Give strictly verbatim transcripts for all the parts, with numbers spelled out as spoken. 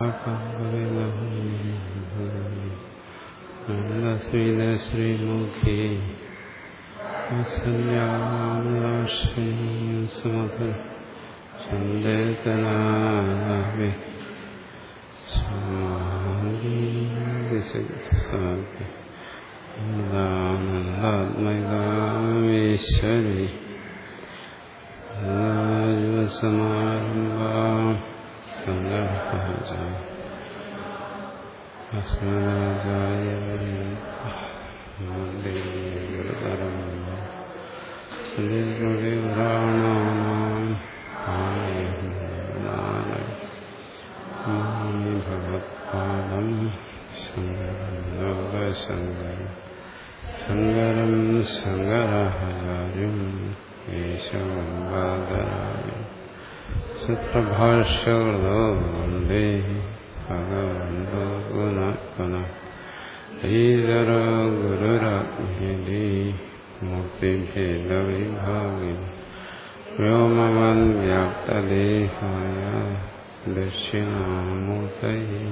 ശ്രീമുഖി സന്ദേതനാവി ആനന്ദാത്മകാമീശ്വരി സമാരംഭാം ഭഗവത്പാദം ശങ്കരം ശങ്കരാചാര്യം കേശവം ബാദരായണം സൂത്രഭാഷ്യകൃതോ വന്ദേ ഭഗവന്തോ പുനഃ ഈശ്വരോ ഗുരുരാജ്ഞേ മൂർത്തിഭേദവിഭാഗി വ്യോമവൻ വ്യാപ്തദേഹായ ദക്ഷിണാമൂർത്തയേ.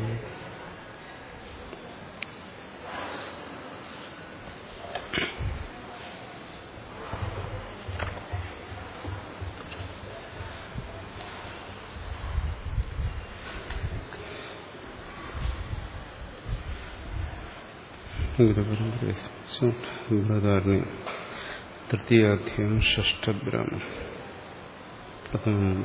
ബൃഹദാരണ്യ തൃതീയാധ്യായം ഷഷ്ഠബ്രാഹ്മണം പ്രഥമം.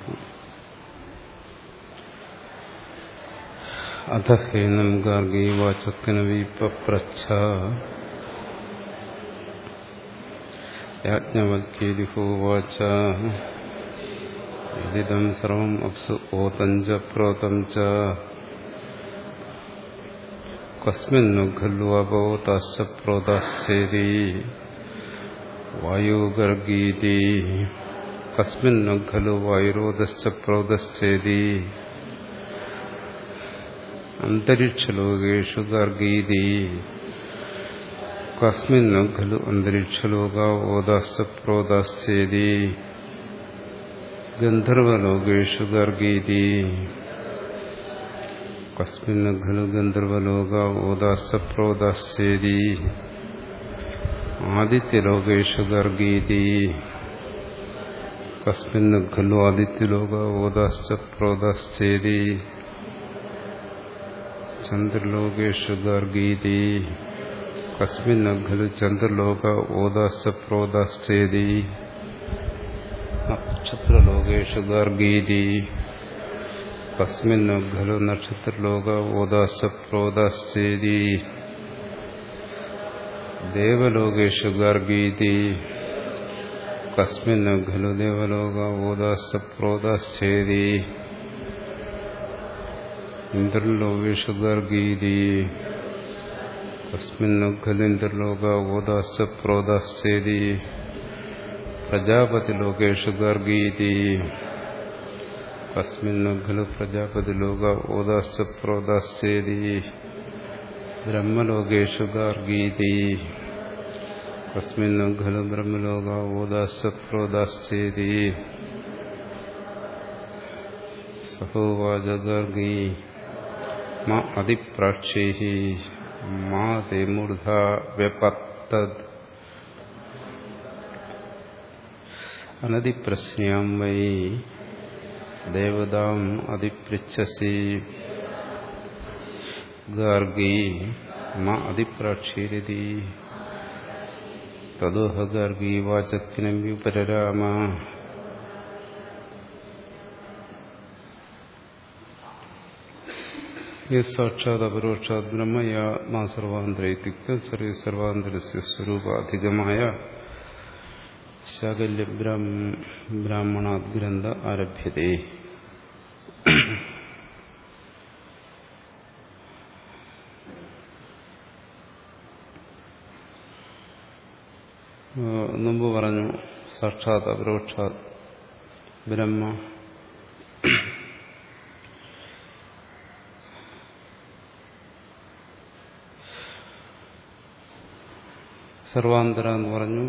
അധഹേനം ഗാർഗീ വാചക്കനവീപപ്രച്ഛ യാജ്ഞവൽക്യേതിഹോവാച യദിദം സർവം അപ്സു ഓതം ച പ്രോതം ച കസ്മിന്നു ഖലു അപോതാശ്ച പ്രോതാശ്ചേതി വായുഗർഗീതി കസ്മിന്നു ഖലു വായുരോധശ്ച പ്രോതശ്ചേതി അന്തരിക്ഷലോകേഷു ഗർഗീതി കസ്മിന്നു ഖലു അന്തരിക്ഷലോകാ ഓതാശ്ച പ്രോതാശ്ചേതി ഗന്ധർവലോകേഷു ഗർഗീതി കസ്മിന്നു ഖലു ഗന്ധർവലോകാ ഓതാശ്ച പ്രോതാശ്ചേതി ആദിത്യലോകേഷു ഗർഗീതി കസ്മിന്നു ഖലു ആദിത്യലോകാ ഓതാശ്ച പ്രോതാശ്ചേതി ചന്ദ്രലോകേഷു ഗർഗീതി കസ്മിന്നു ഖലു ചന്ദ്രലോകാ ഓതാശ്ച പ്രോതാശ്ചേതി നക്ഷത്രലോകേഷു ഗർഗീതി കസ്മിന്നു ഖലു നക്ഷത്രലോകാ ഓതാശ്ച പ്രോതാശ്ചേതി ദേവലോകേഷു ഗർഗീതി കസ്മിന്നു ഖലു ദേവലോകാ ഓതാശ്ച പ്രോതാശ്ചേതി ഇന്ദ്രലോകേഷു ഗർഗീതി കസ്മിന്നു ഖലു ഇന്ദ്രലോകാ ഓതാശ്ച പ്രോതാശ്ചേതി പ്രജാപതിലോകേഷു ഗർഗീതി കസ്മിന്നു ഖലു പ്രജാപതിലോകാ ഓതാശ്ച പ്രോതാശ്ചേതി ബ്രഹ്മലോകേഷു ഗർഗീതി കസ്മിന്നു ഖലു ബ്രഹ്മലോകാ ഓതാശ്ച പ്രോതാശ്ചേതി സഹോവാച ഗർഗീ മാ അതിപ്രാക്ഷേഹി മാ തേ മൂർധാ വ്യപത്തദ് അനതിപ്രശ്ന്യാം വൈ ദേവതാം അതിപൃച്ഛസി ഗാർഗീ മാ അതിപ്രാക്ഷീരതി തദോഹ ഗാർഗീ വാചക്കിനമ്യുപരരാമ. സാക്ഷാത് അപരോക്ഷാത് ബ്രഹ്മയാത്മാ സർവാന്തരൈത്യുക്ത സർവ സർവാന്തരസ്യ സ്വരൂപാധികമായ ശാകല്യ ബ്രാഹ്മണാത് ഗ്രന്ഥ ആരഭ്യതേ. മുമ്പ് പറഞ്ഞു സാക്ഷാത് അപരോക്ഷാത് ബ്രഹ്മ സർവാന്തര എന്ന് പറഞ്ഞു.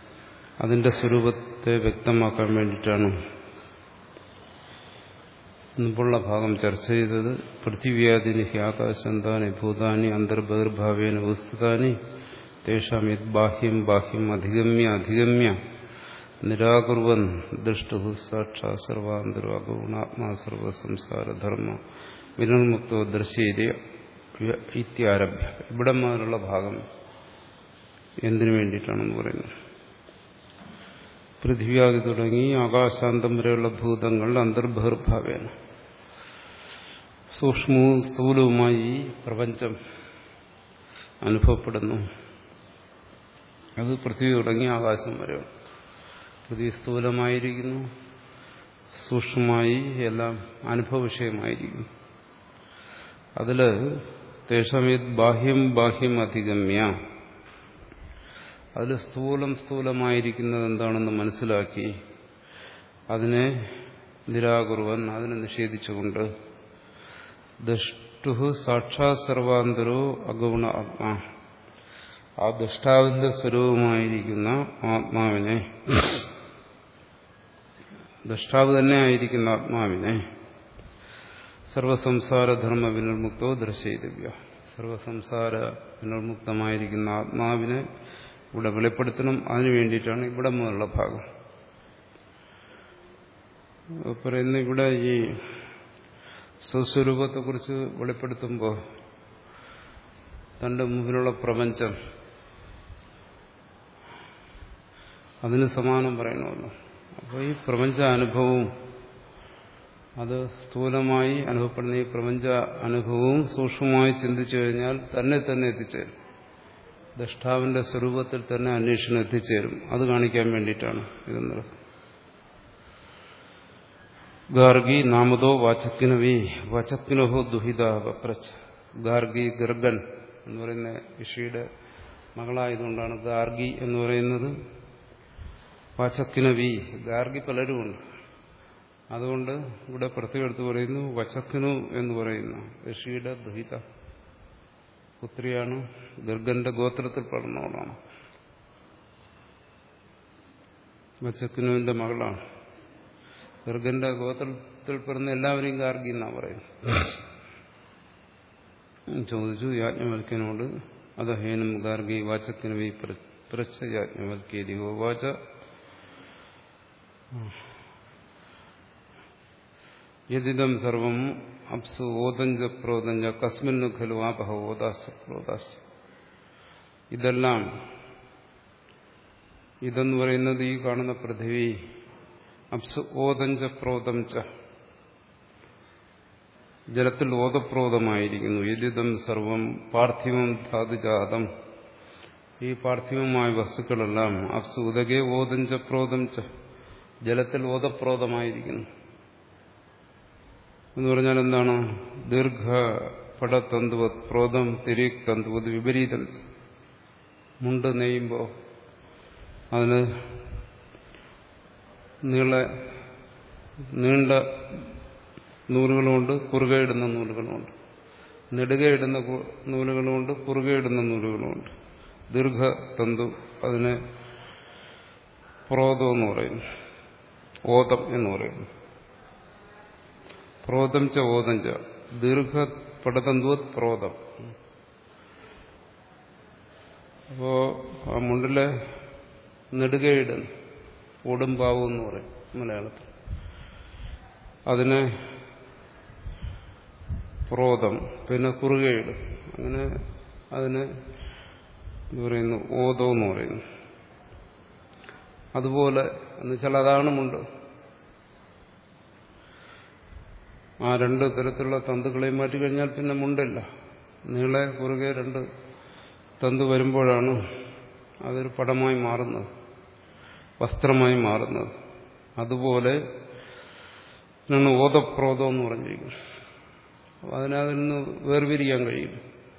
അതിന്റെ സ്വരൂപത്തെ വ്യക്തമാക്കാൻ വേണ്ടിയിട്ടാണ് മുമ്പുള്ള ഭാഗം ചർച്ച ചെയ്തത് പൃഥിവ്യാദിനി ആകാശന്താനി ഭൂതാനി അന്തർബഹിർഭാവേന വസ്തുതാനി തേഷാം യത് ബാഹ്യം ബാഹ്യം അധിഗമ്യ അധിഗമ്യ നിരാകുർവൻ ദൃഷ്ടു സാക്ഷാ സർവാന്തരോ അഗുണാത്മാ സർവസംസാരധർമ്മ വിനിർമുക്തോ ദൃശ്യേത ഇത്യാരഭ്യ. ഇവിടെ മുതലുള്ള ഭാഗം എന്തിനു വേണ്ടിയിട്ടാണെന്ന് പറയുന്നത്? പൃഥ്വിയാദി തുടങ്ങി ആകാശാന്തം വരെയുള്ള ഭൂതങ്ങൾ അന്തർബഹിർഭാവേന സൂക്ഷ്മവും സ്ഥൂലവുമായി ഈ പ്രപഞ്ചം അനുഭവപ്പെടുന്നു. അത് പൃഥ്വി തുടങ്ങി ആകാശം വരെയാണ്. പൃഥ്വി സ്ഥൂലമായിരിക്കുന്നു, സൂക്ഷ്മമായി എല്ലാം അനുഭവ വിഷയമായിരിക്കുന്നു. അതില് തേഷമേത് ബാഹ്യം ബാഹ്യം അധിഗമ്യ, അതിൽ സ്ഥൂലം സ്ഥൂലമായിരിക്കുന്നത് എന്താണെന്ന് മനസ്സിലാക്കി അതിനെ നിരാകുറുവൻ, അതിനെ നിഷേധിച്ചുകൊണ്ട് ദൃഷ്ടു സാക്ഷാത് സർവാന്തരോ അഗുണ ആത്മാ, ആ ദൃഷ്ടാവിന്റെ സ്വരൂപമായിരിക്കുന്ന ആത്മാവിനെ, ദൃഷ്ടാവ് തന്നെ ആയിരിക്കുന്ന ആത്മാവിനെ സർവസംസാരധർമ്മ വിനിർമുക്തോ ദർശയിതവ്യ, സർവസംസാര വിനിർമുക്തമായിരിക്കുന്ന ആത്മാവിനെ ഇവിടെ വെളിപ്പെടുത്തണം. അതിനു വേണ്ടിയിട്ടാണ് ഇവിടെ മുതലുള്ള ഭാഗം പറയുന്നത്. ഇവിടെ ഈ സ്വസ്വരൂപത്തെക്കുറിച്ച് വെളിപ്പെടുത്തുമ്പോൾ തന്റെ മുമ്പിലുള്ള പ്രപഞ്ചം അതിന് സമാനം പറയണമല്ലോ. അപ്പോൾ ഈ പ്രപഞ്ച അനുഭവവും, അത് സ്ഥൂലമായി അനുഭവപ്പെടുന്ന ഈ പ്രപഞ്ച അനുഭവവും സൂക്ഷ്മമായി ചിന്തിച്ചു കഴിഞ്ഞാൽ തന്നെ തന്നെ എത്തിച്ചേരും. ദൃഷ്ടാവിന്റെ സ്വരൂപത്തിൽ തന്നെ അന്വേഷണം എത്തിച്ചേരും. അത് കാണിക്കാൻ വേണ്ടിയിട്ടാണ് ഇതെന്നത്. ഗാർഗി നാമതോ വാചക്കിനവി വാചക്കിനോഹോ ദുഹിത വപ്രച്ച്. ഗാർഗി ഗർഗൻ എന്ന് പറയുന്ന ഋഷിയുടെ മകളായതുകൊണ്ടാണ് ഗാർഗി എന്ന് പറയുന്നത്. വാചക്കിനവി, ഗാർഗി പലരുമുണ്ട്. അതുകൊണ്ട് ഇവിടെ പ്രത്യേകം എടുത്ത് പറയുന്നു വചക്കിനു എന്ന് പറയുന്ന ഋഷിയുടെ ദുഹിത പുത്രിയാണ്. ഗർഗന്റെ ഗോത്രത്തിൽ പറഞ്ഞവളാണ്. വചക്കിനുവിന്റെ മകളാണ്. ഗർഗന്റെ ഗോത്രത്തിൽ പറഞ്ഞ എല്ലാവരെയും ഗാർഗി എന്നാ പറയുന്നത്. ചോദിച്ചു യാജ്ഞവൽക്യനോട്, അതഹേനം ഗാർഗി വാചക്കിനുവി പ്രച്ഛ യാജ്ഞവൽക്യേതി വാച യദിദം സർവം അപ്സു ഓതഞ്ച പ്രോതഞ്ച കസ്മിന്നു ഖലു ആപഹ ഓദാസ്യ പ്രോദാസ്യ. ഇതെല്ലാം, ഇതെന്ന് പറയുന്നത് ഈ കാണുന്ന പൃഥിവി അപ്സു ഓതഞ്ച പ്രോതം ച, ജലത്തിൽ ഓതപ്രോതമായിരിക്കുന്നു. യദിദം സർവം പാർത്ഥിവം ധാതുജാതം, ഈ പാർത്ഥിവമായ വസ്തുക്കളെല്ലാം അപ്സു ഉദകേ ഓതഞ്ച പ്രോതം ച, ജലത്തിൽ ഓതപ്രോതമായിരിക്കുന്നു. എന്ന് പറഞ്ഞാൽ എന്താണ്? ദീർഘ പടതന്തുവത് പ്രോതം തിരീക് തന്തുവത് വിപരീതം. മുണ്ട് നെയ്യുമ്പോൾ അതിന് നീള നീണ്ട നൂലുകളുമുണ്ട്, കുറുകെ ഇടുന്ന നൂലുകളുമുണ്ട്. നെടുകെ ഇടുന്ന നൂലുകളുമുണ്ട്, കുറുകെ ഇടുന്ന നൂലുകളുമുണ്ട്. ദീർഘതന്തു അതിനെ പ്രോതം എന്ന് പറയുന്നു, ഓതം എന്ന് പറയുന്നു. പ്രോതം ച ഓതം ച, ദീർഘ പടതന്തുവത് പ്രോതം. അപ്പോ ആ മുണ്ടിലെ നെടുകയിടും, ഓടുംപാവും എന്ന് പറയും മലയാളത്തിൽ. അതിനെ പ്രോതം, പിന്നെ കുറുകയിടും, അങ്ങനെ അതിന് എന്ന് പറയുന്നു ഓതം എന്ന് പറയുന്നു. അതുപോലെ എന്നുവെച്ചാൽ അതാണ് മുണ്ട്. ആ രണ്ട് തരത്തിലുള്ള തന്തുക്കളെയും മാറ്റിക്കഴിഞ്ഞാൽ പിന്നെ മുണ്ടില്ല. നീളെ കുറുകെ രണ്ട് തന്തു വരുമ്പോഴാണ് അതൊരു പടമായി മാറുന്നത്, വസ്ത്രമായി മാറുന്നത്. അതുപോലെ ഓതപ്രോതം എന്ന് പറഞ്ഞിരിക്കുന്നു. അപ്പം അതിനതിൽ നിന്ന് വേർതിരിക്കാൻ കഴിയും.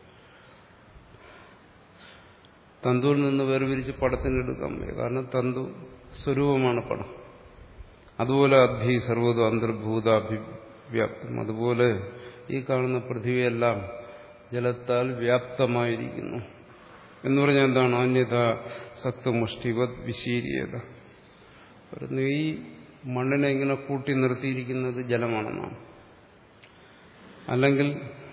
തന്തുവിൽ നിന്ന് വേർതിരിച്ച് പടത്തിനെടുക്കാൻ വയ്യ. കാരണം തന്തു സ്വരൂപമാണ് പടം. അതുപോലെ അഭി സർവ്വതും അന്തർഭൂതാഭിവ്യാപ്തം. അതുപോലെ ഈ കാണുന്ന പൃഥ്വിയെല്ലാം ജലത്താൽ വ്യാപ്തമായിരിക്കുന്നു. എന്ന് പറഞ്ഞാൽ എന്താണ്? അന്യഥ സക്തമുഷ്ടിവത് വിശീര്യത. ഈ മണ്ണിനെ ഇങ്ങനെ കൂട്ടി നിർത്തിയിരിക്കുന്നത് ജലമാണെന്നാണ്. അല്ലെങ്കിൽ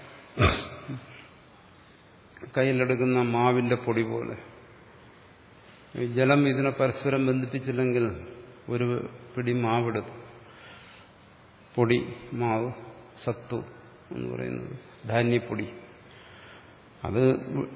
കയ്യിലെടുക്കുന്ന മാവിന്റെ പൊടി പോലെ. ജലം ഇതിനെ പരസ്പരം ബന്ധിപ്പിച്ചില്ലെങ്കിൽ ഒരു പിടി മാവെടുത്ത് പൊടി, മാവ്, സത്തു എന്ന് പറയുന്നത് ധാന്യപ്പൊടി, അത്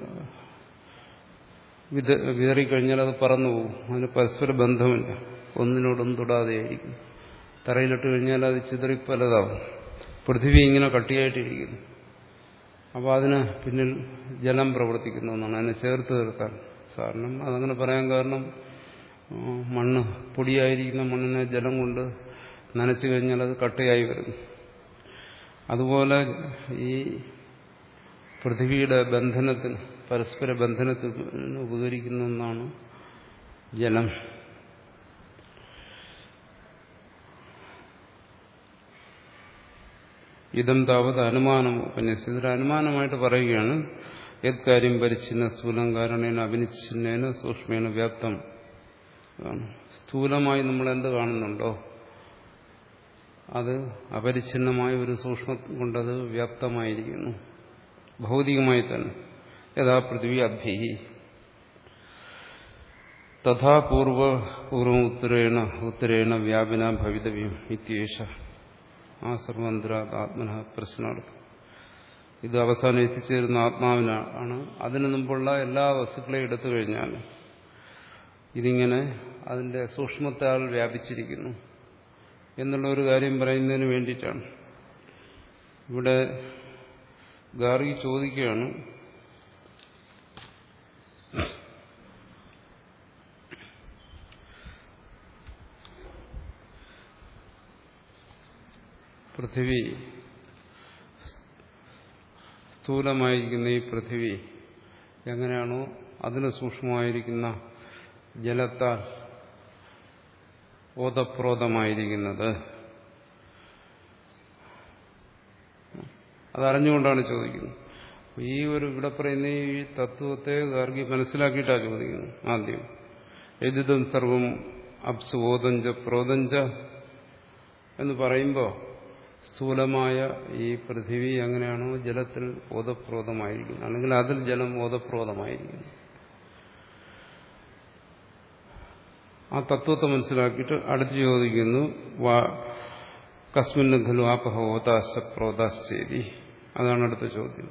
വിത വിതറിക്കഴിഞ്ഞാൽ അത് പറന്നു പോകും. അതിന് പരസ്പര ബന്ധമില്ല, ഒന്നിനോടൊന്നും തൊടാതെയായിരിക്കും. തറയിലിട്ട് കഴിഞ്ഞാൽ അത് ചിതറി പലതാവും. പൃഥ്വി ഇങ്ങനെ കട്ടിയായിട്ടിരിക്കുന്നു. അപ്പോൾ അതിന് പിന്നിൽ ജലം പ്രവർത്തിക്കുന്നു എന്നാണ്, അതിനെ ചേർത്ത് നിർത്താൻ. കാരണം അതങ്ങനെ പറയാൻ കാരണം മണ്ണ് പൊടിയായിരിക്കുന്ന മണ്ണിനെ ജലം കൊണ്ട് നനച്ചു കഴിഞ്ഞാൽ അത് കട്ടയായി വരുന്നു. അതുപോലെ ഈ പൃഥ്വിയുടെ ബന്ധനത്തിന്, പരസ്പര ബന്ധനത്തിന് ഉപകരിക്കുന്ന ഒന്നാണ് ജലം. ഇതം താവത് അനുമാനം ഉപന്യസിച്ച്, ഇതൊരു അനുമാനമായിട്ട് പറയുകയാണ്. യത് കാര്യം പരിച്ഛിന്ന സ്ഥൂലം കാരണേന അഭിനിച്ഛിന്നേന സൂക്ഷ്മേന വ്യാപ്തം. സ്ഥൂലമായി നമ്മൾ എന്ത് കാണുന്നുണ്ടോ അത് അപരിച്ഛിന്നമായ ഒരു സൂക്ഷ്മം കൊണ്ടത് വ്യാപ്തമായിരിക്കുന്നു, ഭൗതികമായി തന്നെ. യഥാ പൃഥ്വി അഭ്യഹി തഥാ പൂർവ പൂർവം ഉത്തരേണ ഉത്തരേണ വ്യാപിന ഭവിതവ്യം ഇത്യേഷ ആ സർവന്തരാത് ആത്മന പ്രശ്നാർത്ഥം. ഇത് അവസാനം എത്തിച്ചേരുന്ന ആത്മാവിനാണ്. അതിനു മുമ്പുള്ള എല്ലാ വസ്തുക്കളെയും എടുത്തു കഴിഞ്ഞാൽ ഇതിങ്ങനെ അതിന്റെ സൂക്ഷ്മത്താൽ വ്യാപിച്ചിരിക്കുന്നു എന്നുള്ള ഒരു കാര്യം പറയുന്നതിന് വേണ്ടിയിട്ടാണ്. ഇവിടെ ഗാർഗി ചോദിക്കുകയാണ്, പൃഥിവി, സ്ഥൂലമായിരിക്കുന്ന ഈ പൃഥിവി എങ്ങനെയാണോ അതിന് സൂക്ഷ്മമായിരിക്കുന്ന ജലത്താൽ ഓതപ്രോതമായിരിക്കുന്നത്, അതറിഞ്ഞുകൊണ്ടാണ് ചോദിക്കുന്നത്. ഈ ഒരു ഇവിടെ പറയുന്ന ഈ തത്വത്തെ ഗാർഗി മനസ്സിലാക്കിയിട്ടാണ് ചോദിക്കുന്നത്. ആദ്യം എതിദം സർവം അപ്സു ഓതഞ്ച പ്രോതഞ്ച എന്ന് പറയുമ്പോൾ സ്ഥൂലമായ ഈ പൃഥിവി എങ്ങനെയാണോ ജലത്തിൽ ഓതപ്രോതമായിരിക്കുന്നത്, അല്ലെങ്കിൽ അതിൽ ജലം ഓതപ്രോതമായിരിക്കുന്നു, ആ തത്വത്തെ മനസ്സിലാക്കിയിട്ട് അടുത്ത് ചോദിക്കുന്നു കസ്മിൻ ഖലു ആപഹ ഓതാശ്ച പ്രോതാശ്ചേതി. അതാണ് അടുത്ത ചോദ്യം.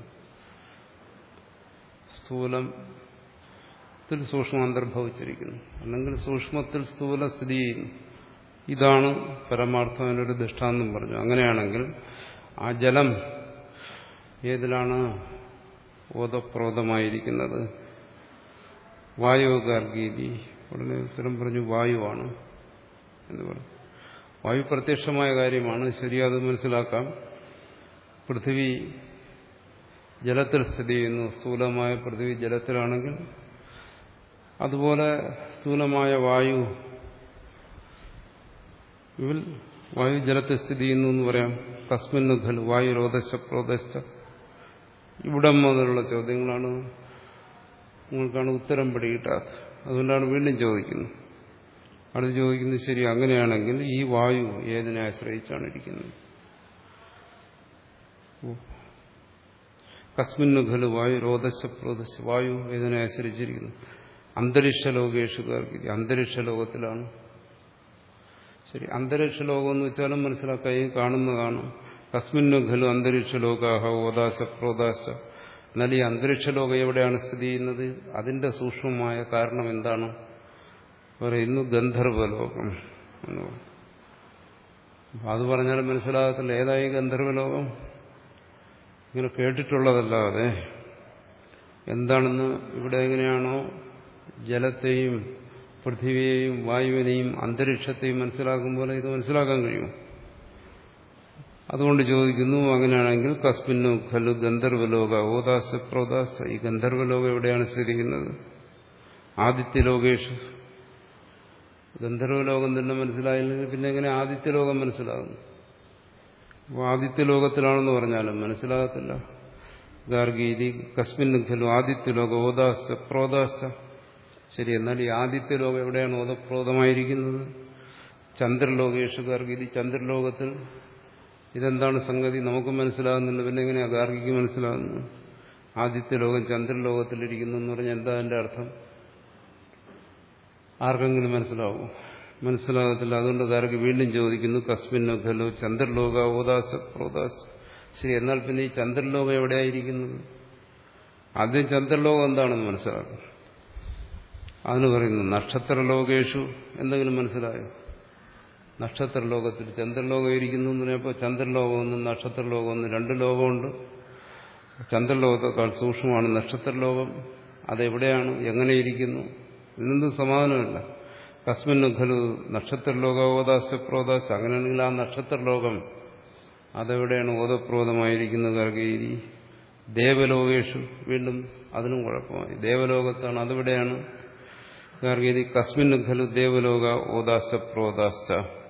സ്ഥൂലത്തിൽ സൂക്ഷ്മം അന്തർഭവിച്ചിരിക്കുന്നു, അല്ലെങ്കിൽ സൂക്ഷ്മത്തിൽ സ്ഥൂല സ്ഥിതി ചെയ്യുന്നു. ഇതാണ് പരമാർത്ഥം. അതിനൊരു ദൃഷ്ടാന്തം പറഞ്ഞു. അങ്ങനെയാണെങ്കിൽ ആ ജലം ഏതിലാണ് ഓതപ്രോതമായിരിക്കുന്നത്? വായു ഗാർഗീതി. ഉടനെ ഉത്തരം പറഞ്ഞു വായുവാണ് എന്ന് പറഞ്ഞു. വായു പ്രത്യക്ഷമായ കാര്യമാണ്, ശരി, അത് മനസ്സിലാക്കാം. പൃഥിവി ജലത്തിൽ സ്ഥിതി ചെയ്യുന്നു. സ്ഥൂലമായ പൃഥിവി ജലത്തിലാണെങ്കിൽ അതുപോലെ സ്ഥൂലമായ വായു ഇതിൽ വായു ജലത്തിൽ സ്ഥിതി ചെയ്യുന്നു എന്ന് പറയാം. കസ്മിൻ ഖലു വായു രോധശ്ച പ്രോധശ്ച. ഇവിടെ മുതലുള്ള ചോദ്യങ്ങളാണ് നിങ്ങൾക്കാണ് ഉത്തരം പിടികിട്ടാത്തത്. അതുകൊണ്ടാണ് വീണ്ടും ചോദിക്കുന്നത്. അടുത്ത് ചോദിക്കുന്നത്, ശരി, അങ്ങനെയാണെങ്കിൽ ഈ വായു ഏതിനെ ആശ്രയിച്ചാണ് ഇരിക്കുന്നത്? കസ്മിന്നു ഖലു വായു രോധശ്ച പ്രോധശ്ച. വായു ഏതിനെ ആശ്രയിച്ചിരിക്കുന്നു? അന്തരീക്ഷ ലോകേഷു ഗാർഗീതി. അന്തരീക്ഷ ലോകത്തിലാണ്. ശരി, അന്തരീക്ഷ ലോകം എന്ന് വെച്ചാലും മനസ്സിലാക്കാം, ഈ കാണുന്നതാണ്. കസ്മിന്നു ഖലു അന്തരീക്ഷ ലോകാഹ ഓദാശ പ്രോദാശ. എന്നാൽ ഈ അന്തരീക്ഷ ലോകം എവിടെയാണ് സ്ഥിതി ചെയ്യുന്നത്? അതിന്റെ സൂക്ഷ്മമായ കാരണം എന്താണ് പറയുന്നു? ഗന്ധർവലോകം എന്ന് പറയും. അത് പറഞ്ഞാലും മനസ്സിലാകത്തില്ല. ഏതായി ഗന്ധർവലോകം? ഇങ്ങനെ കേട്ടിട്ടുള്ളതല്ലാതെ എന്താണെന്ന് ഇവിടെ എങ്ങനെയാണോ ജലത്തെയും പൃഥ്വിയെയും വായുവിനെയും അന്തരീക്ഷത്തെയും മനസ്സിലാക്കുമ്പോൾ ഇത് മനസ്സിലാക്കാൻ കഴിയും. അതുകൊണ്ട് ചോദിക്കുന്നു, അങ്ങനെയാണെങ്കിൽ കസ്മിന്നു ഖലു ഗന്ധർവലോക ഓദാസ പ്രോദാസ. ഈ ഗന്ധർവലോകം എവിടെയാണ് സ്ഥിതി ചെയ്യുന്നത്? ആദിത്യലോകേഷു. ഗന്ധർവലോകം തന്നെ മനസ്സിലായില്ലെങ്കിൽ പിന്നെ എങ്ങനെ ആദിത്യലോകം മനസ്സിലാകുന്നു? അപ്പോൾ ആദിത്യലോകത്തിലാണെന്ന് പറഞ്ഞാലും മനസ്സിലാകത്തില്ല. ഗാർഗീതി കസ്മിന്നു ഖലു ആദിത്യലോക ഓദാസ പ്രോദാസ. ശരി, എന്നാൽ ഈ ആദിത്യലോകം എവിടെയാണ് ഓതപ്രോതമായിരിക്കുന്നത്? ചന്ദ്രലോകേഷു ഗാർഗീതി. ചന്ദ്രലോകത്തിൽ ഇതെന്താണ് സംഗതി നമുക്ക് മനസ്സിലാകുന്നില്ല, പിന്നെ എങ്ങനെയാ ഗാർഗിക്ക് മനസ്സിലാകുന്നു? ആദിത്യ ലോകം ചന്ദ്രലോകത്തിലിരിക്കുന്നു എന്ന് പറഞ്ഞാൽ എന്താ അതിന്റെ അർത്ഥം? ആർക്കെങ്കിലും മനസ്സിലാവും? മനസ്സിലാകത്തില്ല. അതുകൊണ്ട് ഗാർഗി വീണ്ടും ചോദിക്കുന്നു, കസ്മിന്നോ ഖലു ചന്ദ്രലോക ഓദാസ പ്രോദാസ്. ശരി, എന്നാൽ പിന്നെ ഈ ചന്ദ്രലോകം എവിടെയായിരിക്കുന്നത്? ആദ്യം ചന്ദ്രലോകം എന്താണെന്ന് മനസ്സിലാക്കും. അതിന് പറയുന്നു നക്ഷത്രലോകേഷു. എന്തെങ്കിലും മനസ്സിലായോ? നക്ഷത്രലോകത്തിൽ ചന്ദ്രലോകം ഇരിക്കുന്നു എന്ന് പറഞ്ഞപ്പോൾ ചന്ദ്രലോകമൊന്നും നക്ഷത്രലോകമൊന്നും രണ്ട് ലോകമുണ്ട്. ചന്ദ്രലോകത്തെക്കാൾ സൂക്ഷ്മമാണ് നക്ഷത്രലോകം. അതെവിടെയാണ്, എങ്ങനെയിരിക്കുന്നു? ഇതിനൊന്നും സമാധാനമില്ല. കസ്മിന്നു ഖലു നക്ഷത്രലോക ഓദാസ പ്രോദാസ്. അങ്ങനെയാണെങ്കിൽ ആ നക്ഷത്രലോകം അതെവിടെയാണ് ഓതപ്രോതമായിരിക്കുന്നത്? ഗർഗീരി ദേവലോകേഷു. വീണ്ടും അതിനും കുഴപ്പമായി. ദേവലോകത്താണ്, അതെവിടെയാണ്? ഗർഗീരി കസ്മിന്നു ഖലു ദേവലോക ഓദാസ പ്രോദാശ്ച.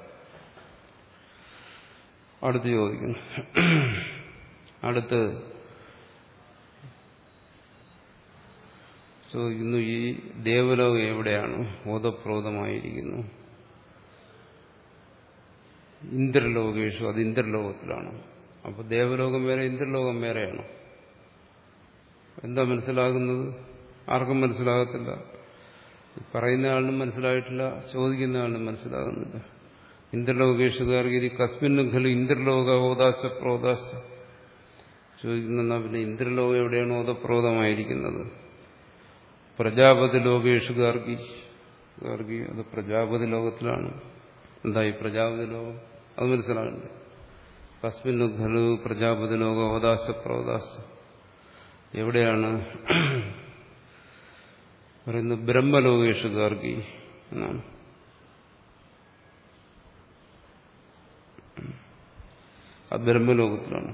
അടുത്ത് ചോദിക്കുന്നു, അടുത്ത് ചോദിക്കുന്നു ഈ ദേവലോകം എവിടെയാണ് ഓതപ്രോതമായിരിക്കുന്നു? ഇന്ദ്രലോകേഷു. അത് ഇന്ദ്രലോകത്തിലാണ്. അപ്പൊ ദേവലോകം വേറെ ഇന്ദ്രലോകം വേറെയാണ്. എന്താ മനസ്സിലാകുന്നത്? ആർക്കും മനസ്സിലാകത്തില്ല. പറയുന്ന ആളിനും മനസ്സിലായിട്ടില്ല, ചോദിക്കുന്ന ആളിനും മനസ്സിലാകുന്നില്ല. ഇന്ദ്രലോകേഷുകാർഗിരി കസ്മിന്നു ഖലു ഇന്ദ്രലോക ഓദാസ പ്രോദാസ. ചോദിക്കുന്ന പിന്നെ ഇന്ദ്രലോകം എവിടെയാണ് ഓതപ്രോതമായിരിക്കുന്നത്? പ്രജാപതി ലോകേഷു ഗാർഗി. ഗാർഗി അത് പ്രജാപതി ലോകത്തിലാണ്. എന്തായി പ്രജാപതി ലോകം? അത് മനസ്സിലാകണ്ടേ? കസ്മിന്നു ഖലു പ്രജാപതി ലോക ഓദാസ പ്രോദാസ. എവിടെയാണ് പറയുന്നത്? ബ്രഹ്മലോകേഷു ഗാർഗി എന്നാണ്. അത് ബ്രഹ്മലോകത്തിലാണ്.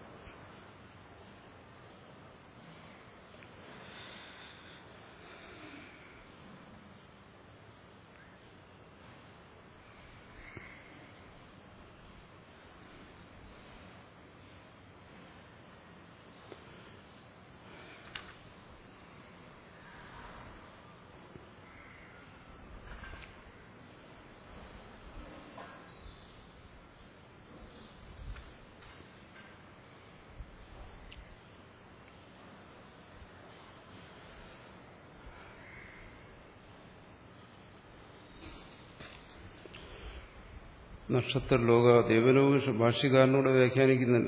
നക്ഷത്രലോക ദേവലോകേഷു. ഭാഷ്യകാരനോട് വ്യാഖ്യാനിക്കുന്നില്ല.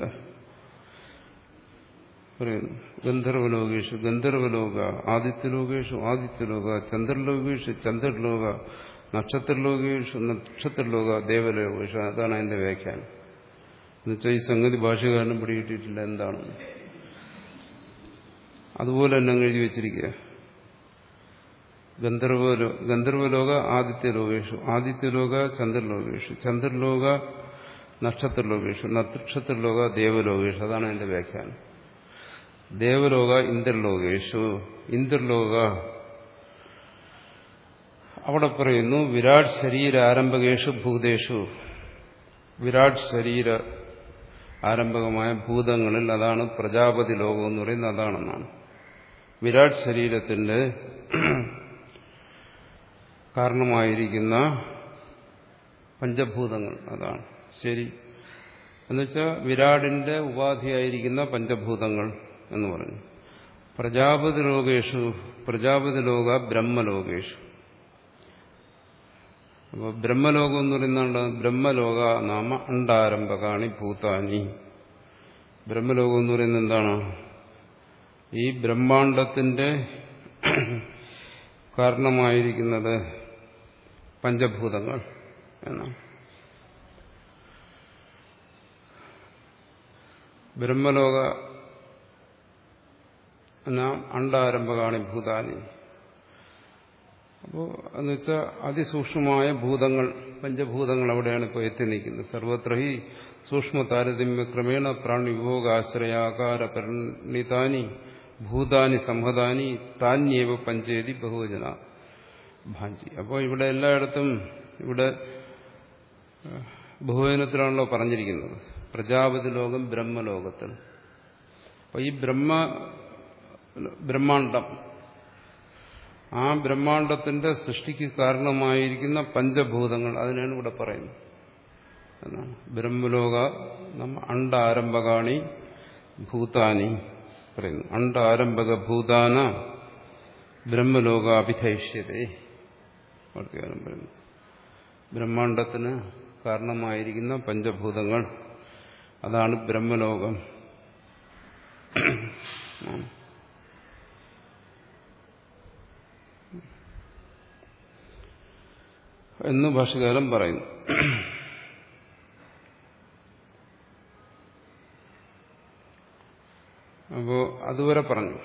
പറയുന്നു ഗന്ധർവലോകേഷു ഗന്ധർവലോക, ആദിത്യലോകേഷു ആദിത്യലോക, ചന്ദ്രലോകേഷു ചന്ദ്രലോക, നക്ഷത്രലോകേഷു നക്ഷത്രലോക, ദേവലോകേഷു. അതാണ് അതിന്റെ വ്യാഖ്യാനം. എന്നുവെച്ചാൽ ഈ സംഗതി ഭാഷ്യകാരനും പിടികിട്ടിയിട്ടില്ല എന്താണ്. അതുപോലെ തന്നെ അങ്ങ് എഴുതി വെച്ചിരിക്കുക. ഗന്ധർവലോ ഗന്ധർവലോക ആദിത്യലോകേഷു, ആദിത്യലോക ചന്ദ്രലോകേഷു, ചന്ദ്രലോക നക്ഷത്രലോകേഷു, നക്ഷത്രലോക ദേവലോകേഷു. അതാണ് അതിന്റെ വ്യാഖ്യാനം. ദേവലോക ഇന്ദ്രലോകേഷു. ഇന്ദ്രലോക അവിടെ പറയുന്നു വിരാട് ശരീരാരംഭകേഷു ഭൂതേഷു. വിരാട് ശരീര ആരംഭകമായ ഭൂതങ്ങളിൽ അതാണ് പ്രജാപതി ലോകം എന്ന് പറയുന്നത്. അതാണെന്നാണ് വിരാട് ശരീരത്തിന്റെ കാരണമായിരിക്കുന്ന പഞ്ചഭൂതങ്ങൾ. അതാണ് ശരി. എന്നുവെച്ചാൽ വിരാടിന്റെ ഉപാധിയായിരിക്കുന്ന പഞ്ചഭൂതങ്ങൾ എന്ന് പറഞ്ഞു. പ്രജാപതി ലോകേഷു പ്രജാപതി ലോക ബ്രഹ്മലോകേഷു. അപ്പോൾ ബ്രഹ്മലോകം എന്ന് പറയുന്നുണ്ട്. ബ്രഹ്മലോക നാമ അണ്ടാരംഭകാണി ഭൂതാനി. ബ്രഹ്മലോകം എന്ന് പറയുന്നത് എന്താണ്? ഈ ബ്രഹ്മാണ്ടത്തിന്റെ കാരണമായിരിക്കുന്നത് പഞ്ചഭൂതങ്ങൾ എന്നാണ്. ബ്രഹ്മലോക അണ്ടാരംഭകാണി ഭൂതാനി. അപ്പോൾ എന്ന് വെച്ചാൽ അതിസൂക്ഷ്മമായ ഭൂതങ്ങൾ, പഞ്ചഭൂതങ്ങൾ അവിടെയാണ് ഇപ്പോൾ എത്തി നിൽക്കുന്നത്. സർവത്ര ഹി സൂക്ഷ്മ താരതമ്യ ക്രമേണ പ്രാണി വിഭോഗാശ്രയാകാര പരിണിതാനി ഭൂതാനി സംഹതാനി താന്യേവ പഞ്ചേതി ബഹുവചന ഭാഞ്ചി. അപ്പോൾ ഇവിടെ എല്ലായിടത്തും ഇവിടെ ബഹുവചനത്തിലാണല്ലോ പറഞ്ഞിരിക്കുന്നത്. പ്രജാപതി ലോകം ബ്രഹ്മലോകത്തിൽ. അപ്പോൾ ഈ ബ്രഹ്മ ബ്രഹ്മാണ്ടം, ആ ബ്രഹ്മാണ്ടത്തിന്റെ സൃഷ്ടിക്ക് കാരണമായിരിക്കുന്ന പഞ്ചഭൂതങ്ങൾ, അതിനാണ് ഇവിടെ പറയുന്നത്. എന്നാണ്. ബ്രഹ്മലോക നമ്മ അണ്ടാരംഭകാണി ഭൂതാനി പറയുന്നു. അണ്ടാരംഭക ഭൂതാന ബ്രഹ്മലോകാഭിധൈഷ്യതേ പറയുന്നു. ബ്രഹ്മാണ്ടത്തിന് കാരണമായിരിക്കുന്ന പഞ്ചഭൂതങ്ങൾ, അതാണ് ബ്രഹ്മലോകം എന്ന് ഭാഷ്യകാരൻ പറയുന്നു. അപ്പോ അതുവരെ പറഞ്ഞു.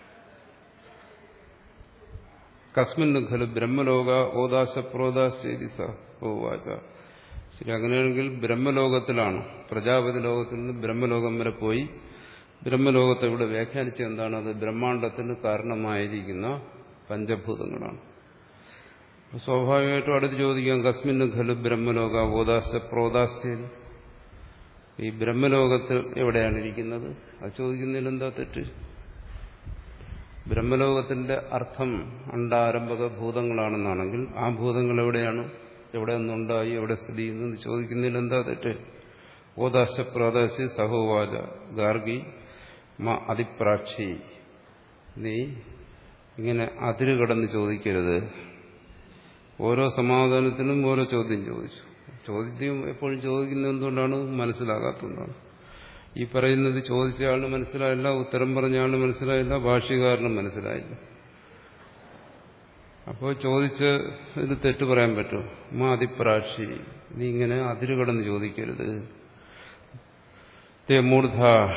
കസ്മിൻ ഖലു ബ്രഹ്മലോക ഓദാശ പ്രോദാശേരി സഹോവാച. ശരി, അങ്ങനെയാണെങ്കിൽ ബ്രഹ്മലോകത്തിലാണ്, പ്രജാപതി ലോകത്തിൽ നിന്ന് ബ്രഹ്മലോകം വരെ പോയി. ബ്രഹ്മലോകത്തെ ഇവിടെ വ്യാഖ്യാനിച്ച എന്താണ്? അത് ബ്രഹ്മാണ്ടത്തിന് കാരണമായിരിക്കുന്ന പഞ്ചഭൂതങ്ങളാണ്. സ്വാഭാവികമായിട്ടും അടുത്ത് ചോദിക്കാം, കസ്മിൻ ഖലു ബ്രഹ്മലോക ഓദാശ പ്രോദാശേരി, ഈ ബ്രഹ്മലോകത്തിൽ എവിടെയാണ് ഇരിക്കുന്നത്? അത് ചോദിക്കുന്നതിൽ എന്താ തെറ്റ്? ബ്രഹ്മലോകത്തിന്റെ അർത്ഥം അണ്ടാരംഭക ഭൂതങ്ങളാണെന്നാണെങ്കിൽ ആ ഭൂതങ്ങൾ എവിടെയാണ്, എവിടെ നിന്നുണ്ടായി, എവിടെ സ്ഥിതി ചെയ്യുന്നു ചോദിക്കുന്നതിൽ എന്താ തെറ്റ്? ഓദാശ പ്രോദാശി സഹോവാച ഗാർഗി മ അതിപ്രാക്ഷി. നീ ഇങ്ങനെ അതിര് കടന്ന് ചോദിക്കരുത്. ഓരോ സമാധാനത്തിനും ഓരോ ചോദ്യം ചോദിച്ചു. ചോദ്യം എപ്പോഴും ചോദിക്കുന്നത് എന്തുകൊണ്ടാണ്? മനസ്സിലാകാത്തതുകൊണ്ടാണ്. ഈ പറയുന്നത് ചോദിച്ച ആളിന് മനസ്സിലായില്ല, ഉത്തരം പറഞ്ഞ ആളിന് മനസ്സിലായില്ല, ഭാഷ്യകാരനും മനസ്സിലായില്ല. അപ്പോൾ ചോദിച്ചതിന് തെറ്റ് പറയാൻ പറ്റുമോ? മാ അതിപ്രാക്ഷി, നീ ഇങ്ങനെ അതിര് കടന്ന് ചോദിക്കരുത്. തേ മൂർധ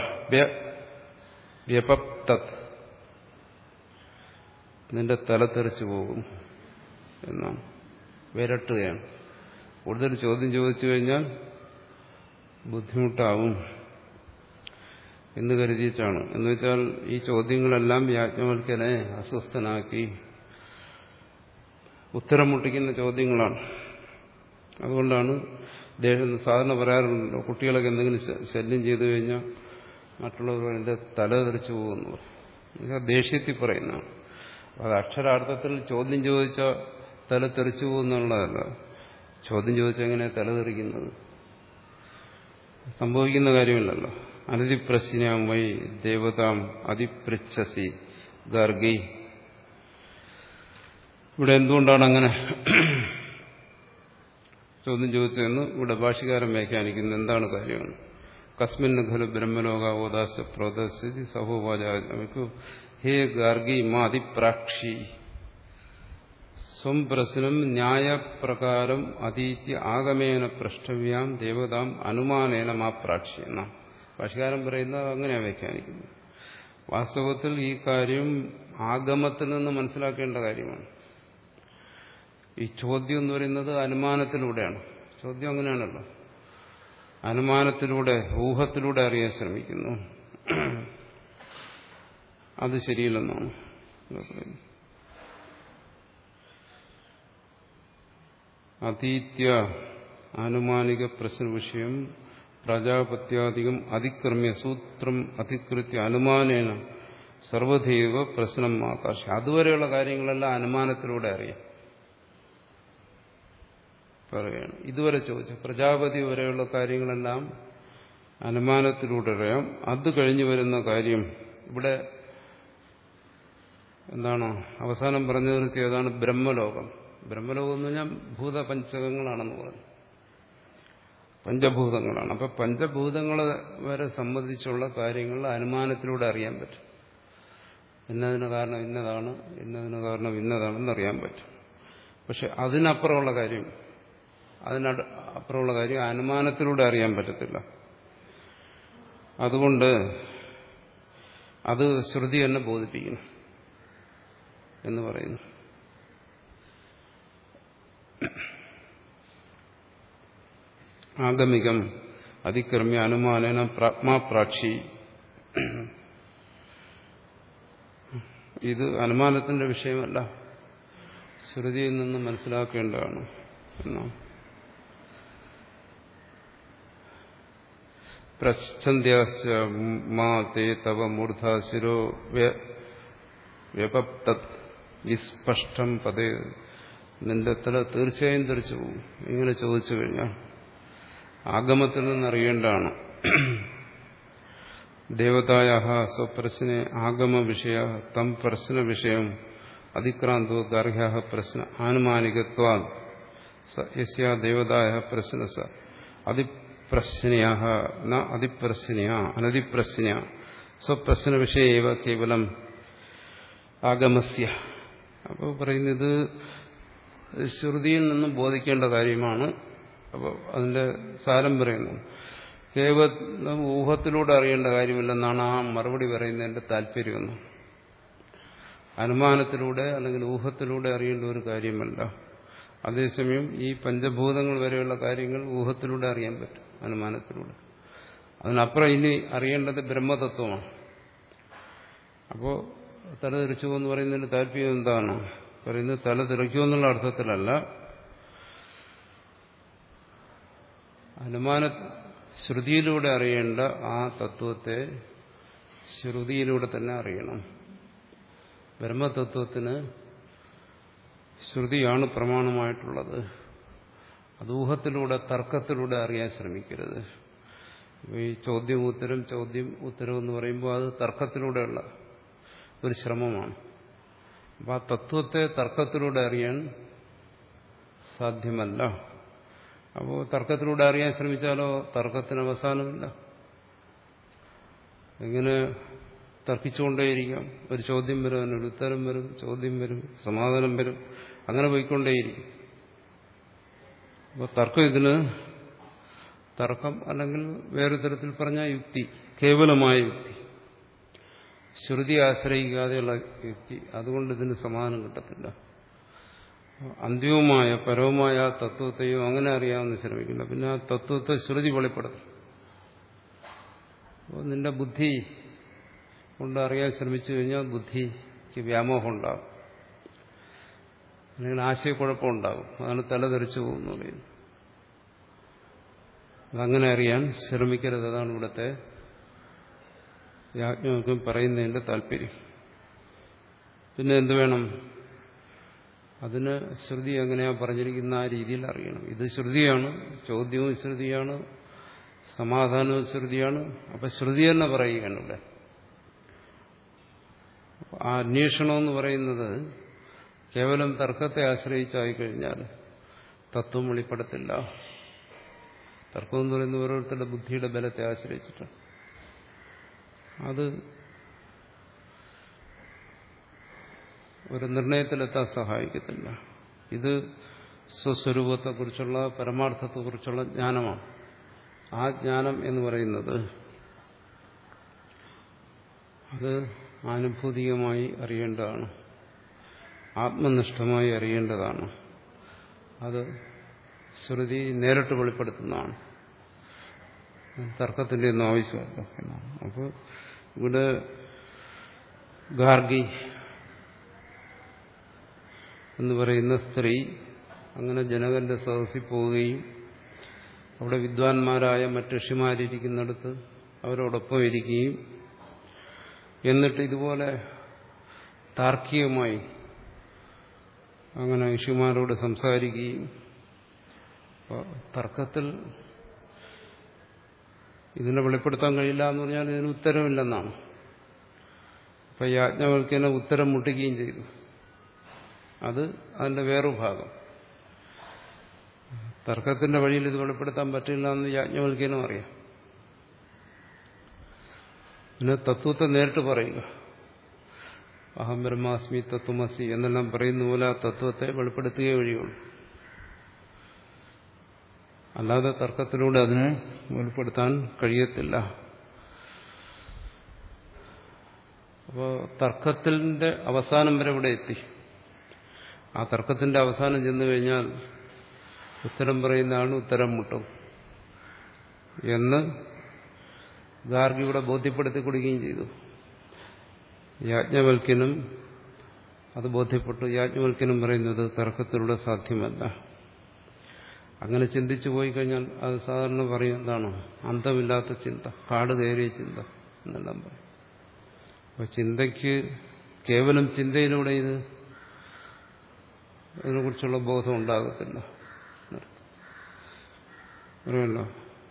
വ്യപപ്തത്, നിന്റെ തല തെറിച്ചു പോകും എന്നാണ്. വിരട്ടുകയാണ്. കൂടുതൽ ചോദ്യം ചോദിച്ചു കഴിഞ്ഞാൽ ബുദ്ധിമുട്ടാവും എന്ന് കരുതിയിട്ടാണ്. എന്ന് വെച്ചാൽ ഈ ചോദ്യങ്ങളെല്ലാം യാജ്ഞവൽക്കനെ അസ്വസ്ഥനാക്കി ഉത്തരം മുട്ടിക്കുന്ന ചോദ്യങ്ങളാണ്. അതുകൊണ്ടാണ് ദേഷ്യം സാധാരണ പറയാറുണ്ടല്ലോ, കുട്ടികളൊക്കെ എന്തെങ്കിലും ശല്യം ചെയ്തു കഴിഞ്ഞാൽ മറ്റുള്ളവർ എൻ്റെ തല തെറിച്ചു പോകുന്നു പറയും. ദേഷ്യത്തിൽ പറയുന്നതാണ്. അത് അക്ഷരാർത്ഥത്തിൽ ചോദ്യം ചോദിച്ചാൽ തല തെറിച്ചു പോകുന്നുള്ളതല്ല. ചോദ്യം ചോദിച്ചാൽ എങ്ങനെയാണ് തല തെറിക്കുന്നത്? സംഭവിക്കുന്ന കാര്യമില്ലല്ലോ. അനതിപ്രശ്നം വൈ ദേവതാം അതിപൃച്ഛസി ഗാർഗി. ഇവിടെ എന്തുകൊണ്ടാണ് അങ്ങനെ ചോദ്യം ചോദിച്ചതെന്ന് ഇവിടെ ഭാഷ്യകാരൻ വ്യാഖ്യാനിക്കുന്നത്. എന്താണ് കാര്യം? കസ്മിൻ ഖലു ബ്രഹ്മലോക ഓദാശ പ്രോദാശി സഹോവാച. ഹേ ഗാർഗി മാ അതിപ്രാക്ഷി സ്വം പ്രശ്നം ന്യായപ്രകാരം അതീത്യ ആഗമേന പ്രഷ്ടവ്യാം ദേവതാം അനുമാനേന മാ പ്രാക്ഷി എന്ന ഭാഷ്യകാരൻ പറയുന്നത് അങ്ങനെയാണ് വ്യാഖ്യാനിക്കുന്നത്. വാസ്തവത്തിൽ ഈ കാര്യം ആഗമത്തിൽ നിന്ന് മനസ്സിലാക്കേണ്ട കാര്യമാണ്. ഈ ചോദ്യം എന്ന് പറയുന്നത് അനുമാനത്തിലൂടെയാണ്. ചോദ്യം അങ്ങനെയാണല്ലോ, അനുമാനത്തിലൂടെ, ഊഹത്തിലൂടെ അറിയാൻ ശ്രമിക്കുന്നു. അത് ശരിയല്ലെന്നാണ് പറയുന്നത്. അതീത്യ ആനുമാനിക പ്രശ്ന വിഷയം പ്രജാപത്യാധികം അതിക്രമ്യ സൂത്രം അധികൃത്യ അനുമാനേന സർവധൈവ പ്രശ്നം ആകാശ. അതുവരെയുള്ള കാര്യങ്ങളെല്ലാം അനുമാനത്തിലൂടെ അറിയാം പറയുകയാണ്. ഇതുവരെ ചോദിച്ച പ്രജാപതി വരെയുള്ള കാര്യങ്ങളെല്ലാം അനുമാനത്തിലൂടെ അറിയാം. അത് കഴിഞ്ഞു വരുന്ന കാര്യം ഇവിടെ എന്താണ് അവസാനം പറഞ്ഞു നിർത്തിയതാണ് ബ്രഹ്മലോകം. ബ്രഹ്മലോകം എന്ന് പറഞ്ഞാൽ ഭൂതപഞ്ചകങ്ങളാണെന്ന് പറഞ്ഞു, പഞ്ചഭൂതങ്ങളാണ്. അപ്പൊ പഞ്ചഭൂതങ്ങളെ വരെ സംബന്ധിച്ചുള്ള കാര്യങ്ങൾ അനുമാനത്തിലൂടെ അറിയാൻ പറ്റും. ഇന്നതിന് കാരണം ഇന്നതാണ്, ഇന്നതിന് കാരണം ഇന്നതാണെന്ന് അറിയാൻ പറ്റും. പക്ഷെ അതിനപ്പുറമുള്ള കാര്യം അതിനട് അപ്പുറമുള്ള കാര്യം അനുമാനത്തിലൂടെ അറിയാൻ പറ്റത്തില്ല. അതുകൊണ്ട് അത് ശ്രുതി തന്നെ ബോധിപ്പിക്കുന്നു എന്ന് പറയുന്നു. ആഗമികം അതിക്രമ്യ അനുമാനേന പ്രാത്മാപ്രാക്ഷി. ഇത് അനുമാനത്തിന്റെ വിഷയമല്ല, ശ്രുതിയിൽ നിന്ന് മനസ്സിലാക്കേണ്ടതാണ് എന്നാണ്. പ്രച്ഛന്ത്യാശ്ച മാ തേ തവ മൂർധ ശിരോ വ്യപപ്തത് വിസ്പഷ്ടം പദേ. നിന്റെ തല തീർച്ചയായും തെറിച്ചു പോകും ഇങ്ങനെ ചോദിച്ചു കഴിഞ്ഞാൽ. ആഗമത്തിൽ നിന്നറിയേണ്ടതാണ്. ദേവതായ സ്വപ്രശ്നെ ആഗമ വിഷയ തം പ്രശ്ന വിഷയം അതിക്രാന്തോ ഗാർഹ്യ പ്രശ്ന ആനുമാനികത്വാ യസ്യാ ദേവതായ പ്രശ്ന സ അതിപ്രശ്നയ ന അതിപ്രശ്നയ അനതിപ്രശ്നയ സ്വപ്രശ്ന വിഷയേവ കേവലം ആഗമസ്യ. അപ്പോൾ പറയുന്നത് ശ്രുതിയിൽ നിന്നും ബോധിക്കേണ്ട കാര്യമാണ്. അപ്പോൾ അതിന്റെ സാരം പറയുന്നു, കേവലം ഊഹത്തിലൂടെ അറിയേണ്ട കാര്യമില്ലെന്നാണ് ആ മറുപടി പറയുന്നതിന്റെ താല്പര്യമെന്ന്. അനുമാനത്തിലൂടെ അല്ലെങ്കിൽ ഊഹത്തിലൂടെ അറിയേണ്ട ഒരു കാര്യമല്ല. അതേസമയം ഈ പഞ്ചഭൂതങ്ങൾ വരെയുള്ള കാര്യങ്ങൾ ഊഹത്തിലൂടെ അറിയാൻ പറ്റും, അനുമാനത്തിലൂടെ. അതിനപ്പുറം ഇനി അറിയേണ്ടത് ബ്രഹ്മതത്വമാണ്. അപ്പോൾ തല തെറിച്ചു എന്ന് പറയുന്നതിന്റെ താല്പര്യം എന്താണ്? പറയുന്നത് തല തെറിക്കുമെന്നുള്ള അർത്ഥത്തിലല്ല, അനുമാന ശ്രുതിയിലൂടെ അറിയേണ്ട ആ തത്വത്തെ ശ്രുതിയിലൂടെ തന്നെ അറിയണം. ബ്രഹ്മതത്വത്തിന് ശ്രുതിയാണ് പ്രമാണമായിട്ടുള്ളത്. അത് ഊഹത്തിലൂടെ തർക്കത്തിലൂടെ അറിയാൻ ശ്രമിക്കരുത്. ഈ ചോദ്യം ഉത്തരം ചോദ്യം ഉത്തരം എന്ന് പറയുമ്പോൾ അത് തർക്കത്തിലൂടെയുള്ള ഒരു ശ്രമമാണ്. അപ്പം ആ തത്വത്തെ തർക്കത്തിലൂടെ അറിയാൻ സാധ്യമല്ല. അപ്പോൾ തർക്കത്തിലൂടെ അറിയാൻ ശ്രമിച്ചാലോ തർക്കത്തിന് അവസാനമില്ല. എങ്ങനെ തർക്കിച്ചുകൊണ്ടേയിരിക്കാം. ഒരു ചോദ്യം വരും, അതിനൊരു ഉത്തരം വരും, ചോദ്യം വരും, സമാധാനം വരും, അങ്ങനെ പോയിക്കൊണ്ടേയിരിക്കും. അപ്പോൾ തർക്കം ഇതിന് തർക്കം അല്ലെങ്കിൽ വേറെ തരത്തിൽ പറഞ്ഞ യുക്തി, കേവലമായ യുക്തി, ശ്രുതി ആശ്രയിക്കാതെയുള്ള യുക്തി, അതുകൊണ്ട് ഇതിന് സമാധാനം കിട്ടത്തില്ല. അന്തിമമായ പരവുമായ ആ തത്വത്തെയോ അങ്ങനെ അറിയാമെന്ന് ശ്രമിക്കില്ല. പിന്നെ ആ തത്വത്തെ ശ്രുതി വെളിപ്പെടുത്തും. അപ്പോൾ നിന്റെ ബുദ്ധി കൊണ്ട് അറിയാൻ ശ്രമിച്ചു കഴിഞ്ഞാൽ ബുദ്ധിക്ക് വ്യാമോഹം ഉണ്ടാകും, അല്ലെങ്കിൽ ആശയക്കുഴപ്പം ഉണ്ടാകും. അതാണ് തലതെറിച്ചു പോകുന്നു പറയുന്നത്. അതങ്ങനെ അറിയാൻ ശ്രമിക്കരുത്. അതാണ് ഇവിടുത്തെ യാജ്ഞവൽക്യം പറയുന്നതിന്റെ താല്പര്യം. പിന്നെ എന്ത് വേണം? അതിന് ശ്രുതി എങ്ങനെയാ പറഞ്ഞിരിക്കുന്ന ആ രീതിയിൽ അറിയണം. ഇത് ശ്രുതിയാണ്, ചോദ്യവും ശ്രുതിയാണ്, സമാധാനവും ശ്രുതിയാണ്. അപ്പൊ ശ്രുതി തന്നെ പറയുകയാണ് ഇവിടെ. ആ അന്വേഷണം എന്ന് പറയുന്നത് കേവലം തർക്കത്തെ ആശ്രയിച്ചായിക്കഴിഞ്ഞാൽ തത്വം വെളിപ്പെടത്തില്ല. തർക്കം എന്ന് പറയുന്നത് ഓരോരുത്തരുടെ ബുദ്ധിയുടെ ബലത്തെ ആശ്രയിച്ചിട്ടാണ്. അത് ഒരു നിർണയത്തിലെത്താൻ സഹായിക്കത്തില്ല. ഇത് സ്വസ്വരൂപത്തെക്കുറിച്ചുള്ള പരമാർത്ഥത്തെക്കുറിച്ചുള്ള ജ്ഞാനമാണ്. ആ ജ്ഞാനം എന്ന് പറയുന്നത് അത് ആനുഭൂതികമായി അറിയേണ്ടതാണ്, ആത്മനിഷ്ഠമായി അറിയേണ്ടതാണ്. അത് ശ്രുതി നേരിട്ട് വെളിപ്പെടുത്തുന്നതാണ്. തർക്കത്തിന്റെ ഒന്നും ആവശ്യമല്ല എന്നാണ്. അപ്പോൾ ഇവിടെ ഗാർഗി എന്ന് പറയുന്ന സ്ത്രീ അങ്ങനെ ജനകന്റെ സദസ്സിൽ പോവുകയും അവിടെ വിദ്വാൻമാരായ മറ്റ് ഋഷിമാരിയ്ക്കുന്നിടത്ത് അവരോടൊപ്പം ഇരിക്കുകയും എന്നിട്ട് ഇതുപോലെ താർക്കികമായി അങ്ങനെ ഋഷിമാരോട് സംസാരിക്കുകയും തർക്കത്തിൽ ഇതിനെ വെളിപ്പെടുത്താൻ കഴിയില്ല എന്ന് പറഞ്ഞാൽ ഇതിന് ഉത്തരവില്ലെന്നാണ്. അപ്പൊ യാജ്ഞവൽക്യനെ ഉത്തരം മുട്ടിക്കുകയും ചെയ്തു. അത് അതിന്റെ വേറൊരു ഭാഗം. തർക്കത്തിന്റെ വഴിയിൽ ഇത് വെളിപ്പെടുത്താൻ പറ്റില്ല എന്ന് യാജ്ഞവൽക്യനും അറിയാം. പിന്നെ തത്വത്തെ നേരിട്ട് പറയുക, അഹം ബ്രഹ്മാസ്മി തത്വമസി എന്നെല്ലാം പറയുന്ന പോലെ ആ തത്വത്തെ വെളിപ്പെടുത്തുകയേ വഴിയുള്ളൂ. അല്ലാതെ തർക്കത്തിലൂടെ അതിനെ വെളിപ്പെടുത്താൻ കഴിയത്തില്ല. അപ്പോൾ തർക്കത്തിന്റെ അവസാനം വരെ ഇവിടെ എത്തി. ആ തർക്കത്തിന്റെ അവസാനം ചെന്നു കഴിഞ്ഞാൽ ഉത്തരം പറയുന്ന ആൾ ഉത്തരം മുട്ടും എന്ന് ഗാർഗി ഇവിടെ ബോധ്യപ്പെടുത്തി കൊടുക്കുകയും ചെയ്തു. യാജ്ഞവൽക്യനും അത് ബോധ്യപ്പെട്ടു. യാജ്ഞവൽക്യനും പറയുന്നത് തർക്കത്തിലൂടെ സാധ്യമല്ല. അങ്ങനെ ചിന്തിച്ചു പോയി കഴിഞ്ഞാൽ അത് സാധാരണ പറയും എന്താണ്, അന്തമില്ലാത്ത ചിന്ത, കാട് കയറിയ ചിന്ത എന്നെല്ലാം പറയും. അപ്പോൾ ചിന്തയ്ക്ക് കേവലം ചിന്തയിലൂടെ ഇത് ഇതിനെക്കുറിച്ചുള്ള ബോധം ഉണ്ടാകത്തില്ല. അറിയല്ലോ,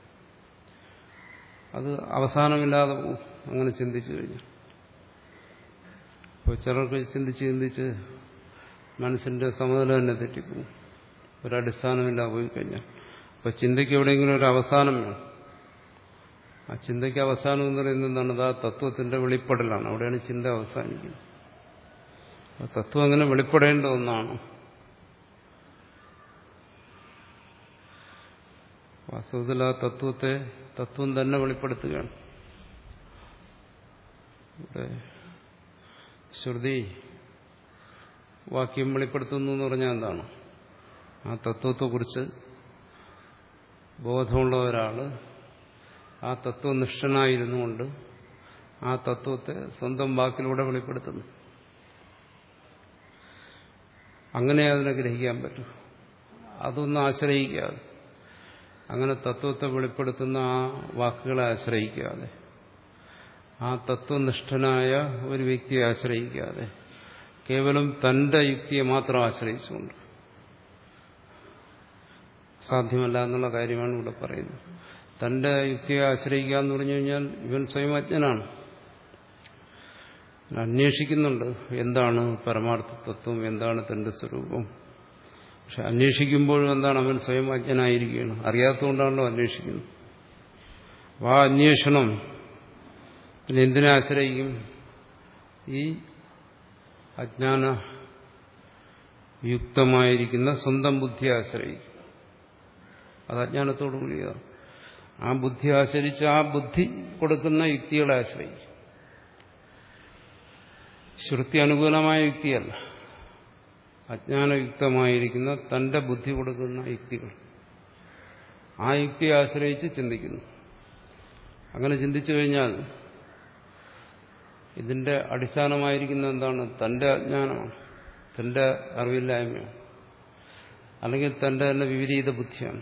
അത് അവസാനമില്ലാതെ പോകും അങ്ങനെ ചിന്തിച്ചു കഴിഞ്ഞാൽ. ഇപ്പോൾ ചിലർക്ക് ചിന്തിച്ച് ചിന്തിച്ച് മനസ്സിന്റെ സമനില തന്നെ തെറ്റിപ്പോകും, ഒരടിസ്ഥാനമില്ലാതെ പോയി കഴിഞ്ഞാൽ. അപ്പോൾ ചിന്തയ്ക്ക് എവിടെയെങ്കിലും ഒരു അവസാനം വേണം. ആ ചിന്തയ്ക്ക് അവസാനം എന്ന് പറയുന്നത് എന്താണ്? അത് ആ തത്വത്തിന്റെ വെളിപ്പെടലാണ്. അവിടെയാണ് ചിന്ത അവസാനിക്കുന്നത്. ആ തത്വം അങ്ങനെ വെളിപ്പെടേണ്ട ഒന്നാണ്. വാസ്തവത്തിൽ ആ തത്വത്തെ തത്വം തന്നെ വെളിപ്പെടുത്തുകയാണ്. ഇവിടെ ശ്രുതി വാക്യം വെളിപ്പെടുത്തുന്നു എന്ന് പറഞ്ഞാൽ എന്താണ്? ആ തത്വത്തെക്കുറിച്ച് ബോധമുള്ള ഒരാൾ ആ തത്വനിഷ്ഠനായിരുന്നു കൊണ്ട് ആ തത്വത്തെ സ്വന്തം വാക്കിലൂടെ വെളിപ്പെടുത്തുന്നു. അങ്ങനെ അതിനെ ഗ്രഹിക്കാൻ പറ്റും. അതൊന്നും ആശ്രയിക്കാതെ, അങ്ങനെ തത്വത്തെ വെളിപ്പെടുത്തുന്ന ആ വാക്കുകളെ ആശ്രയിക്കാതെ, ആ തത്വനിഷ്ഠനായ ഒരു വ്യക്തിയെ ആശ്രയിക്കാതെ, കേവലം തന്റെ യുക്തിയെ മാത്രം ആശ്രയിച്ചുകൊണ്ട് സാധ്യമല്ല എന്നുള്ള കാര്യമാണ് ഇവിടെ പറയുന്നത്. തന്റെ യുക്തിയെ ആശ്രയിക്കുക എന്ന് പറഞ്ഞു കഴിഞ്ഞാൽ ഇവൻ സ്വയം അജ്ഞനാണ്, അന്വേഷിക്കുന്നുണ്ട് എന്താണ് പരമാർത്ഥ തത്വം, എന്താണ് തന്റെ സ്വരൂപം. പക്ഷെ അന്വേഷിക്കുമ്പോഴും എന്താണ്? അവൻ സ്വയം അജ്ഞനായിരിക്കുകയാണ്, അറിയാത്തതുകൊണ്ടാണല്ലോ അന്വേഷിക്കുന്നത്. അപ്പോൾ ആ അന്വേഷണം പിന്നെ എന്തിനെ ആശ്രയിക്കും? ഈ അജ്ഞാന യുക്തമായിരിക്കുന്ന സ്വന്തം ബുദ്ധിയെ ആശ്രയിക്കും. അത് അജ്ഞാനത്തോടു കൂടിയതാണ്. ആ ബുദ്ധി ആശ്രയിച്ച് ആ ബുദ്ധി കൊടുക്കുന്ന യുക്തികളെ ആശ്രയിക്കും. ശ്രുതി അനുകൂലമായ യുക്തിയല്ല, അജ്ഞാനയുക്തമായിരിക്കുന്ന തന്റെ ബുദ്ധി കൊടുക്കുന്ന യുക്തികൾ. ആ യുക്തിയെ ആശ്രയിച്ച് ചിന്തിക്കുന്നു. അങ്ങനെ ചിന്തിച്ചു കഴിഞ്ഞാൽ ഇതിന്റെ അടിസ്ഥാനമായിരിക്കുന്ന എന്താണ്? തന്റെ അജ്ഞാനമാണ്, തന്റെ അറിവില്ലായ്മയാണ്, അല്ലെങ്കിൽ തന്റെ തന്നെ വിപരീത ബുദ്ധിയാണ്.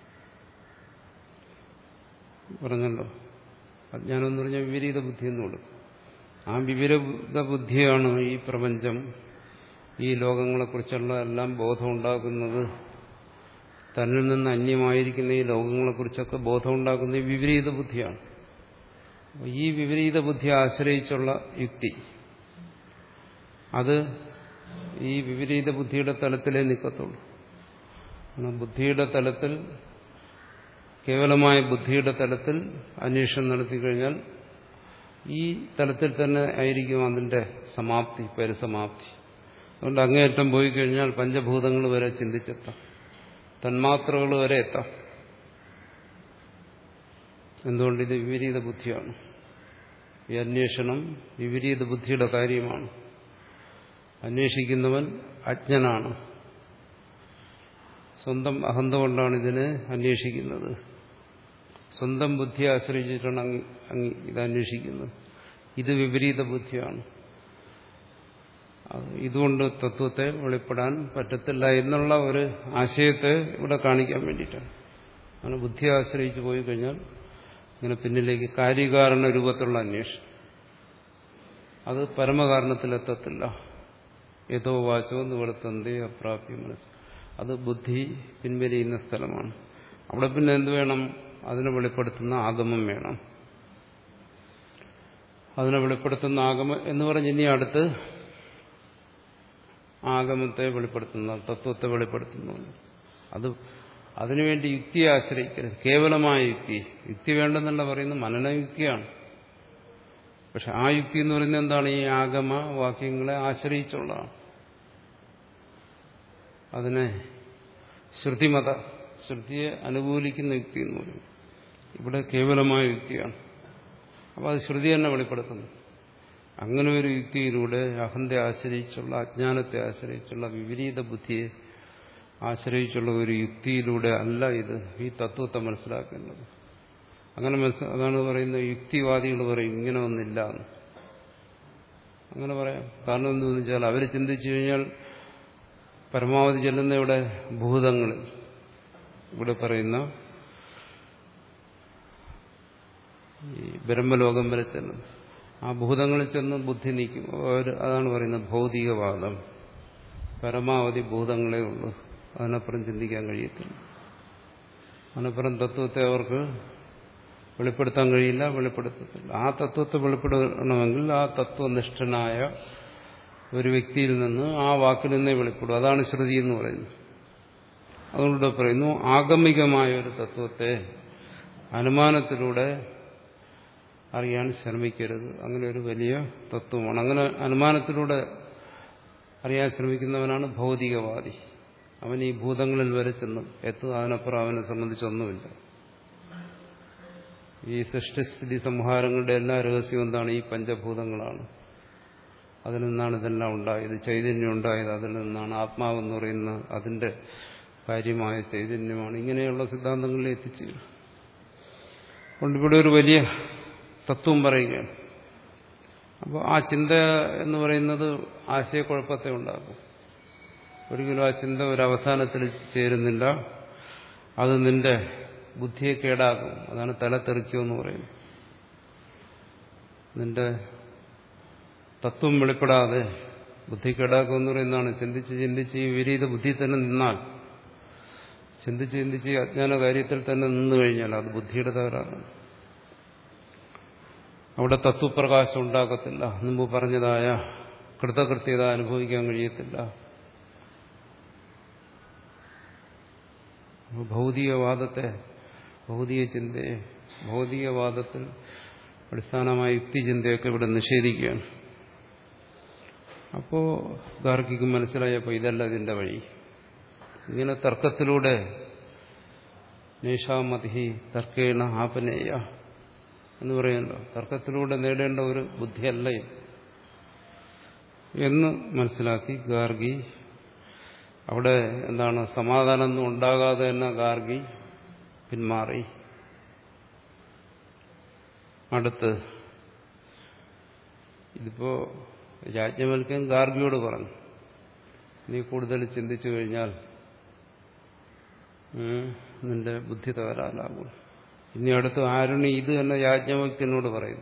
പറഞ്ഞല്ലോ, അജ്ഞാനം എന്ന് പറഞ്ഞാൽ വിപരീത ബുദ്ധി എന്നുള്ളൂ. ആ വിപരീത ബുദ്ധിയാണ് ഈ പ്രപഞ്ചം, ഈ ലോകങ്ങളെക്കുറിച്ചുള്ള എല്ലാം ബോധമുണ്ടാക്കുന്നത്. തന്നിൽ നിന്ന് അന്യമായിരിക്കുന്ന ഈ ലോകങ്ങളെക്കുറിച്ചൊക്കെ ബോധമുണ്ടാക്കുന്ന ഈ വിപരീത ബുദ്ധിയാണ്. ഈ വിപരീത ബുദ്ധിയെ ആശ്രയിച്ചുള്ള യുക്തി, അത് ഈ വിപരീത ബുദ്ധിയുടെ തലത്തിലേ നിൽക്കത്തുള്ളൂ. ബുദ്ധിയുടെ തലത്തിൽ, കേവലമായ ബുദ്ധിയുടെ തലത്തിൽ അന്വേഷണം നടത്തിക്കഴിഞ്ഞാൽ ഈ തലത്തിൽ തന്നെ ആയിരിക്കും അതിന്റെ സമാപ്തി, പരിസമാപ്തി. അതുകൊണ്ട് അങ്ങേയറ്റം പോയി കഴിഞ്ഞാൽ പഞ്ചഭൂതങ്ങൾ വരെ ചിന്തിച്ചെത്താം, തന്മാത്രകൾ വരെ എത്താം. എന്തുകൊണ്ട്? ഇത് വിപരീത ബുദ്ധിയാണ്. ഈ അന്വേഷണം വിപരീത ബുദ്ധിയുടെ കാര്യമാണ്. അന്വേഷിക്കുന്നവൻ അജ്ഞനാണ്, സ്വന്തം അഹന്ത കൊണ്ടാണ് ഇതിനെ അന്വേഷിക്കുന്നത്. സ്വന്തം ബുദ്ധിയെ ആശ്രയിച്ചിട്ടാണ് അങ്ങ് ഇത് അന്വേഷിക്കുന്നത്. ഇത് വിപരീത ബുദ്ധിയാണ്. ഇതുകൊണ്ട് തത്വത്തെ വെളിപ്പെടാൻ പറ്റത്തില്ല എന്നുള്ള ഒരു ആശയത്തെ ഇവിടെ കാണിക്കാൻ വേണ്ടിയിട്ടാണ്. അങ്ങനെ ബുദ്ധിയെ ആശ്രയിച്ചു പോയി കഴിഞ്ഞാൽ ഇങ്ങനെ പിന്നിലേക്ക് കാര്യകാരണ രൂപത്തിലുള്ള അന്വേഷണം, അത് പരമകാരണത്തിലെത്തത്തില്ല. യഥോ വാചോ നിവർത്തന്തേ അപ്രാപ്യ മനസ്സ്, അത് ബുദ്ധി പിൻവലിയുന്ന സ്ഥലമാണ്. അവിടെ പിന്നെ എന്ത് വേണം? അതിനെ വെളിപ്പെടുത്തുന്ന ആഗമം വേണം. അതിനെ വെളിപ്പെടുത്തുന്ന ആഗമം എന്ന് പറഞ്ഞ് ഇനി അടുത്ത് ആഗമത്തെ വെളിപ്പെടുത്തുന്ന, തത്വത്തെ വെളിപ്പെടുത്തുന്നു. അത് അതിനുവേണ്ടി യുക്തിയെ ആശ്രയിക്കരുത്, കേവലമായ യുക്തി. യുക്തി വേണ്ടെന്നല്ല പറയുന്നത്, മനനയുക്തിയാണ്. പക്ഷെ ആ യുക്തി എന്ന് പറയുന്നത് എന്താണ്? ഈ ആഗമ വാക്യങ്ങളെ ആശ്രയിച്ചുള്ളതാണ്. അതിനെ ശ്രുതിമത, ശ്രുതിയെ അനുകൂലിക്കുന്ന യുക്തി എന്ന് പറയും. ഇവിടെ കേവലമായ യുക്തിയാണ്. അപ്പോൾ അത് ശ്രുതി തന്നെ വെളിപ്പെടുത്തുന്നു. അങ്ങനെ ഒരു യുക്തിയിലൂടെ അഹന്തെ ആശ്രയിച്ചുള്ള, അജ്ഞാനത്തെ ആശ്രയിച്ചുള്ള, വിപരീത ബുദ്ധിയെ ആശ്രയിച്ചുള്ള ഒരു യുക്തിയിലൂടെ അല്ല ഇത് ഈ തത്വത്തെ മനസ്സിലാക്കേണ്ടത്. അങ്ങനെ മനസ്സിൽ അതാണ് പറയുന്നത്. യുക്തിവാദികൾ പറയും ഇങ്ങനെ ഒന്നില്ല എന്ന്. അങ്ങനെ പറയാം. കാരണം എന്താണെന്ന് വെച്ചാൽ അവർ ചിന്തിച്ചു കഴിഞ്ഞാൽ പരമാവധി ചെല്ലുന്ന ഇവിടെ ഭൂതങ്ങളിൽ, ഇവിടെ പറയുന്ന ഈ ബ്രഹ്മലോകം വരെ ചെല്ലുന്നു. ആ ഭൂതങ്ങളിൽ ചെന്ന് ബുദ്ധി നീക്കും. അതാണ് പറയുന്നത് ഭൗതികവാദം. പരമാവധി ഭൂതങ്ങളേ ഉള്ളൂ, അതിനപ്പുറം ചിന്തിക്കാൻ കഴിയത്തില്ല. അതിനപ്പുറം തത്വത്തെ അവർക്ക് വെളിപ്പെടുത്താൻ കഴിയില്ല, വെളിപ്പെടുത്തത്തില്ല. ആ തത്വത്തെ വെളിപ്പെടണമെങ്കിൽ ആ തത്വനിഷ്ഠനായ ഒരു വ്യക്തിയിൽ നിന്ന് ആ വാക്കിൽ നിന്നേ വെളിപ്പെടും. അതാണ് ശ്രുതി എന്ന് പറയുന്നത്. അതുകൊണ്ട് പറയുന്നു, ആഗമികമായ ഒരു തത്വത്തെ അനുമാനത്തിലൂടെ അറിയാൻ ശ്രമിക്കരുത്. അങ്ങനെ ഒരു വലിയ തത്വമാണ്. അങ്ങനെ അനുമാനത്തിലൂടെ അറിയാൻ ശ്രമിക്കുന്നവനാണ് ഭൗതികവാദി. അവൻ ഈ ഭൂതങ്ങളിൽ വരെ ചെന്ന് എത്തും. അതിനപ്പുറം അവനെ സംബന്ധിച്ചൊന്നുമില്ല. ഈ സൃഷ്ടിസ്ഥിതി സംഹാരങ്ങളുടെ എല്ലാ രഹസ്യവും എന്താണ്? ഈ പഞ്ചഭൂതങ്ങളാണ്. അതിൽ നിന്നാണ് ഇതെല്ലാം ഉണ്ടായത്. ചൈതന്യം ഉണ്ടായത് അതിൽ നിന്നാണ്. ആത്മാവെന്ന് പറയുന്നത് അതിന്റെ കാര്യമായ ചൈതന്യമാണ്. ഇങ്ങനെയുള്ള സിദ്ധാന്തങ്ങളിൽ എത്തിച്ചേരും. അതുകൊണ്ട് ഇവിടെ ഒരു വലിയ തത്വം പറയുകയാണ്. അപ്പോൾ ആ ചിന്ത എന്ന് പറയുന്നത് ആശയക്കുഴപ്പത്തെ ഉണ്ടാക്കും. ഒരിക്കലും ആ ചിന്ത ഒരു അവസാനത്തിൽ ചേരുന്നില്ല. അത് നിന്റെ ബുദ്ധിയെ കേടാക്കും. അതാണ് തല തെറിക്കുമെന്ന് പറയുന്നത്. നിന്റെ തത്വം വെളിപ്പെടാതെ ബുദ്ധി കേടാക്കുമെന്ന് പറയുന്നതാണ്. ചിന്തിച്ച് ചിന്തിച്ച് ഈ വിപരീത ബുദ്ധി തന്നെ നിന്നാൽ, ചിന്തിച്ച് ചിന്തിച്ച് അജ്ഞാന കാര്യത്തിൽ തന്നെ നിന്നു കഴിഞ്ഞാൽ അത് ബുദ്ധിയുടെ തകരാറാണ്. അവിടെ തത്വപ്രകാശം ഉണ്ടാകത്തില്ല. മുമ്പ് പറഞ്ഞതായ കൃതകൃത്യത അനുഭവിക്കാൻ കഴിയത്തില്ല. ഭൗതികവാദത്തെ, ഭൗതിക ചിന്തയെ, ഭൗതികവാദത്തിൽ അടിസ്ഥാനമായ യുക്തിചിന്തയൊക്കെ ഇവിടെ നിഷേധിക്കുകയാണ്. അപ്പോൾ ഗാർഗിക്ക് മനസ്സിലായപ്പോൾ ഇതല്ല ഇതിന്റെ വഴി. ഇങ്ങനെ തർക്കത്തിലൂടെ നേഷാമതി തർക്കേണ ആപനേയ എന്ന് പറയുമല്ലോ, തർക്കത്തിലൂടെ നേടേണ്ട ഒരു ബുദ്ധിയല്ല ഇത് എന്ന് മനസ്സിലാക്കി ഗാർഗി അവിടെ എന്താണ് സമാധാനമൊന്നും ഉണ്ടാകാതെ തന്നെ ഗാർഗി പിന്മാറി. അടുത്ത് ഇതിപ്പോ യാജ്ഞവൽക്യൻ ഗാർഗിയോട് പറഞ്ഞു, നീ കൂടുതൽ ചിന്തിച്ചു കഴിഞ്ഞാൽ നിന്റെ ബുദ്ധി തകരാറാകും. ഇനി അടുത്ത് ആരുണി ഇത് തന്നെ യാജ്ഞവൽക്യനോട് പറയുന്നു.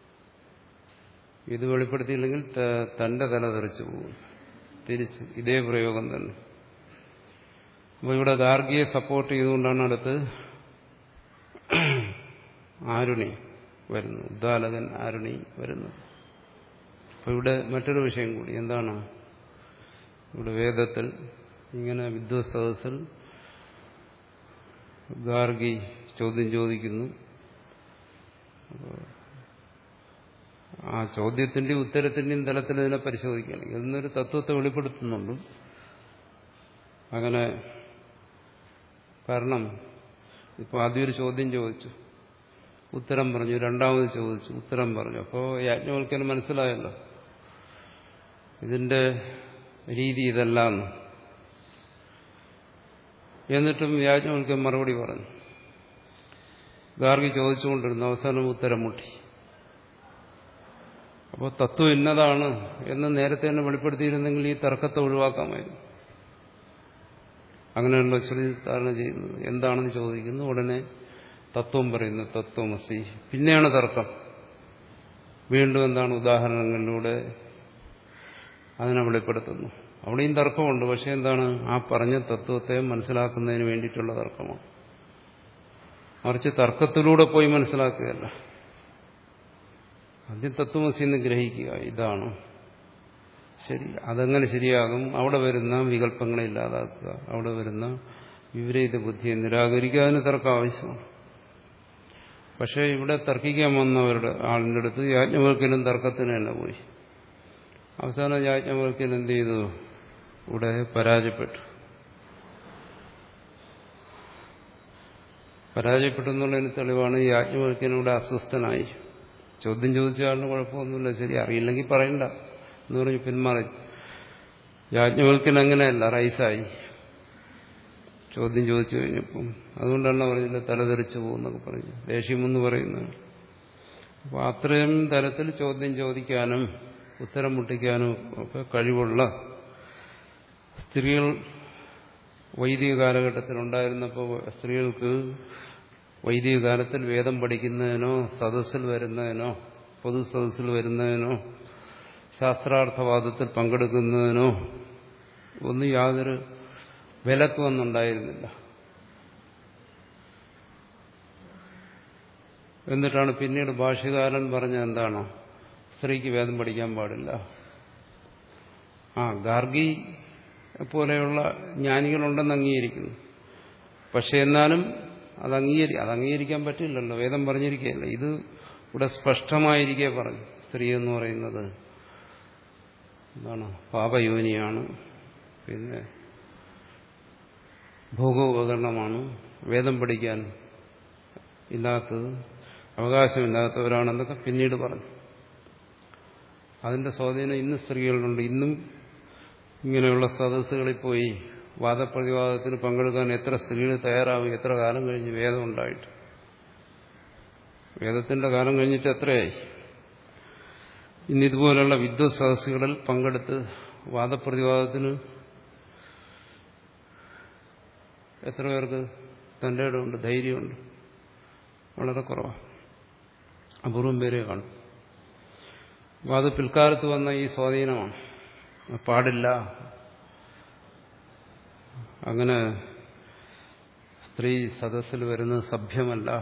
ഇത് വെളിപ്പെടുത്തിയില്ലെങ്കിൽ തന്റെ തല തെറിച്ചു പോകും. തിരിച്ച് ഇതേ പ്രയോഗം തന്നെ. അപ്പോൾ ഇവിടെ ഗാർഗിയെ സപ്പോർട്ട് ചെയ്തുകൊണ്ടാണ് അടുത്ത് ആരുണി വരുന്നത്, ഉദ്ദാലകൻ ആരുണി വരുന്നത്. അപ്പോൾ ഇവിടെ മറ്റൊരു വിഷയം കൂടി എന്താണ്? ഇവിടെ വേദത്തിൽ ഇങ്ങനെ വിദ്വത്സദസ്സിൽ ഗാർഗി ചോദ്യം ചോദിക്കുന്നു. ആ ചോദ്യത്തിന്റെയും ഉത്തരത്തിന്റെയും തലത്തിൽ ഇതിനെ പരിശോധിക്കുകയാണ്. എന്നൊരു തത്വത്തെ വെളിപ്പെടുത്തുന്നുണ്ട്. അങ്ങനെ കാരണം ഇപ്പോൾ ആദ്യം ഒരു ചോദ്യം ചോദിച്ചു, ഉത്തരം പറഞ്ഞു. രണ്ടാമത് ചോദിച്ചു, ഉത്തരം പറഞ്ഞു. അപ്പോൾ യാജ്ഞവൽക്യന് മനസ്സിലായല്ലോ ഇതിന്റെ രീതി ഇതല്ലാന്ന്. എന്നിട്ടും യാജ്ഞവൽക്യൻ മറുപടി പറഞ്ഞു. ഗാർഗി ചോദിച്ചുകൊണ്ടിരുന്നു. അവസാനം ഉത്തരം മുട്ടി. അപ്പോൾ തത്വം ഇന്നതാണ് എന്ന് നേരത്തെ തന്നെ വെളിപ്പെടുത്തിയിരുന്നെങ്കിൽ ഈ തർക്കത്തെ ഒഴിവാക്കാമായിരുന്നു. അങ്ങനെയുള്ള ശ്രുതി ധാരണ ചെയ്യുന്നത്. എന്താണെന്ന് ചോദിക്കുന്നു, ഉടനെ തത്വം പറയുന്നു, തത്വമസി. പിന്നെയാണ് തർക്കം. വീണ്ടും എന്താണ് ഉദാഹരണങ്ങളിലൂടെ അതിനെ വെളിപ്പെടുത്തുന്നു. അവിടെയും തർക്കമുണ്ട്. പക്ഷെ എന്താണ്, ആ പറഞ്ഞ തത്വത്തെ മനസ്സിലാക്കുന്നതിന് വേണ്ടിയിട്ടുള്ള തർക്കമാണ്. മറിച്ച് തർക്കത്തിലൂടെ പോയി മനസ്സിലാക്കുകയല്ല. ആദ്യം തത്വമസി എന്ന് ഗ്രഹിക്കുക, ഇതാണ് ശരി. അതെങ്ങനെ ശരിയാകും? അവിടെ വരുന്ന വികല്പങ്ങളെ ഇല്ലാതാക്കുക, അവിടെ വരുന്ന വിപരീത ബുദ്ധിയെ നിരാകരിക്കുക. അതിന് തർക്കം ആവശ്യമാണ്. പക്ഷെ ഇവിടെ തർക്കിക്കാൻ വന്നവരുടെ ആളിൻ്റെ അടുത്ത് യാജ്ഞവൽക്യനും തർക്കത്തിന് തന്നെ പോയി. അവസാനം യാജ്ഞവൽക്യൻ എന്ത് ചെയ്തു? ഇവിടെ പരാജയപ്പെട്ടു. പരാജയപ്പെട്ടു എന്നുള്ളതിന് തെളിവാണ് യാജ്ഞവൽക്യനൂടെ അസ്വസ്ഥനായി. ചോദ്യം ചോദിച്ച ആളിന് കുഴപ്പമൊന്നുമില്ല, ശരി അറിയില്ലെങ്കിൽ പറയണ്ട എന്ന് പറഞ്ഞ് പിന്മാറി. യാജ്ഞവൽക്യൻ അങ്ങനെയല്ല, റൈസായി ചോദ്യം ചോദിച്ചു കഴിഞ്ഞപ്പം. അതുകൊണ്ടാണ് പറഞ്ഞില്ല തലതെറിച്ചു പോകുന്നൊക്കെ പറഞ്ഞു, ദേഷ്യമെന്ന് പറയുന്നത്. അപ്പോൾ അത്രയും തരത്തിൽ ചോദ്യം ചോദിക്കാനും ഉത്തരം മുട്ടിക്കാനും ഒക്കെ കഴിവുള്ള സ്ത്രീകൾ വൈദിക കാലഘട്ടത്തിലുണ്ടായിരുന്നപ്പോൾ സ്ത്രീകൾക്ക് വൈദിക കാലത്തിൽ വേദം പഠിക്കുന്നതിനോ സദസ്സിൽ വരുന്നതിനോ പൊതു സദസ്സിൽ വരുന്നതിനോ ശാസ്ത്രാർത്ഥവാദത്തിൽ പങ്കെടുക്കുന്നതിനോ ഒന്നും യാതൊരു വിലക്കും ഉണ്ടായിരുന്നില്ല. എന്നിട്ടാണ് പിന്നീട് ഭാഷ്യകാരൻ പറഞ്ഞ എന്താണോ സ്ത്രീക്ക് വേദം പഠിക്കാൻ പാടില്ല. ആ ഗാർഗി പോലെയുള്ള ജ്ഞാനികളുണ്ടെന്ന് അംഗീകരിക്കുന്നു. പക്ഷെ എന്നാലും അത് അംഗീകരി അത് അംഗീകരിക്കാൻ പറ്റില്ലല്ലോ, വേദം പറഞ്ഞിരിക്കുകയല്ല. ഇത് ഇവിടെ സ്പഷ്ടമായിരിക്കെ പറഞ്ഞു സ്ത്രീ എന്ന് പറയുന്നത് എന്താണ്, പാപയോനിയാണ്, പിന്നെ ഭോഗോപകരണമാണ്, വേദം പഠിക്കാൻ ഇല്ലാത്തത് അവകാശമില്ലാത്തവരാണെന്നൊക്കെ പിന്നീട് പറഞ്ഞു. അതിന്റെ സ്വാധീനം ഇന്ന് സ്ത്രീകളിലുണ്ട്. ഇന്നും ഇങ്ങനെയുള്ള സദസ്സുകളിൽ പോയി വാദപ്രതിവാദത്തിന് പങ്കെടുക്കാൻ എത്ര സ്ത്രീകൾ തയ്യാറാവും? എത്ര കാലം കഴിഞ്ഞ് വേദം ഉണ്ടായിട്ട്? വേദത്തിന്റെ കാലം കഴിഞ്ഞിട്ട് എത്രയായി? ഇന്നിതുപോലുള്ള വിദ്വത് സദസ്സുകളിൽ പങ്കെടുത്ത് വാദപ്രതിവാദത്തിന് എത്ര പേർക്ക് തന്റെ ഇടമുണ്ട്, ധൈര്യമുണ്ട്? വളരെ കുറവാണ്, അപൂർവം പേരെ കാണും. അപ്പോൾ അത് പിൽക്കാലത്ത് വന്ന ഈ സ്വാധീനമാണ്. പാടില്ല, അങ്ങനെ സ്ത്രീ സദസ്സിൽ വരുന്നത് സഭ്യമല്ല,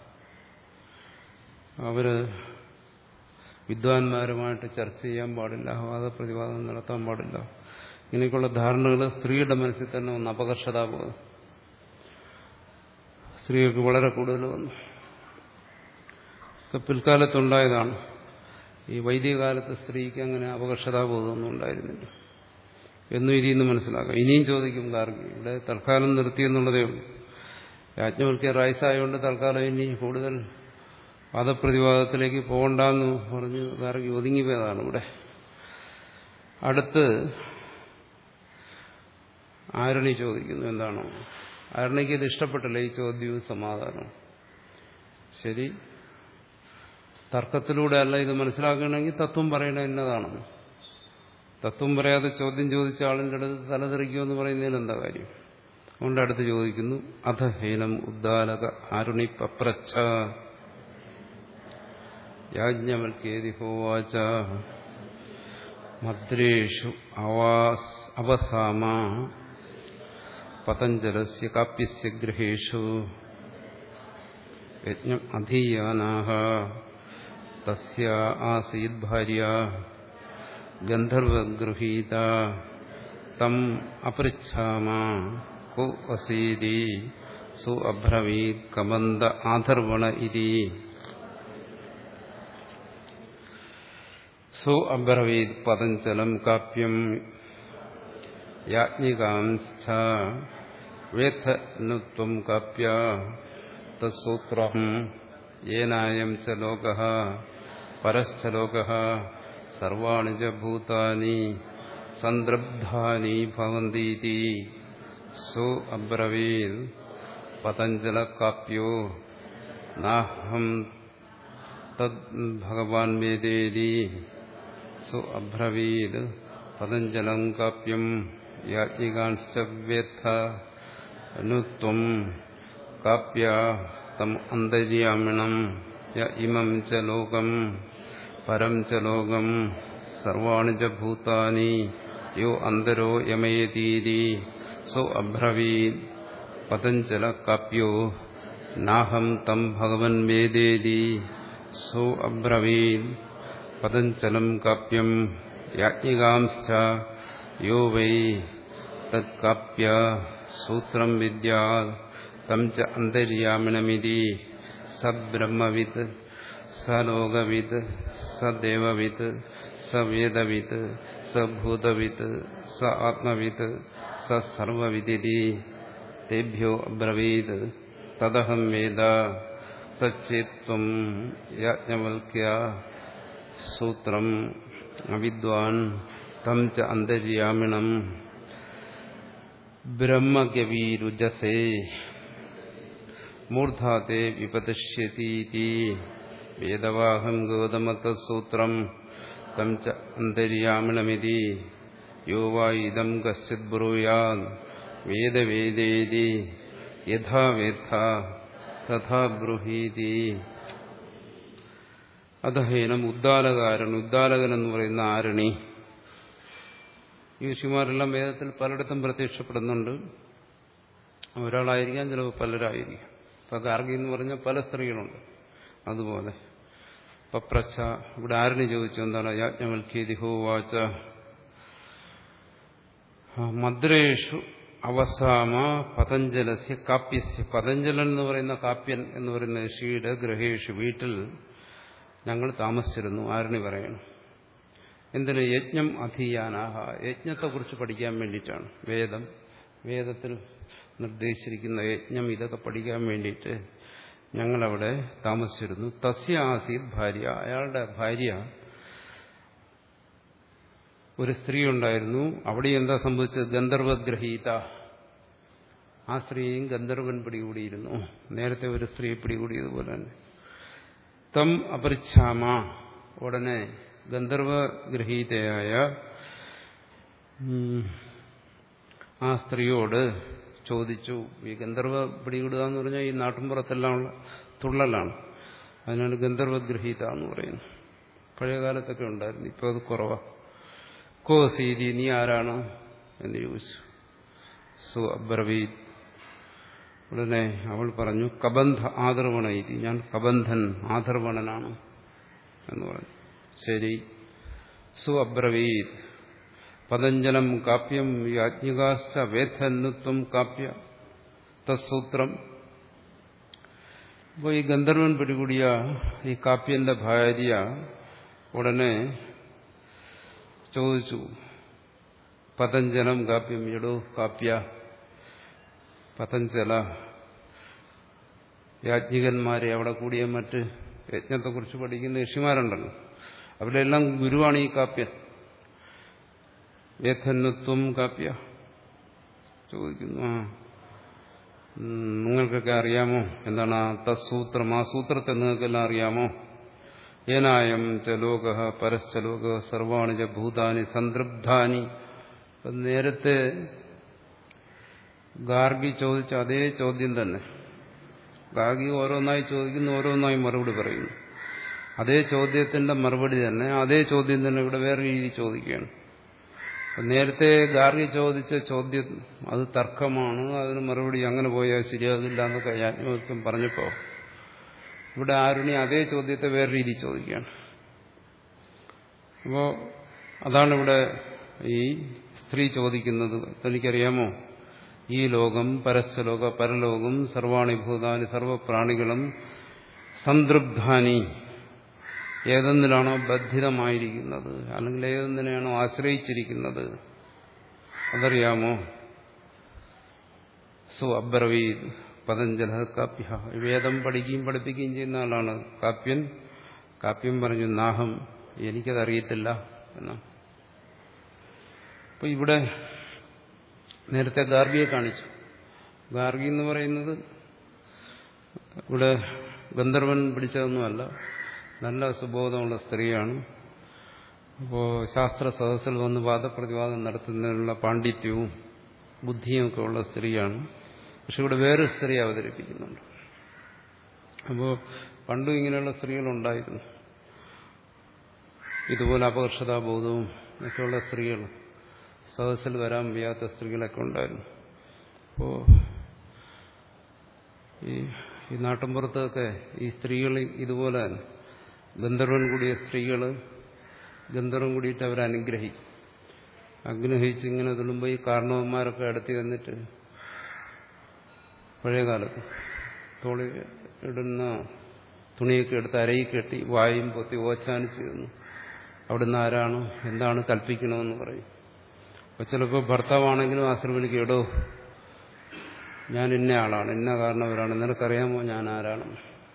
അവര് വിദ്വാൻമാരുമായിട്ട് ചർച്ച ചെയ്യാൻ പാടില്ല, വാദപ്രതിവാദം നടത്താൻ പാടില്ല, ഇങ്ങനെയൊക്കെയുള്ള ധാരണകൾ സ്ത്രീയുടെ മനസ്സിൽ തന്നെ വന്ന് അപകർഷതാബോധം സ്ത്രീകൾക്ക് വളരെ കൂടുതൽ വന്നു. ഒക്കെ പിൽക്കാലത്തുണ്ടായതാണ്. ഈ വൈദിക കാലത്ത് സ്ത്രീക്ക് അങ്ങനെ അപകർഷതാബോധമൊന്നും ഉണ്ടായിരുന്നില്ല എന്നും ഇതിൽ നിന്ന് മനസ്സിലാക്കാം. ഇനിയും ചോദിക്കും ഗാർഗി, ഇവിടെ തൽക്കാലം നിർത്തിയെന്നുള്ളതേ ഉള്ളൂ. യാജ്ഞവൽക്യ റൈസായതുകൊണ്ട് തൽക്കാലം ഇനി കൂടുതൽ വാദപ്രതിവാദത്തിലേക്ക് പോകണ്ടെന്ന് പറഞ്ഞ് ഗാർഗി ഒതുങ്ങിപ്പോയതാണ് ഇവിടെ. അടുത്ത് ആരണി ചോദിക്കുന്നു, എന്താണോ ആരണിക്ക് ഇത് ഇഷ്ടപ്പെട്ടില്ല ഈ ചോദ്യവും സമാധാനവും. ശരി, തർക്കത്തിലൂടെ അല്ല ഇത് മനസ്സിലാക്കണമെങ്കിൽ തത്വം പറയണ എന്നതാണെന്ന്. തത്വം പറയാതെ ചോദ്യം ചോദിച്ച ആളിൻ്റെ അടുത്ത് തലതെറിക്കുമെന്ന് പറയുന്നതിന് എന്താ കാര്യം? അതുകൊണ്ട് അടുത്ത് ചോദിക്കുന്നു, അധഹീനം ഉദ്ദാലക ആരുണി പപ്രച്ഛ യാജ്ഞവൽക്കേതി ഹോവാച മദ്രേഷു അവാസ് അവസാമ പതഞ്ജലസ്യ കാപ്യസ്യ ഗൃഹേഷു യജ്ഞം അധീയാനാഹ തസ്യ ആസീത് ഭാര്യ ഗന്ധർവഗൃഹീത തം അപൃച്ഛാമ കോ അസീതി സു അബ്രവീത് കബന്ധ ആധർവണ ഇതി. സു അബ്രവീത് പതഞ്ജലം കാപ്യം യാജ്ഞികാംശ്ച വേദനുത്വം കാപ്യ തത്സൂത്രം യേനായം ച ലോകഃ പരശ്ച ലോകഃ സർവാണി ച ഭൂതാനി സന്ദ്രബ്ധാനി ഭവന്തി. സു അബ്രവീത് പതഞ്ജല കാപ്യോ നാഹം തദ് ഭഗവാൻ വേദേതി. സു അബ്രവീത് പതഞ്ജലം കാപ്യം യാജ്ഞികാംശ്ച വേദ അനുത്വം കാപ്യ തം അന്തര്യാമിണം യ ഇമം ച ലോകം പരം ച ലോകം സർവാണി ച ഭൂതാനി യോ അന്തരോ യമയതീതി. സോ അബ്രവീത് പതഞ്ജല കാപ്യോ നാഹം തം ഭഗവൻ വേദേതി. സോ അബ്രവീത് പതഞ്ജലം കാപ്യം യാജ്ഞികാംശ്ച യോ വൈ തത് കാപ്യ സൂത്രം വിദ്യാത് തം ച അന്തര്യാമിണമിതി. സ ബ്രഹ്മവിത് സ ലോകവിത് സ ദേവവിത് സ വേദവിത് സ ഭൂതവിത് സ ആത്മവിത് സ സർവവിദിതി. തേഭ്യോ അബ്രവീത് തദഹം വേദ തച്ചേത്വം യാജ്ഞവൽക്യ സൂത്രം അവിദ്വാൻ തം ച അന്തര്യാമിണം ബ്രഹ്മഗവീരുജസേ മൂർധാതേ വിപതിഷ്യതീതി. വേദവാഹം ഗൗതമതസൂത്രം തം ച അന്തര്യാമിണമിതി. യോ വാ ഇദം കശ്ചിത് ബ്രൂയാത് വേദവേദേതി യഥാ വേദ തഥാ ബ്രൂഹീതി. അധഹീനം ഉദ്ദാലകാരൻ, ഉദ്ദാലകൻ എന്ന് പറയുന്ന ആരണി. ഈ ഋഷിമാരെല്ലാം വേദത്തിൽ പലയിടത്തും പ്രത്യക്ഷപ്പെടുന്നുണ്ട്. ഒരാളായിരിക്കാം, ചിലപ്പോൾ പലരായിരിക്കാം. ഇപ്പൊ ഗാർഗി എന്ന് പറഞ്ഞാൽ പല സ്ത്രീകളുണ്ട്. അതുപോലെ പപ്രച്ഛ ഇവിടെ ആരിന് ചോദിച്ചു എന്താണ് യാജ്ഞവൽക്യേതി ഹോവാച മദ്രേഷു അവസാമ പതഞ്ജലസ്യ കാപ്യസ്യ പതഞ്ജലൻ എന്ന് പറയുന്ന കാപ്യൻ എന്ന് പറയുന്ന ഋഷിയുടെ ഗ്രഹേഷു വീട്ടിൽ ഞങ്ങൾ താമസിച്ചിരുന്നു. ആരിന് പറയണം എന്തിന്? യജ്ഞം അധീയാനാഹ യജ്ഞത്തെക്കുറിച്ച് പഠിക്കാൻ വേണ്ടിയിട്ടാണ്. വേദം വേദത്തിൽ നിർദ്ദേശിച്ചിരിക്കുന്ന യജ്ഞം ഇതൊക്കെ പഠിക്കാൻ വേണ്ടിയിട്ട് ഞങ്ങളവിടെ താമസിച്ചിരുന്നു. തസ്യ ആസീത് ഭാര്യ അയാളുടെ ഭാര്യ ഒരു സ്ത്രീ ഉണ്ടായിരുന്നു. അവിടെ എന്താ സംഭവിച്ചത്? ഗന്ധർവഗ്രഹീത ആ സ്ത്രീയും ഗന്ധർവൻ പിടികൂടിയിരുന്നു. നേരത്തെ ഒരു സ്ത്രീയെ പിടികൂടിയതുപോലെ തന്നെ. തം അപരിച്ഛാമ ഉടനെ ഗന്ധർവഗ്രഹീതയായ ആ സ്ത്രീയോട് ചോദിച്ചു. ഈ ഗന്ധർവ പിടികൂടുക എന്ന് പറഞ്ഞാൽ ഈ നാട്ടിൻപുറത്തെല്ലാം ഉള്ള തുള്ളലാണ്. അതിനാണ് ഗന്ധർവഗ്രഹീത എന്ന് പറയുന്നത്. പഴയകാലത്തൊക്കെ ഉണ്ടായിരുന്നു, ഇപ്പോൾ അത് കുറവാ. കോ സീതി നീ ആരാണ് എന്ന് ചോദിച്ചു. സു അബ്രവീത് ഉടനെ അവൾ പറഞ്ഞു കബന്ധ ആദർവണ ഇതി ഞാൻ കബന്ധൻ ആദർവണനാണ് എന്ന് പറഞ്ഞു. ശരി. സു അബ്രവീത് പതഞ്ജലം കാപ്യം യാജ്ഞികാശ്ച വേദന്നുത്വം കാപ്യ തത്സൂത്രം. അപ്പോൾ ഈ ഗന്ധർവൻ പിടികൂടിയ ഈ കാപ്യന്റെ ഭാര്യ ഉടനെ ചോദിച്ചു പതഞ്ജലം കാപ്യം എടോ കാപ്യ പതഞ്ജല യാജ്ഞികന്മാരെ അവിടെ കൂടിയ മറ്റ് യജ്ഞത്തെക്കുറിച്ച് പഠിക്കുന്ന ഋഷിമാരുണ്ടല്ലോ അവരെല്ലാം ഗുരുവാണ് ഈ കാപ്യൻ. വേദന്നുത്വം കാപ്യ ചോദിക്കുന്നു. ആ നിങ്ങൾക്കൊക്കെ അറിയാമോ എന്താണ് ആ തത്സൂത്രം? ആ സൂത്രത്തെ നിങ്ങൾക്കെല്ലാം അറിയാമോ? ഏനായം ച ലോക പരശ്ച ലോക സർവാണി ച ഭൂതാനി സന്തൃപ്താനി. നേരത്തെ ഗാർഗി ചോദിച്ച അതേ ചോദ്യം തന്നെ. ഗാർഗി ഓരോന്നായി ചോദിക്കുന്നു, ഓരോന്നായി മറുപടി പറയുന്നു. അതേ ചോദ്യത്തിന്റെ മറുപടി തന്നെ, അതേ ചോദ്യം തന്നെ ഇവിടെ വേറെ രീതി ചോദിക്കുകയാണ്. നേരത്തെ ഗാർഗി ചോദിച്ച ചോദ്യം അത് തർക്കമാണ്, അതിന് മറുപടി അങ്ങനെ പോയാൽ ശരിയാകില്ല എന്നൊക്കെ യാജ്ഞവൽക്യം പറഞ്ഞപ്പോൾ ഇവിടെ ആരുണി അതേ ചോദ്യത്തെ വേറെ രീതി ചോദിക്കുകയാണ്. അപ്പോൾ അതാണ് ഇവിടെ ഈ സ്ത്രീ ചോദിക്കുന്നത്. തനിക്കറിയാമോ ഈ ലോകം പരസ്യലോക പരലോകം സർവാണി ഭൂതാനി സർവപ്രാണികളും സന്തൃപ്താനി ഏതെന്നിലാണോ ബദ്ധിതമായിരിക്കുന്നത് അല്ലെങ്കിൽ ഏതെന്നിനെയാണോ ആശ്രയിച്ചിരിക്കുന്നത് അതറിയാമോ? സു അബ്രവീത് പതഞ്ജല കാപ്യ. വേദം പഠിക്കുകയും പഠിപ്പിക്കുകയും ചെയ്യുന്ന ആളാണ് കാപ്യൻ. കാപ്യൻ പറഞ്ഞു നാഹം എനിക്കതറിയത്തില്ല എന്നാണ്. അപ്പൊ ഇവിടെ നേരത്തെ ഗാർഗിയെ കാണിച്ചു. ഗാർഗി എന്ന് പറയുന്നത് ഇവിടെ ഗന്ധർവൻ പിടിച്ചതൊന്നുമല്ല, നല്ല സുബോധമുള്ള സ്ത്രീയാണ്. അപ്പോൾ ശാസ്ത്ര സദസ്സിൽ വന്ന് വാദപ്രതിവാദം നടത്തുന്നതിനുള്ള പാണ്ഡിത്യവും ബുദ്ധിയും ഒക്കെ ഉള്ള സ്ത്രീയാണ്. പക്ഷെ ഇവിടെ വേറൊരു സ്ത്രീ അവതരിപ്പിക്കുന്നുണ്ട്. അപ്പോൾ പണ്ടും ഇങ്ങനെയുള്ള സ്ത്രീകളുണ്ടായിരുന്നു, ഇതുപോലെ അപകർഷതാബോധവും ഒക്കെയുള്ള സ്ത്രീകൾ, സദസ്സിൽ വരാൻ വയ്യാത്ത സ്ത്രീകളൊക്കെ ഉണ്ടായിരുന്നു. അപ്പോൾ ഈ ഈ നാട്ടിൻപുറത്തൊക്കെ ഈ സ്ത്രീകൾ ഇതുപോലെ ഗന്ധർവൻ കൂടിയ സ്ത്രീകൾ ഗന്ധർവൻ കൂടിയിട്ട് അവരെ അനുഗ്രഹിക്കും. അനുഗ്രഹിച്ച് ഇങ്ങനെ തുള്ളുമ്പോൾ ഈ കാരണവന്മാരൊക്കെ അടുത്ത് വന്നിട്ട് പഴയകാലത്ത് തോളി ഇടുന്ന തുണിയൊക്കെ എടുത്ത് അരയിൽ കെട്ടി വായും പൊത്തി ഓച്ചാനിച്ച് തന്നു. അവിടുന്ന് ആരാണ് എന്താണ് കൽപ്പിക്കണമെന്ന് പറയും. അപ്പോൾ ചിലപ്പോൾ ഭർത്താവാണെങ്കിലും ആശ്രമിക്ക് ഇടോ ഞാൻ ഇന്ന ആളാണ്, ഇന്ന കാരണവരാണ്, നിനക്കറിയാമോ ഞാൻ ആരാണ്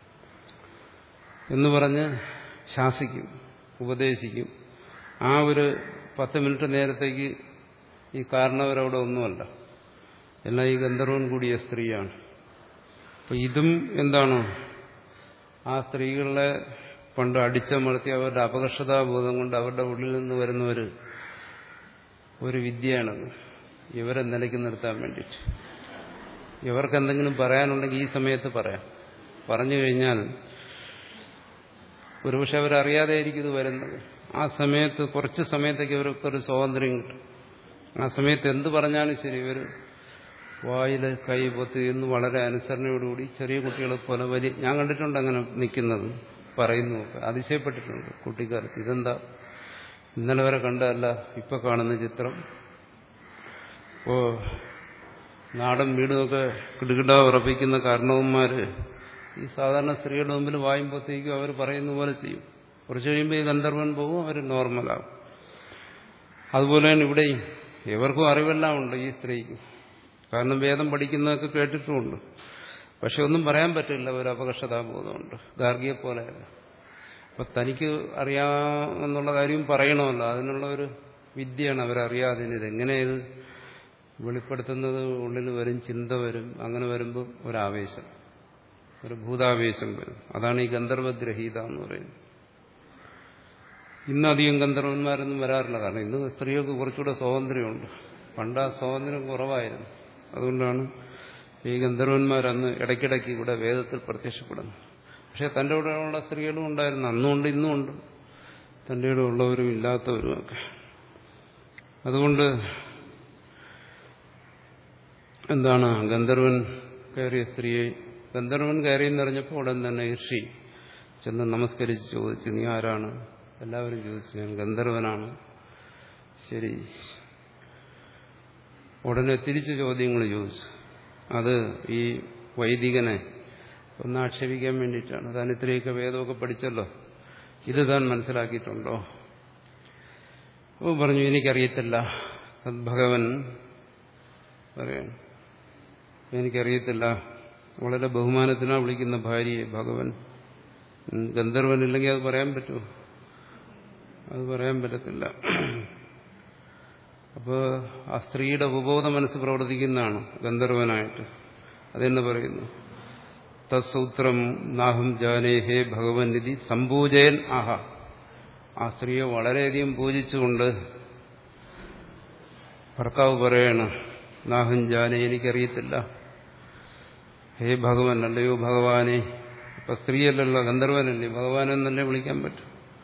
എന്ന് പറഞ്ഞ് ശാസിക്കും, ഉപദേശിക്കും. ആ ഒരു പത്ത് മിനിറ്റ് നേരത്തേക്ക് ഈ കാരണവരവിടെ ഒന്നുമല്ല, എല്ലാം ഈ ഗന്ധർവൻ കൂടിയ സ്ത്രീയാണ്. അപ്പൊ ഇതും എന്താണ്, ആ സ്ത്രീകളെ പണ്ട് അടിച്ചമർത്തി അവരുടെ അപകർഷതാബോധം കൊണ്ട് അവരുടെ ഉള്ളിൽ നിന്ന് വരുന്ന ഒരു ഒരു വിദ്യയാണത്, ഇവരെ നിലയ്ക്ക് നിർത്താൻ വേണ്ടിയിട്ട്. ഇവർക്ക് എന്തെങ്കിലും പറയാനുണ്ടെങ്കിൽ ഈ സമയത്ത് പറയാം. പറഞ്ഞു കഴിഞ്ഞാൽ ഒരുപക്ഷെ അവരറിയാതെ ആയിരിക്കും ഇത് വരുന്നത്. ആ സമയത്ത് കുറച്ച് സമയത്തേക്ക് ഇവർക്കൊരു സ്വാതന്ത്ര്യം കിട്ടും. ആ സമയത്ത് എന്ത് പറഞ്ഞാലും ശരി ഇവർ വായിൽ കൈ പൊത്തി എന്ന് വളരെ അനുസരണയോടുകൂടി ചെറിയ കുട്ടികളെ പോലെ വലിയ ഞാൻ കണ്ടിട്ടുണ്ട് അങ്ങനെ നിൽക്കുന്നത് പറയുന്നു അതിശയപ്പെട്ടിട്ടുണ്ട് കുട്ടിക്കാലത്ത്. ഇതെന്താ ഇന്നലെ വരെ കണ്ടതല്ല ഇപ്പൊ കാണുന്ന ചിത്രം. ഇപ്പോ നാടൻ വീടുമൊക്കെ കിടുകിട ഉറപ്പിക്കുന്ന കാരണവന്മാര് ഈ സാധാരണ സ്ത്രീകളുടെ മുമ്പിൽ വായും പൊത്തിക്കും അവർ പറയുന്ന പോലെ ചെയ്യും. കുറച്ച് കഴിയുമ്പോൾ ഈ ഗന്ധർവൻ പോകും, അവർ നോർമലാകും. അതുപോലെയാണ് ഇവിടെയും എവർക്കും അറിവെല്ലാം ഉണ്ട് ഈ സ്ത്രീക്ക്. കാരണം വേദം പഠിക്കുന്നതൊക്കെ കേട്ടിട്ടുമുണ്ട്. പക്ഷെ ഒന്നും പറയാൻ പറ്റില്ല, ഒരു അപകർഷതാബോധമുണ്ട്. ഗാർഗിയെ പോലെയല്ല. അപ്പൊ തനിക്ക് അറിയാമെന്നുള്ള കാര്യം പറയണമല്ലോ, അതിനുള്ള ഒരു വിദ്യയാണ് അവരറിയാതെ. ഇതെങ്ങനെ ഇത് വെളിപ്പെടുത്തുന്നത്? ഉള്ളിൽ വരും, ചിന്ത വരും. അങ്ങനെ വരുമ്പോൾ ഒരാവേശം, ഒരു ഭൂതാവേശം വരും. അതാണ് ഈ ഗന്ധർവഗ്രഹീത എന്ന് പറയുന്നത്. ഇന്നധികം ഗന്ധർവന്മാരൊന്നും വരാറില്ല. കാരണം ഇന്ന് സ്ത്രീകൾക്ക് കുറച്ചുകൂടെ സ്വാതന്ത്ര്യമുണ്ട്. പണ്ട് ആ സ്വാതന്ത്ര്യം കുറവായിരുന്നു. അതുകൊണ്ടാണ് ഈ ഗന്ധർവന്മാരന്ന് ഇടയ്ക്കിടയ്ക്ക് ഇവിടെ വേദത്തിൽ പ്രത്യക്ഷപ്പെടുന്നത്. പക്ഷെ തൻ്റെ കൂടെയുള്ള സ്ത്രീകളും ഉണ്ടായിരുന്നു. അന്നുമുണ്ട്, ഇന്നുമുണ്ട്. തൻ്റെ കൂടെ ഉള്ളവരും ഇല്ലാത്തവരുമൊക്കെ. അതുകൊണ്ട് എന്താണ് ഗന്ധർവൻ കയറിയ സ്ത്രീയെ ഗന്ധർവൻ കയറിയെന്നറിഞ്ഞപ്പോൾ ഉടൻ തന്നെ ഋഷി ചെന്ന് നമസ്കരിച്ച് ചോദിച്ചു, നീ ആരാണ്? എല്ലാവരും ചോദിച്ചു, ഞാൻ ഗന്ധർവനാണ്. ശരി. ഉടനെ തിരിച്ചു ചോദ്യങ്ങൾ ചോദിച്ചു. അത് ഈ വൈദികനെ ഒന്ന് ആക്ഷേപിക്കാൻ വേണ്ടിയിട്ടാണ്. താൻ ഇത്രയൊക്കെ വേദമൊക്കെ പഠിച്ചല്ലോ, ഇത് താൻ മനസ്സിലാക്കിയിട്ടുണ്ടോ? അപ്പോൾ പറഞ്ഞു, എനിക്കറിയത്തില്ല. ഭഗവൻ പറയാണ്, എനിക്കറിയത്തില്ല. വളരെ ബഹുമാനത്തിനാണ് വിളിക്കുന്ന ഭാര്യയെ ഭഗവൻ. ഗന്ധർവനില്ലെങ്കിൽ അത് പറയാൻ പറ്റുമോ? അത് പറയാൻ പറ്റത്തില്ല. അപ്പോൾ ആ സ്ത്രീയുടെ ഉപബോധ മനസ്സ് പ്രവർത്തിക്കുന്നതാണ് ഗന്ധർവനായിട്ട്. അതെന്ന് പറയുന്നു, തത്സൂത്രം നാഹം ജാനേഹേ ഭഗവൻ നിധി സംപൂജയൻ ആഹ. ആ സ്ത്രീയെ വളരെയധികം പൂജിച്ചുകൊണ്ട് ഭർത്താവ് പറയാണ്, നാഹം ജാനേ, എനിക്കറിയത്തില്ല. ഹേ ഭഗവൻ, അല്ലയോ ഭഗവാനെ. ഇപ്പൊ സ്ത്രീയല്ലല്ലോ, ഗന്ധർവനല്ലേ, ഭഗവാനെന്നല്ലേ വിളിക്കാൻ പറ്റും.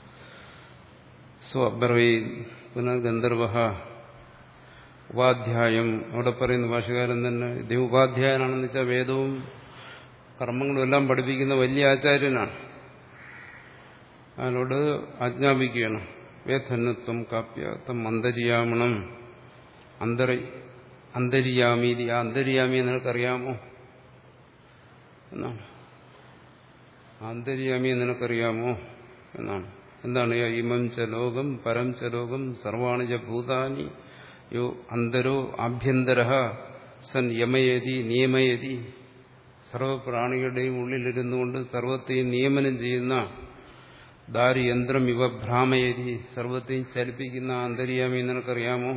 സ്വബ്രവീ പുനഃ ഗന്ധർവ ഉപാധ്യായം. അവിടെ പറയുന്ന ഭാഷകാരൻ തന്നെ ഇദ്ദേഹം ഉപാധ്യായനാണെന്ന് വെച്ചാൽ വേദവും കർമ്മങ്ങളും എല്ലാം പഠിപ്പിക്കുന്ന വലിയ ആചാര്യനാണ്. അതിനോട് ആജ്ഞാപിക്കുകയാണ്, വേദന്നത്വം കാപ്യത്വം അന്തര്യാമണം അന്തര അന്തര്യാമീതി. ആ അന്തര്യാമി നിനക്കറിയാമോ എന്നാണ്. ആന്തര്യാമിയെ നിനക്കറിയാമോ എന്നാണ്. എന്താണ്? ഇമം ച ലോകം പരം ച ലോകം സർവാണി ച ഭൂതാനി യോ അന്തരോ ആഭ്യന്തര സൻ യമയതി നിയമയതി. സർവപ്രാണികളുടെയും ഉള്ളിലിരുന്നുകൊണ്ട് സർവത്തെയും നിയമനം ചെയ്യുന്ന ദാരിയന്ത്രം ഇവ ഭ്രാമയതി, സർവത്തെയും ചലിപ്പിക്കുന്ന അന്തര്യാമി നിനക്കറിയാമോ?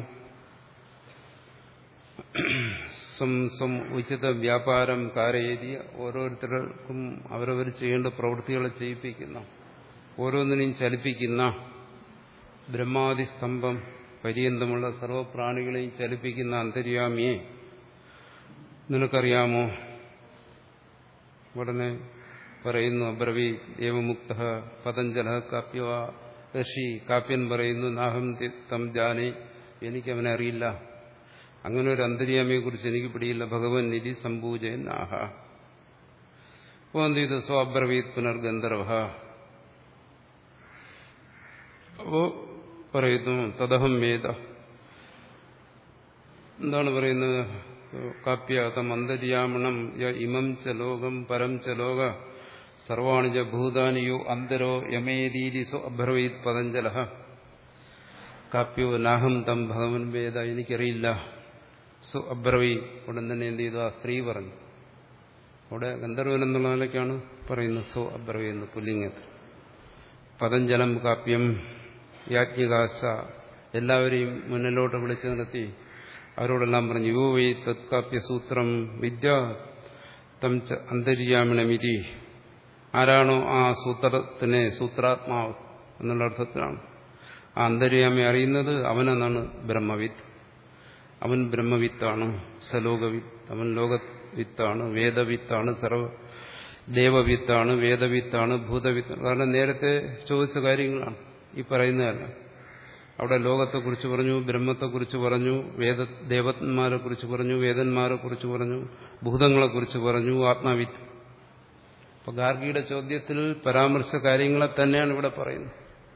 സ്വം സ്വം ഉചിത വ്യാപാരം കാരയതി, ഓരോരുത്തർക്കും അവരവർ ചെയ്യേണ്ട പ്രവൃത്തികളെ ചെയ്യിപ്പിക്കുന്ന, ഓരോന്നിനെയും ചലിപ്പിക്കുന്ന, ബ്രഹ്മാദി സ്തംഭം പര്യന്തമുള്ള സർവപ്രാണികളെയും ചലിപ്പിക്കുന്ന അന്തര്യാമിയെ നിനക്കറിയാമോ? ഉടനെ പറയുന്നു, അബ്രവീ ഏവമുക്ത പതഞ്ജല കാപ്യവ. ഋഷി കാപ്യൻ പറയുന്നു, നാഹം തം ജാനേ, എനിക്കവനെ അറിയില്ല. അങ്ങനെ ഒരു അന്തര്യാമിയെ കുറിച്ച് എനിക്ക് പിടിയില്ല. ഭഗവൻ നിധി സംപൂജയൻ ആഹ. അപ്പോൾ എന്ത് ചെയ്തു? സ്വാബ്രവീത് പുനർഗന്ധർവ. അപ്പോ പറയുന്നു, തദഹം വേദ. എന്താണ് പറയുന്നത്? കാപ്യതം അന്തര്യാമണം യ ഇമം ച ലോകം പരം ച ലോക സർവാണി ച ഭൂതാനി യോ അന്തരോ യമേതീതി സ്വ അബ്രവീത് പതഞ്ജല. കാപ്യോ നാഹം തം ഭഗവൻ വേദ, എനിക്കറിയില്ല. സു അബ്രവി. ഉടൻ തന്നെ എന്ത് ചെയ്തു? ആ സ്ത്രീ പറഞ്ഞു. അവിടെ ഗന്ധർവൻ എന്നുള്ള നിലയ്ക്കാണ് പറയുന്നത് സു അബ്രവി എന്ന് പുല്ലിംഗത്തിൽ. പതഞ്ജലം കാപ്യം യാജ്ഞികാശ. എല്ലാവരെയും മുന്നിലോട്ട് വിളിച്ചു നിർത്തി അവരോടെല്ലാം പറഞ്ഞു, യോ വൈ തത്കാപ്യസൂത്രം വിദ്യ തം ച അന്തര്യാമിണമിതി. ആരാണോ ആ സൂത്രത്തിനെ, സൂത്രാത്മാവ് എന്നുള്ള അർത്ഥത്തിലാണ് ആ അന്തര്യാമി അറിയുന്നത്, അവനെന്നാണ് ബ്രഹ്മവിത്ത്. അവൻ ബ്രഹ്മവിത്താണ്, സലോകവിത്ത്. അവൻ ലോകവിത്താണ്, വേദവിത്താണ്, സർവ ദേവവിത്താണ്, വേദവിത്താണ്, ഭൂതവിത്താണ്. കാരണം നേരത്തെ ചോദിച്ച കാര്യങ്ങളാണ് ഈ പറയുന്നതല്ല. അവിടെ ലോകത്തെക്കുറിച്ച് പറഞ്ഞു, ബ്രഹ്മത്തെക്കുറിച്ച് പറഞ്ഞു, വേദ ദേവന്മാരെ കുറിച്ച് പറഞ്ഞു, വേദന്മാരെ കുറിച്ച് പറഞ്ഞു, ഭൂതങ്ങളെക്കുറിച്ച് പറഞ്ഞു, ആത്മാവിത്ത്. അപ്പൊ ഗാർഗിയുടെ ചോദ്യത്തിൽ പരാമർശ കാര്യങ്ങളെ തന്നെയാണ് ഇവിടെ പറയുന്നത്.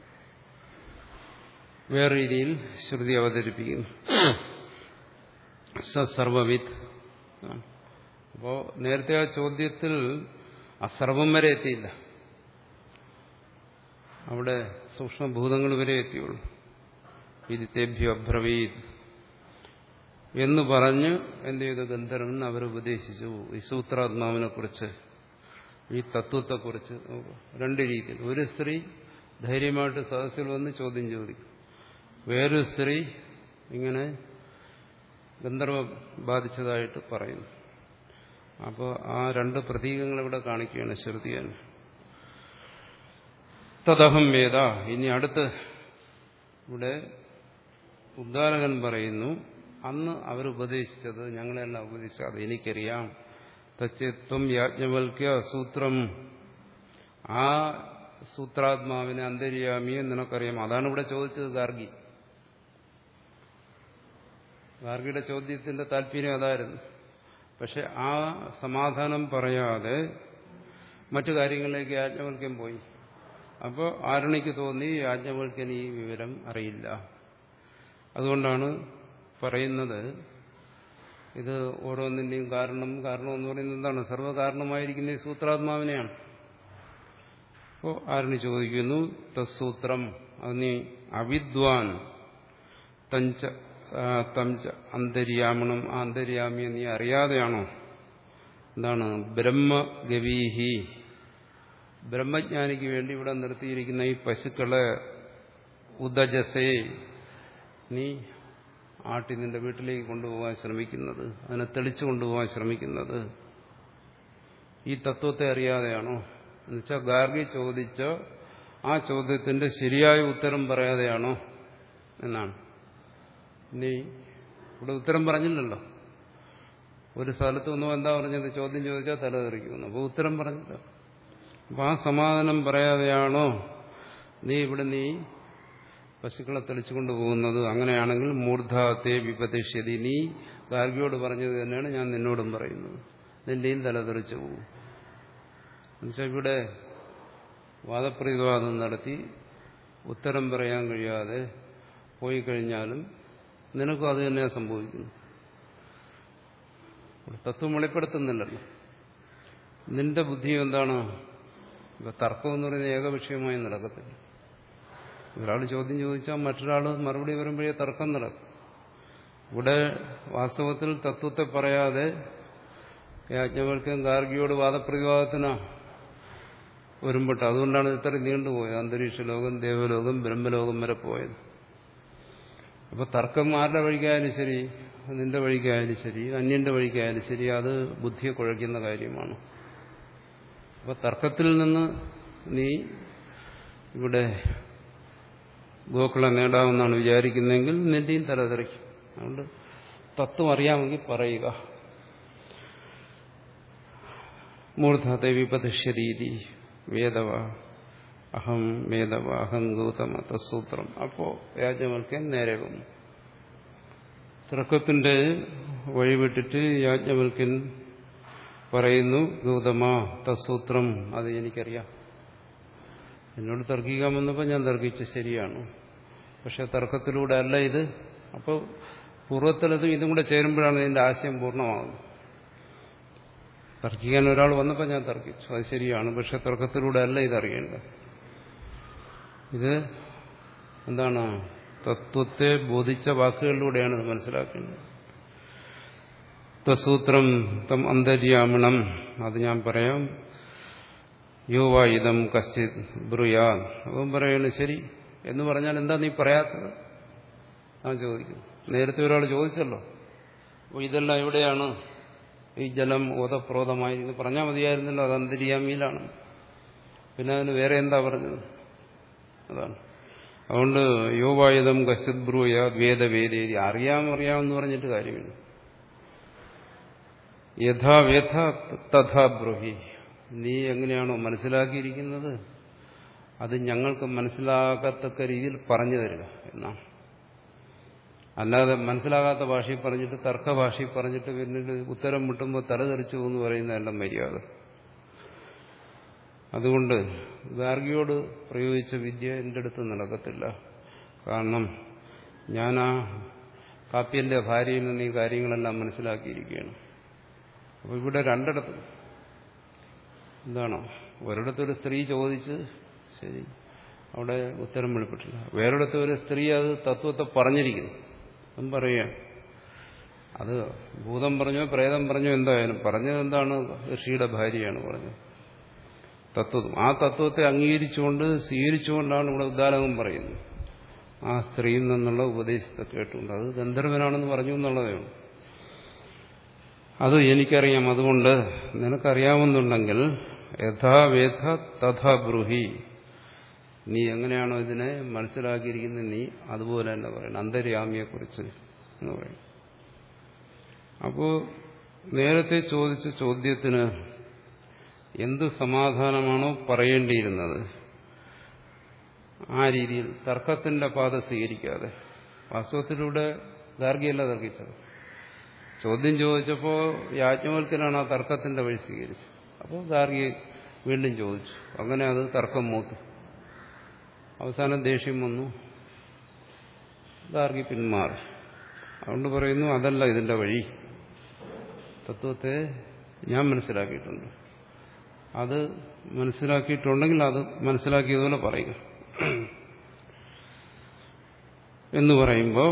വേറെ രീതിയിൽ ശ്രുതി അവതരിപ്പിക്കുന്നു. സ സർവവിത്ത്. അപ്പോ നേരത്തെ ആ ചോദ്യത്തിൽ അസർവം വരെ എത്തിയില്ല, അവിടെ സൂക്ഷ്മഭൂതങ്ങൾ വരെ എത്തിയുള്ളൂ. വിദിതേഭ്യോ അബ്രവീത് എന്ന് പറഞ്ഞ് എന്ത് ചെയ്തു? ഗന്ധർവൻ അവരുപദേശിച്ചു ഈ സൂത്രാത്മാവിനെ കുറിച്ച്, ഈ തത്വത്തെക്കുറിച്ച്. രണ്ട് രീതിയിൽ. ഒരു സ്ത്രീ ധൈര്യമായിട്ട് സദസ്സിൽ വന്ന് ചോദ്യം ചോദിക്കും, വേറൊരു സ്ത്രീ ഇങ്ങനെ ഗന്ധർവം ബാധിച്ചതായിട്ട് പറയുന്നു. അപ്പോൾ ആ രണ്ട് പ്രതീകങ്ങൾ ഇവിടെ കാണിക്കുകയാണ് ശ്രുതിയൻ. തദഹം വേദ. ഇനി അടുത്ത് ഇവിടെ ഉദ്ദാലകൻ പറയുന്നു, അന്ന് അവരുപദേശിച്ചത്, ഞങ്ങളെല്ലാം ഉപദേശിച്ചത് അത് എനിക്കറിയാം. തച്ചത്വം യാജ്ഞവൽക്യ സൂത്രം, ആ സൂത്രാത്മാവിനെ അന്തര്യാമിയെ നിനക്കറിയാം. അതാണ് ഇവിടെ ചോദിച്ചത് ഗാർഗി. ഗാർഗിയുടെ ചോദ്യത്തിന്റെ താല്പര്യം അതായിരുന്നു. പക്ഷെ ആ സമാധാനം പറയാതെ മറ്റു കാര്യങ്ങളിലേക്ക് യാജ്ഞവൽക്യൻ പോയി. അപ്പോൾ ആരണിക്ക് തോന്നി യാജ്ഞവൽക്യൻ ഈ വിവരം അറിയില്ല. അതുകൊണ്ടാണ് പറയുന്നത് ഇത് ഓരോന്നിന്റെയും കാരണം കാരണം എന്ന് പറയുന്നത് എന്താണ്? സർവ്വകാരണമായിരിക്കുന്ന ഈ സൂത്രാത്മാവിനെയാണ്. അപ്പോൾ ആരണി ചോദിക്കുന്നു, തസ്സൂത്രം അത് നീ അവിദ്വാൻ തഞ്ച തഞ്ച അന്തര്യാമണം, ആ അന്തര്യാമിയെ നീ അറിയാതെയാണോ? എന്താണ്? ബ്രഹ്മഗവീഹി, ബ്രഹ്മജ്ഞാനിക്ക് വേണ്ടി ഇവിടെ നിർത്തിയിരിക്കുന്ന ഈ പശുക്കളെ ഉദജസേ നീ ആട്ടി നിന്റെ വീട്ടിലേക്ക് കൊണ്ടുപോകാൻ ശ്രമിക്കുന്നത്, അതിനെ തെളിച്ചു കൊണ്ടുപോകാൻ ശ്രമിക്കുന്നത് ഈ തത്വത്തെ അറിയാതെയാണോ? എന്നുവെച്ചാൽ ഗാർഗി ചോദിച്ച ആ ചോദ്യത്തിന്റെ ശരിയായ ഉത്തരം പറയാതെയാണോ എന്നാണ്. നീ ഇവിടെ ഉത്തരം പറഞ്ഞില്ലല്ലോ. ഒരു സ്ഥലത്ത് ഒന്നും എന്താ പറഞ്ഞത്? ചോദ്യം ചോദിച്ചാൽ തലതെറിക്കുന്നു. അപ്പോൾ ഉത്തരം പറഞ്ഞില്ല. അപ്പൊ ആ സമാധാനം പറയാതെയാണോ നീ ഇവിടെ നീ പശുക്കളെ തെളിച്ചുകൊണ്ട് പോകുന്നത്? അങ്ങനെയാണെങ്കിൽ മൂർധാത്തെ വിപതിഷ്യതി, നീ ഗാർഗിയോട് പറഞ്ഞത് തന്നെയാണ് ഞാൻ നിന്നോടും പറയുന്നത്, നിന്റെയും തലതെറിച്ചു പോകും. എന്നുവെച്ചാൽ ഇവിടെ വാദപ്രതിവാദം നടത്തി ഉത്തരം പറയാൻ കഴിയാതെ പോയി കഴിഞ്ഞാലും നിനക്കും അത് തന്നെയാണ് സംഭവിക്കുന്നു. തത്വം വെളിപ്പെടുത്തുന്നില്ലല്ലോ. നിന്റെ ബുദ്ധി എന്താണ്? ഇപ്പൊ തർക്കം എന്ന് പറയുന്നത് ഏകവിഷയമായി നടക്കത്തില്ല. ഒരാൾ ചോദ്യം ചോദിച്ചാൽ മറ്റൊരാൾ മറുപടി വരുമ്പോഴേ തർക്കം നടക്കും. ഇവിടെ വാസ്തവത്തിൽ തത്വത്തെ പറയാതെ യാജ്ഞവൽക്യൻ ഗാർഗിയോട് വാദപ്രതിവാദത്തിനാ വരുമ്പോട്ട്. അതുകൊണ്ടാണ് ഇത്ര നീണ്ടുപോയത്. അന്തരീക്ഷ ലോകം, ദേവലോകം, ബ്രഹ്മലോകം വരെ പോയത്. അപ്പൊ തർക്കം ആരുടെ വഴിക്കായാലും ശരി, നിന്റെ വഴിക്കായാലും ശരി, അന്യന്റെ വഴിക്കായാലും ശരി, അത് ബുദ്ധിയെ കുഴയ്ക്കുന്ന കാര്യമാണ്. അപ്പൊ തർക്കത്തിൽ നിന്ന് നീ ഇവിടെ ഗോക്കളെ നേടാമെന്നാണ് വിചാരിക്കുന്നതെങ്കിൽ നിന്റെയും തലതെറിക്കും. അതുകൊണ്ട് തത്വം അറിയാമെങ്കിൽ പറയുക. മൂർധത്തെ വിപതിഷ്യരീതി വേദവ അഹം വേദവ അഹം ഗൗതമ തസൂത്രം. അപ്പോ യാജ്ഞവൽക്യൻ നേരെ വന്നു. തർക്കത്തിന്റെ വഴിവിട്ടിട്ട് യാജ്ഞവൽക്യൻ പറയുന്നു, ഗൗതമ തസൂത്രം അത് എനിക്കറിയാം. എന്നോട് തർക്കിക്കാൻ വന്നപ്പോൾ ഞാൻ തർക്കിച്ച് ശരിയാണ്. പക്ഷെ തർക്കത്തിലൂടെ അല്ല ഇത്. അപ്പോൾ പൂർവ്വത്തിലതും ഇതും കൂടെ ചേരുമ്പോഴാണ് ഇതിന്റെ ആശയം പൂർണ്ണമാകുന്നത്. തർക്കിക്കാൻ ഒരാൾ വന്നപ്പോൾ ഞാൻ തർക്കിച്ചു, അത് ശരിയാണ്. പക്ഷെ തർക്കത്തിലൂടെ അല്ല ഇതറിയേണ്ടത്. ഇത് എന്താണ്? തത്വത്തെ ബോധിച്ച വാക്കുകളിലൂടെയാണ് ഇത് മനസ്സിലാക്കേണ്ടത്. തസൂത്രം തം അന്തര്യാമണം, അത് ഞാൻ പറയാം. യോവായുധം കശ്ചിത് ബ്രൂയാ, അവൻ പറയാണ് ശരി എന്ന് പറഞ്ഞാൽ എന്താ നീ പറയാത്തത്? ഞാൻ ചോദിക്കുന്നു. നേരത്തെ ഒരാൾ ചോദിച്ചല്ലോ, അപ്പോൾ ഇതെല്ലാം എവിടെയാണ്? ഈ ജലം ഓതപ്രോതമായി എന്ന് പറഞ്ഞാൽ മതിയായിരുന്നല്ലോ, അത് അന്തര്യാമിയിലാണ്. പിന്നെ അതിന് വേറെ എന്താ പറഞ്ഞത്? അതാണ്. അതുകൊണ്ട് യോവായുധം കശ്ചിത് ബ്രൂയ വേദവേദേരി, അറിയാം അറിയാമെന്ന് പറഞ്ഞിട്ട് കാര്യമില്ല. യഥാ വേദ തഥാ ബ്രൂഹി, നീ എങ്ങനെയാണോ മനസ്സിലാക്കിയിരിക്കുന്നത് അത് ഞങ്ങൾക്ക് മനസ്സിലാകത്തക്ക രീതിയിൽ പറഞ്ഞു തരിക എന്നാണ്. അല്ലാതെ മനസ്സിലാകാത്ത ഭാഷയിൽ പറഞ്ഞിട്ട് തർക്ക ഭാഷയിൽ പറഞ്ഞിട്ട് പിന്നീട് ഉത്തരം മുട്ടുമ്പോൾ തലതെറിച്ചു എന്ന് പറയുന്നതല്ല മര്യാദ. അതുകൊണ്ട് ഗാർഗിയോട് പ്രയോഗിച്ച വിദ്യ എൻ്റെ അടുത്ത് നടക്കത്തില്ല. കാരണം ഞാൻ ആ കാപ്യന്റെ ഭാര്യയിൽ നിന്ന് ഈ കാര്യങ്ങളെല്ലാം മനസ്സിലാക്കിയിരിക്കുകയാണ്. അപ്പോൾ ഇവിടെ രണ്ടിടത്തും എന്താണോ, ഒരിടത്തൊരു സ്ത്രീ ചോദിച്ച് ശരി അവിടെ ഉത്തരം വെളിപ്പെട്ടില്ല, വേറൊരിടത്ത് ഒരു സ്ത്രീ അത് തത്വത്തെ പറഞ്ഞിരിക്കുന്നു. അതും പറയുക, അത് ഭൂതം പറഞ്ഞോ പ്രേതം പറഞ്ഞോ എന്തായാലും പറഞ്ഞത് എന്താണ്, ഋഷിയുടെ ഭാര്യയാണ് പറഞ്ഞത് തത്വം. ആ തത്വത്തെ അംഗീകരിച്ചുകൊണ്ട് സ്വീകരിച്ചുകൊണ്ടാണ് ഇവിടെ ഉദാലകം പറയുന്നത്. ആ സ്ത്രീയിൽ നിന്നുള്ള ഉപദേശത്തെ കേട്ടുകൊണ്ട് അത് ഗന്ധർവനാണെന്ന് പറഞ്ഞു എന്നുള്ളതേ ഉള്ളൂ. അത് എനിക്കറിയാം. അതുകൊണ്ട് നിനക്കറിയാമെന്നുണ്ടെങ്കിൽ യഥാവേദ തഥാ ബ്രൂഹി, നീ എങ്ങനെയാണോ ഇതിനെ മനസ്സിലാക്കിയിരിക്കുന്നത് നീ അതുപോലെ തന്നെ പറയണം, അന്തര്യാമിയെക്കുറിച്ച് എന്ന് പറയും. അപ്പോൾ നേരത്തെ ചോദിച്ച ചോദ്യത്തിന് എന്ത് സമാധാനമാണോ പറയേണ്ടിയിരുന്നത് ആ രീതിയിൽ തർക്കത്തിന്റെ പാത സ്വീകരിക്കാതെ, വാസ്തവത്തിലൂടെ ഗാർഗിയല്ല തർക്കിച്ചത്. ചോദ്യം ചോദിച്ചപ്പോൾ യാജ്ഞവൽക്കനാണ് ആ തർക്കത്തിന്റെ വഴി സ്വീകരിച്ചത്. അപ്പോൾ ഗാർഗി വീണ്ടും ചോദിച്ചു. അങ്ങനെ അത് തർക്കം മൂത്തു. അവസാനം ദേഷ്യം വന്നു, ഗാർഗി പിന്മാറി. അതുകൊണ്ട് പറയുന്നു അതല്ല ഇതിന്റെ വഴി, തത്വത്തെ ഞാൻ മനസ്സിലാക്കിയിട്ടുണ്ട്, അത് മനസ്സിലാക്കിയിട്ടുണ്ടെങ്കിൽ അത് മനസ്സിലാക്കിയതുപോലെ പറയുക എന്ന് പറയുമ്പോൾ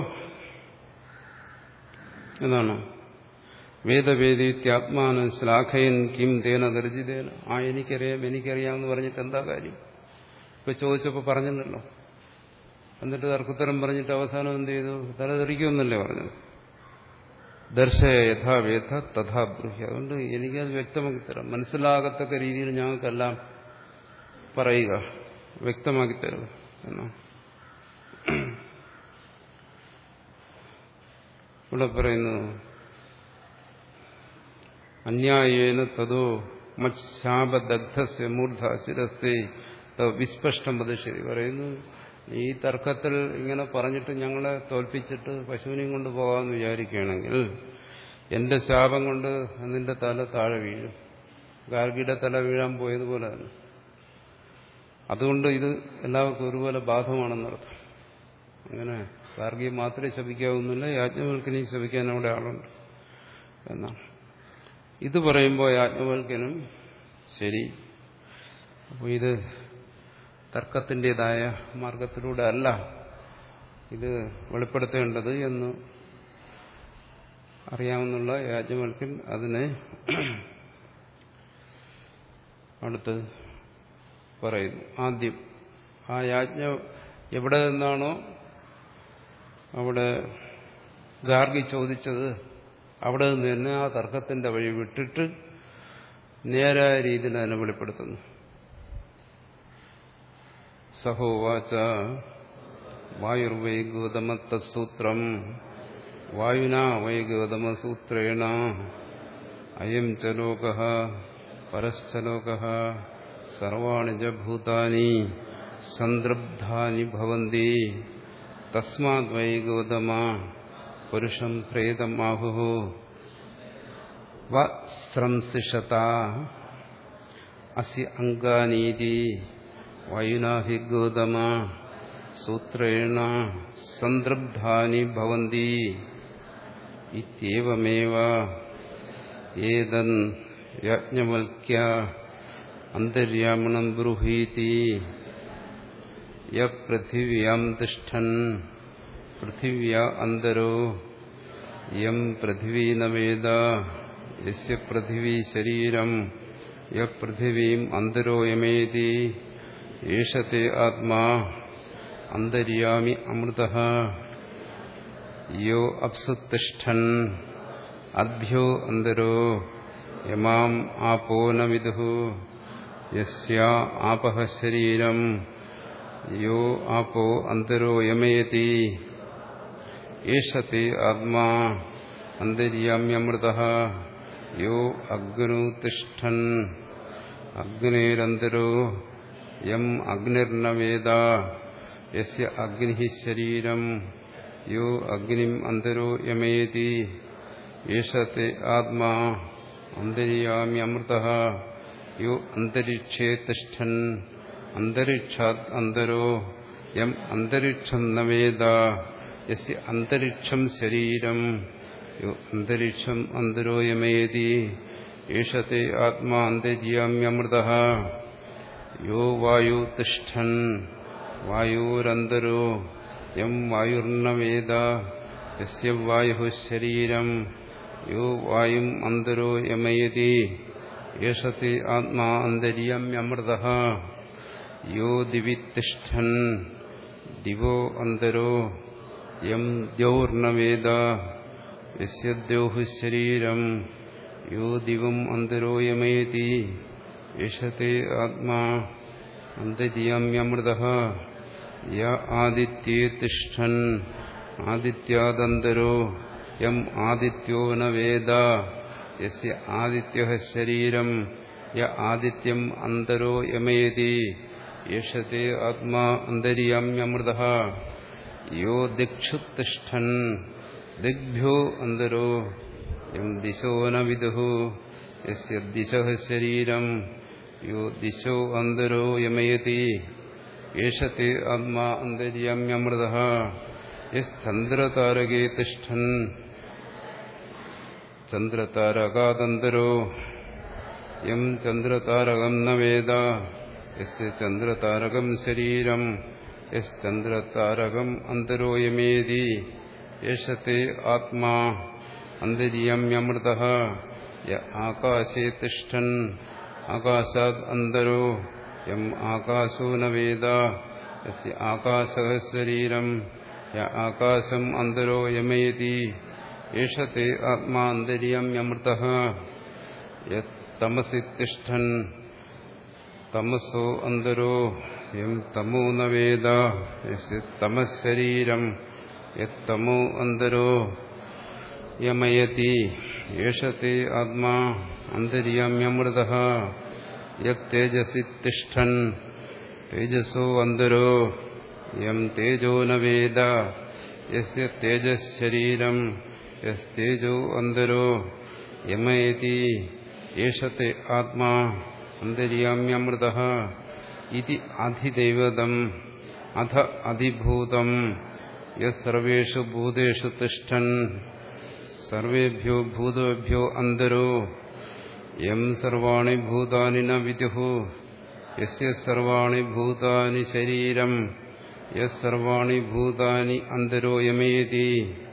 എന്താണ്, വേദവേദിത്യാത്മാന ശ്ലാഘയൻ കിം തേന ഗർജിതേന. ആ എനിക്കറിയാം എനിക്കറിയാമെന്ന് പറഞ്ഞിട്ട് എന്താ കാര്യം? ഇപ്പൊ ചോദിച്ചപ്പോൾ പറഞ്ഞല്ലോ. എന്നിട്ട് തർക്കുത്തരം പറഞ്ഞിട്ട് അവസാനം എന്ത് ചെയ്തു? തലതെറിക്കുമെന്നല്ലേ പറഞ്ഞത്. ദർശയ യഥാവേദ തഥാ ബ്രൂഹി. അതുകൊണ്ട് എനിക്കത് വ്യക്തമാക്കി തരാം, മനസ്സിലാകത്തക്ക രീതിയിൽ ഞങ്ങൾക്കെല്ലാം പറയുക, വ്യക്തമാക്കി തരുക എന്നാ ഇവിടെ പറയുന്നു. അന്യായേന തതോ മത്ശാപദഗ്ധസ്യ മൂർധ ശിരസ്തേ വിസ്പഷ്ടം പ്രതിഷേധി. പറയുന്നു, ഈ തർക്കത്തിൽ ഇങ്ങനെ പറഞ്ഞിട്ട് ഞങ്ങളെ തോൽപ്പിച്ചിട്ട് പശുവിനെയും കൊണ്ട് പോകാമെന്ന് വിചാരിക്കുകയാണെങ്കിൽ എന്റെ ശാപം കൊണ്ട് നിന്റെ തല താഴെ വീഴും. ഗാർഗിയുടെ തല വീഴാൻ പോയതുപോലെ തന്നെ. അതുകൊണ്ട് ഇത് എല്ലാവർക്കും ഒരുപോലെ ബാധകമാണെന്നർത്ഥം. അങ്ങനെ ഗാർഗിയെ മാത്രമേ ശപിക്കാവുന്നില്ല, യാജ്ഞവൽക്കനെയും ശപിക്കാൻ അവിടെ ആളുണ്ട് എന്നാണ്. ഇത് പറയുമ്പോൾ യാജ്ഞവൽക്കനും ശരി, അപ്പോൾ ഇത് തർക്കത്തിൻ്റെതായ മാർഗത്തിലൂടെ അല്ല ഇത് വെളിപ്പെടുത്തേണ്ടത് എന്ന് അറിയാമെന്നുള്ള യാജ്ഞവൽക്കൻ അതിനെ അടുത്ത് പറയുന്നു. ആദ്യം ആ യാജ്ഞ എവിടെ നിന്നാണോ അവിടെ ഗാർഗി ചോദിച്ചത് അവിടെ നിന്ന് തന്നെ ആ തർക്കത്തിന്റെ വഴി വിട്ടിട്ട് നേരായ രീതിയിൽ അതിനെ വെളിപ്പെടുത്തുന്നു. സഹോവാച വായുർവൈ ഗൗതമത്തസൂത്രം വായുനാ വൈ ഗൗതമസൂത്രേണ അയം ച ലോകഃ പരശ്ച ലോകഃ സർവാണി ച ഭൂതാനി സന്ദൃബ്ധാനി ഭവന്തി തസ്മാദ് വൈ ഗൗതമ പുരുഷം പ്രേതം ആഹുഃ വസ്രംസിഷത അസ്യ അംഗാനീതി വായുനാ ഹി ഗൗതമ സൂത്രേണ സന്ദൃബ്ധാനി ഭവന്തി ഇത്യേവമേവ ഏതൻ യാജ്ഞവൽക്യ അന്തര്യാമിണം ബ്രൂഹീതി യപൃഥിവ്യാം തിഷ്ഠൻ പൃഥിവ്യാ അന്തരോ യം പൃഥിവീ ന വേദ യസ്യ പൃഥിവീ ശരീരം യപൃഥിവീം അന്തരോ യമേതി ഏഷത്തെ ആത്മാ അന്തര്യാമി അമൃതഃ യോ അപ്സുതിഷ്ഠൻ അദ്ഭ്യോ അന്തരോ യമാം ആപോ ന വിദുഃ യസ്യാ ആപഃ ശരീരം യോ ആപോ അന്തരോ യമേതി ഏഷത്തെ ആത്മാ അന്തര്യാമ്യമൃതഃ യോ അഗ്നോ തിഷ്ഠൻ അഗ്നേരന്തരോ യം അഗ്നിർന വേദ യസ്യ അഗ്നിഃ ശരീരം യോ അഗ്നിം അന്തരോ യമയതി യേഷത്തെ ആത്മാ അന്തര്യാമ്യമൃതഃ യോ അന്തരിക്ഷേ തിഷ്ഠൻ അന്തരിക്ഷാത് അന്തരോ യം അന്തരിക്ഷം ന വേദ യസ്യ അന്തരിക്ഷം ശരീരം യോ അന്തരിക്ഷം അന്തരോ യമയതി യേഷത്തെ ആത്മാ അന്തര്യാമ്യമൃതഃ യോ വായു തിഷ്ഠൻ വായുരന്തരോ യം വായുർന വേദ യസ്യ വായുഃ ശരീരം യോ വായും അന്തരോ യമയതി യേഷത്തെ ആത്മാ അന്തര്യാമ്യമൃതഃ യോ ദിവി തിഷ്ഠൻ ദിവോ അന്തരോ യം ദ്യൗർന വേദ യസ്യ ദ്യൗഃ ശരീരം യോ ദിവം അന്തരോ യമയതി യേഷത്തെ ആത്മാ അന്തര്യാമ്യമൃതഃ യ ആദിത്യേ തിഷ്ഠൻ ആദിത്യാദന്തരോ യം ആദിത്യോ ന വേദ യസ്യ ആദിത്യഃ ശരീരം യ ആദിത്യം അന്തരോ യമയതി യേഷത്തെ ആത്മാ അന്തര്യാമ്യമൃതഃ യോ ദിക്ഷു തിഷ്ഠൻ ദിഗ്ഭ്യോ അന്തരോ യം ദിശോ ന വിദുഃ യസ്യ ദിശഃ ശരീരം യോ ദിശോ അന്തരോ യമയതി യേഷത്തെ ആത്മാ അന്തര്യാമ്യമൃതഃ യശ്ചന്ദ്രതാരകേ തിഷ്ഠൻ ചന്ദ്രതാരകാദന്തരോ യം ചന്ദ്രതാരകം ന വേദ യസ്യ ചന്ദ്രതാരകം ശരീരം യശ്ചന്ദ്രതാരകം അന്തരോ യമേതി യേഷത്തെ ആത്മാ അന്തര്യാമ്യമൃതഃ യ ആകാശേ തിഷ്ഠൻ ആകാശാദ് അന്തരോ യം ആകാശോ ന വേദ യസ്യ ആകാശഃ ശരീരം യ ആകാശം അന്തരോ യമയതി യേഷത്തെ ആത്മാ അന്തര്യാമ്യമൃതഃ യത് തമസി തിഷ്ഠൻ തമസോ അന്തരോ യം തമോ ന വേദ യസ്യ തമഃ ശരീരം യത് തമോ അന്തരോ യമയതി യേഷത്തെ ആത്മാ അന്തര്യാമ്യമൃതഃ യത് തേജസി തിഷ്ഠൻ തേജസോ അന്തരോ യം തേജോ ന വേദ യസ്യ തേജഃ ശരീരം യസ്തേജോ അന്തരോ യമയതി യേഷത്തെ ആത്മാ അന്തര്യാമ്യമൃതഃ ഇതി അധിദൈവതം അധ അധിഭൂതം യസ്സർവേഷു ഭൂതേഷു തിഷ്ഠൻ സർവേഭ്യോ ഭൂതേഭ്യോ അന്തരോ യം സർവാണി ഭൂതാനി ന വിദുഃ യസ്യ സർവാണി ഭൂതാനി ശരീരം യസ്സർവാണി ഭൂതാനി അന്തരോ യമയതി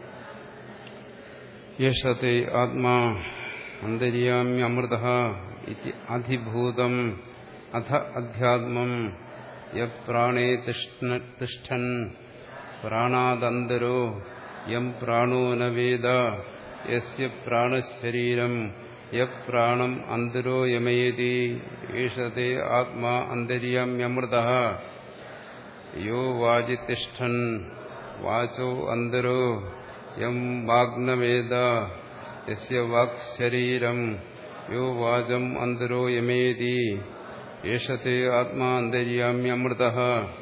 യേഷത്തെ ആത്മാ അന്തര്യാമ്യമൃതഃ ഇതി അധിഭൂതം അധ അധ്യാത്മം യപ്രാണേ തിഷ്ഠൻ പ്രാണാദന്തരോ യം പ്രാണോ ന വേദ യസ്യ പ്രാണശരീരം യപ്രാണം അന്തരോ യമയതി യേഷത്തെ ആത്മാ അന്തര്യാമ്യമൃതഃ യോ വാചി തിഷ്ഠൻ വാചോ അന്തരോ യം വാഗ്ന വേദ യസ്യ വാക്ശരീരം യോ വാചം അന്തരോ യമയതി യേഷത്തെ ആത്മാ അന്തര്യാമ്യമൃതഃ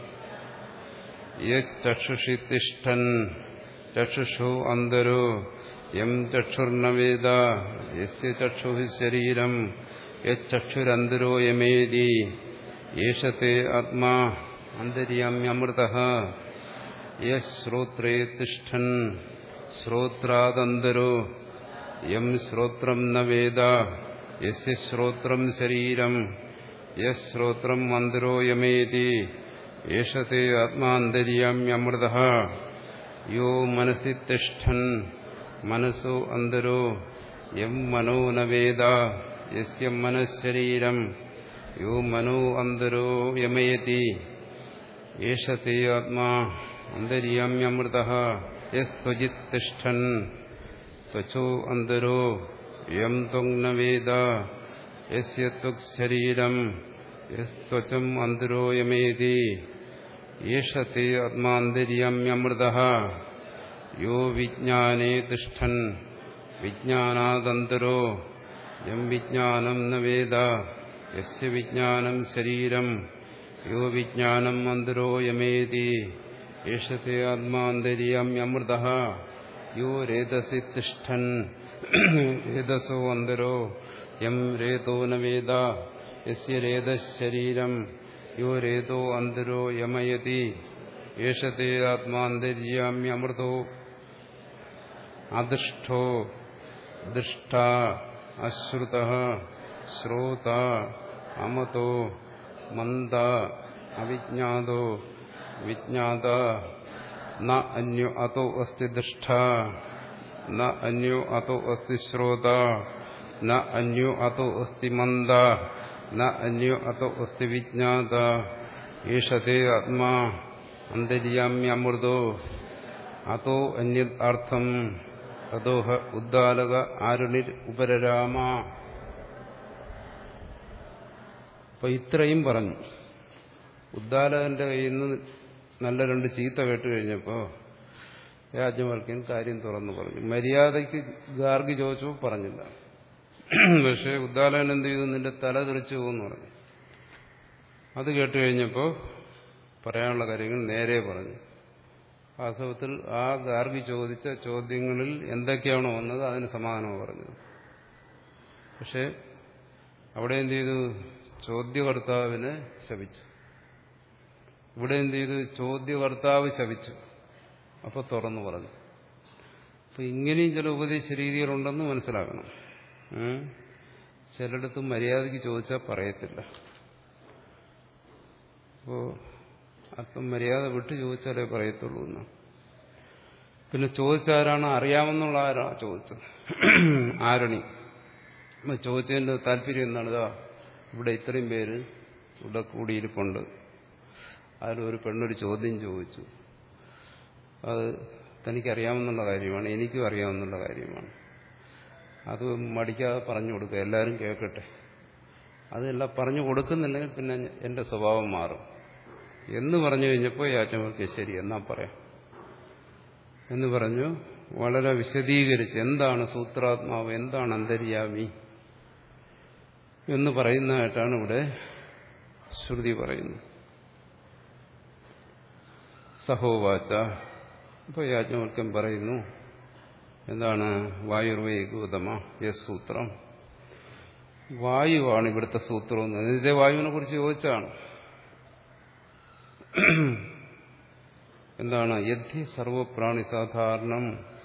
യച്ചക്ഷുഷി തിഷ്ഠൻ ചക്ഷുഷോ അന്തരോ യം ചക്ഷുർന വേദ യസ്യ ചക്ഷുഃ ശരീരം യച്ചക്ഷുരന്തരോ യമയതി യേഷത്തെ ആത്മാ അന്തര്യാമ്യമൃതഃ യശ്രോത്രേ തിഷ്ഠൻ ശ്രോത്രാദന്തരോ യം ശ്രോത്രം ന വേദ യസ്യ ശ്രോത്രം ശരീരം യശ്രോത്രം അന്തരോ യമയതി യേഷത്തെ ആത്മാ അന്തര്യാമ്യമൃതഃ യോ മനസി തിഷ്ഠൻ മനസോ അന്തരോ യം മനോ ന വേദ യസ്യ മനഃശരീരം യോ മനോ അന്തരോ യമയതി യേഷത്തെ ആത്മാ അന്തര്യാമ്യമൃതഃ യസ്ത്വജിത് തിഷ്ഠൻ ത്വചോ അന്തരോ യം ത്വം ന വേദ യസ്യ ത്വക് ശരീരം യസ്ത്വചം അന്തരോ യമയതി യേഷത്തെ ആത്മാ അന്തര്യാമ്യമൃതഃ യോ വിജ്ഞാനേ തിഷ്ഠൻ വിജ്ഞാനാദന്തരോ യം വിജ്ഞാനം ന വേദ യസ്യ വിജ്ഞാനം ശരീരം യോ വിജ്ഞാനം അന്തരോ യമയതി ഏഷത്തെ ആത്മാന്തര്യാമ്യമൃത യോ രേതസി തിഷ്ഠൻ രേതസോ അന്തരോ യം രേതോ ന വേദ യസ്യ രേതശരീരം യോ രേതോ അന്തരോ യമയതി ഏഷത്തെ ആത്മാന്തര്യാമ്യമൃതോ അദൃഷ്ടോ ദൃഷ്ട അശ്രുത ശ്രോത അമതോ മന്ദ അവിജ്ഞാതോ വിജ്ഞാത ന അന്യോ അതോ അസ്തി ദൃഷ്ട ന അന്യോ അതോ അസ്തി ശ്രോത ന അന്യോ അതോ അസ്തി മന്ദ ന അന്യോ അതോ അസ്തി വിജ്ഞാത ഏഷതേ ആത്മാ അന്തര്യാമ്യമൃതോ അതോ അന്യത് അർത്ഥം തദോഹ ഉദ്ദാലക ആരുണിർ ഉപരരാമ. അപ്പൊ ഇത്രയും പറഞ്ഞു. ഉദ്ദാലകന്റെ കയ്യിൽ നിന്ന് നല്ല രണ്ട് ചീത്ത കേട്ട് കഴിഞ്ഞപ്പോ യാജ്ഞവൽക്യൻ കാര്യം തുറന്നു പറഞ്ഞു. മര്യാദയ്ക്ക് ഗാർഗി ചോദിച്ചു, പറഞ്ഞില്ല. പക്ഷെ ഉദ്ദാലകൻ എന്ത് ചെയ്തു? നിന്റെ തല തെറിച്ചു പോകുമെന്ന് പറഞ്ഞു. അത് കേട്ട് കഴിഞ്ഞപ്പോ പറയാനുള്ള കാര്യങ്ങൾ നേരെ പറഞ്ഞു. വാസ്തവത്തിൽ ആ ഗാർഗി ചോദിച്ച ചോദ്യങ്ങളിൽ എന്തൊക്കെയാണോ വന്നത് അതിന് സമാധാനമാണ് പറഞ്ഞത്. പക്ഷെ അവിടെ എന്ത് ചെയ്തു? ചോദ്യകർത്താവിനെ ശപിച്ചു. ഇവിടെ എന്ത് ചെയ്തു? ചോദ്യകർത്താവ് ശപിച്ചു. അപ്പൊ തുറന്നു പറഞ്ഞു. അപ്പൊ ഇങ്ങനെയും ചില ഉപദേശ രീതികളുണ്ടെന്ന് മനസ്സിലാക്കണം. ചിലയിടത്തും മര്യാദയ്ക്ക് ചോദിച്ചാൽ പറയത്തില്ല. അപ്പോ അല്പം മര്യാദ വിട്ടു ചോദിച്ചാലേ പറയത്തുള്ളൂ എന്ന്. പിന്നെ ചോദിച്ചാരാണ്? അറിയാമെന്നുള്ള ആരാ ചോദിച്ചത്? ആരണി. ചോദിച്ചതിന്റെ താല്പര്യം എന്താണ്? ഇതാ ഇവിടെ ഇത്രയും പേര് ഇവിടെ കൂടിയിരിപ്പുണ്ട്. അതിലൊരു പെണ്ണൊരു ചോദ്യം ചോദിച്ചു. അത് തനിക്കറിയാമെന്നുള്ള കാര്യമാണ്, എനിക്കും അറിയാമെന്നുള്ള കാര്യമാണ്. അത് മടിക്കാതെ പറഞ്ഞു കൊടുക്കുക, എല്ലാവരും കേൾക്കട്ടെ. അതെല്ലാം പറഞ്ഞു കൊടുക്കുന്നുണ്ടെങ്കിൽ പിന്നെ എന്റെ സ്വഭാവം മാറും എന്ന് പറഞ്ഞു കഴിഞ്ഞപ്പോൾ യാജ്ഞവൽക്യൻ ശരി എന്നാ പറയാം എന്ന് പറഞ്ഞു. വളരെ വിശദീകരിച്ച് എന്താണ് സൂത്രാത്മാവ്, എന്താണ് അന്തര്യാമി എന്ന് പറയുന്നതായിട്ടാണ് ഇവിടെ ശ്രുതി പറയുന്നത്. സഹോവാച. അപ്പോൾ യാജ്ഞവൽക്യൻ പറയുന്നു, എന്താണ്? വായുർവൈ ഗൗതമ യസ് സൂത്രം. വായുവാണ് ഇവിടുത്തെ സൂത്രം. ഇതിന്റെ വായുവിനെ കുറിച്ച് ചോദിച്ചാണ്. എന്താണ്? യദ്ധി സർവപ്രാണി സാധാരണം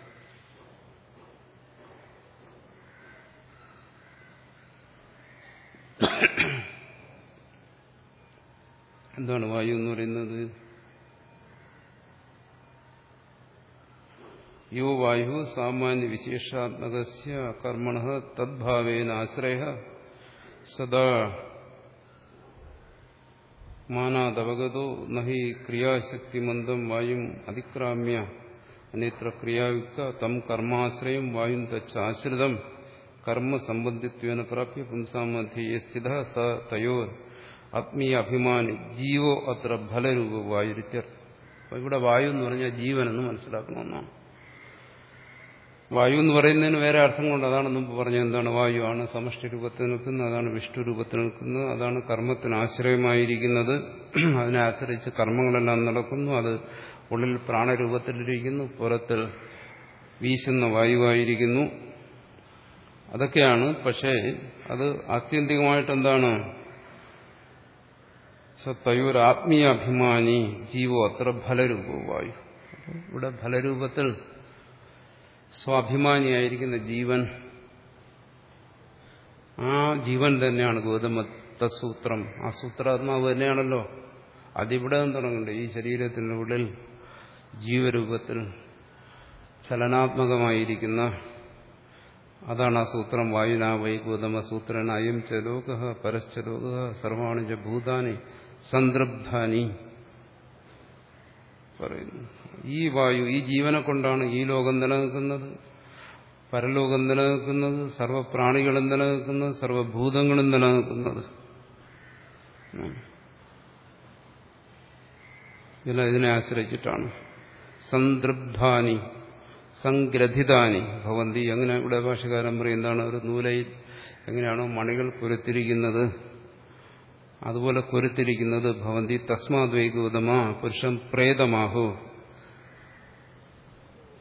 എന്താണ് വായു എന്ന് പറയുന്നത്? യോ വായു സാമാന്യ വിശേഷാത്മകസ്യ കർമ്മണഃ തദ്ഭാവേന ആശ്രയഃ സദാ മാനാദവഗതോ നഹി ക്രിയാശക്തിമന്ദം വായും അതിക്രാമ്യ അന്യത്ര ക്രിയായുക്ത തം കർമാശ്രയം വായും തച്ചാശ്രിതം കർമ്മസംബന്ധിത്വേന പ്രാപ്യ പുംസാമധ്യേ സ്ഥിതഃ സ തയോർ ആത്മീയ അഭിമാനി ജീവോ അത്ര ഫലരൂപ വായുരിത്യർത്ഥം. അപ്പൊ ഇവിടെ വായു എന്ന് പറഞ്ഞാൽ ജീവനെന്ന് മനസ്സിലാക്കണമെന്നാണ്. വായു എന്ന് പറയുന്നതിന് വേറെ അർത്ഥം കൊണ്ട് അതാണ് മുമ്പ് പറഞ്ഞത്. എന്താണ്? വായുവാണ് സമഷ്ടി രൂപത്തിൽ നിൽക്കുന്നത്, അതാണ് വിഷ്ണു രൂപത്തിൽ നിൽക്കുന്നത്, അതാണ് കർമ്മത്തിന് ആശ്രയമായിരിക്കുന്നത്. അതിനെ ആശ്രയിച്ച് കർമ്മങ്ങളെല്ലാം നടക്കുന്നു. അത് ഉള്ളിൽ പ്രാണരൂപത്തിലിരിക്കുന്നു, പുറത്തിൽ വീശുന്ന വായുവായിരിക്കുന്നു. അതൊക്കെയാണ്. പക്ഷേ അത് ആത്യന്തികമായിട്ട് എന്താണ്? സത്തയൂർ ആത്മീയ അഭിമാനി ജീവോ അത്ര ഫലരൂപോ വായു. ഇവിടെ ഫലരൂപത്തിൽ സ്വാഭിമാനിയായിരിക്കുന്ന ജീവൻ, ആ ജീവൻ തന്നെയാണ് ഗൗതമ തത്സൂത്രം. ആ സൂത്രാത്മാവ് തന്നെയാണല്ലോ. അതിവിടെ നിന്ന് തുടങ്ങണ്ടേ? ഈ ശരീരത്തിൻ്റെ ഉള്ളിൽ ജീവരൂപത്തിൽ ചലനാത്മകമായിരിക്കുന്ന അതാണ് ആ സൂത്രം. വായുനാ വൈ ഗൗതമ സൂത്രൻ അയം ച ലോക പരശ്ച ലോക സർവാണി ച ഭൂതാനി സന്ദൃബ്ധാനി പറയുന്നു. ഈ വായു, ഈ ജീവനെ കൊണ്ടാണ് ഈ ലോകം നിലനിൽക്കുന്നത്, പരലോകം നിലനിൽക്കുന്നത്, സർവപ്രാണികളും നിലനിൽക്കുന്നത്, സർവഭൂതങ്ങളും നിലനിൽക്കുന്നത്. ഇതെല്ലാം ഇതിനെ ആശ്രയിച്ചിട്ടാണ്. സന്ദൃബ്ധാനി സംഗ്രഥിതാനി ഭവന്തി. അങ്ങനെ ഇവിടെ ഭാഷകാരൻ പറയും, എന്താണ്? ഒരു നൂലയിൽ എങ്ങനെയാണോ മണികൾ കുരുത്തിരിക്കുന്നത് അതുപോലെ കുരുത്തിരിക്കുന്നത് ഭവന്തി തസ്മാത് വൈ ഗൗതമ പുരുഷം പ്രേതമാഹു.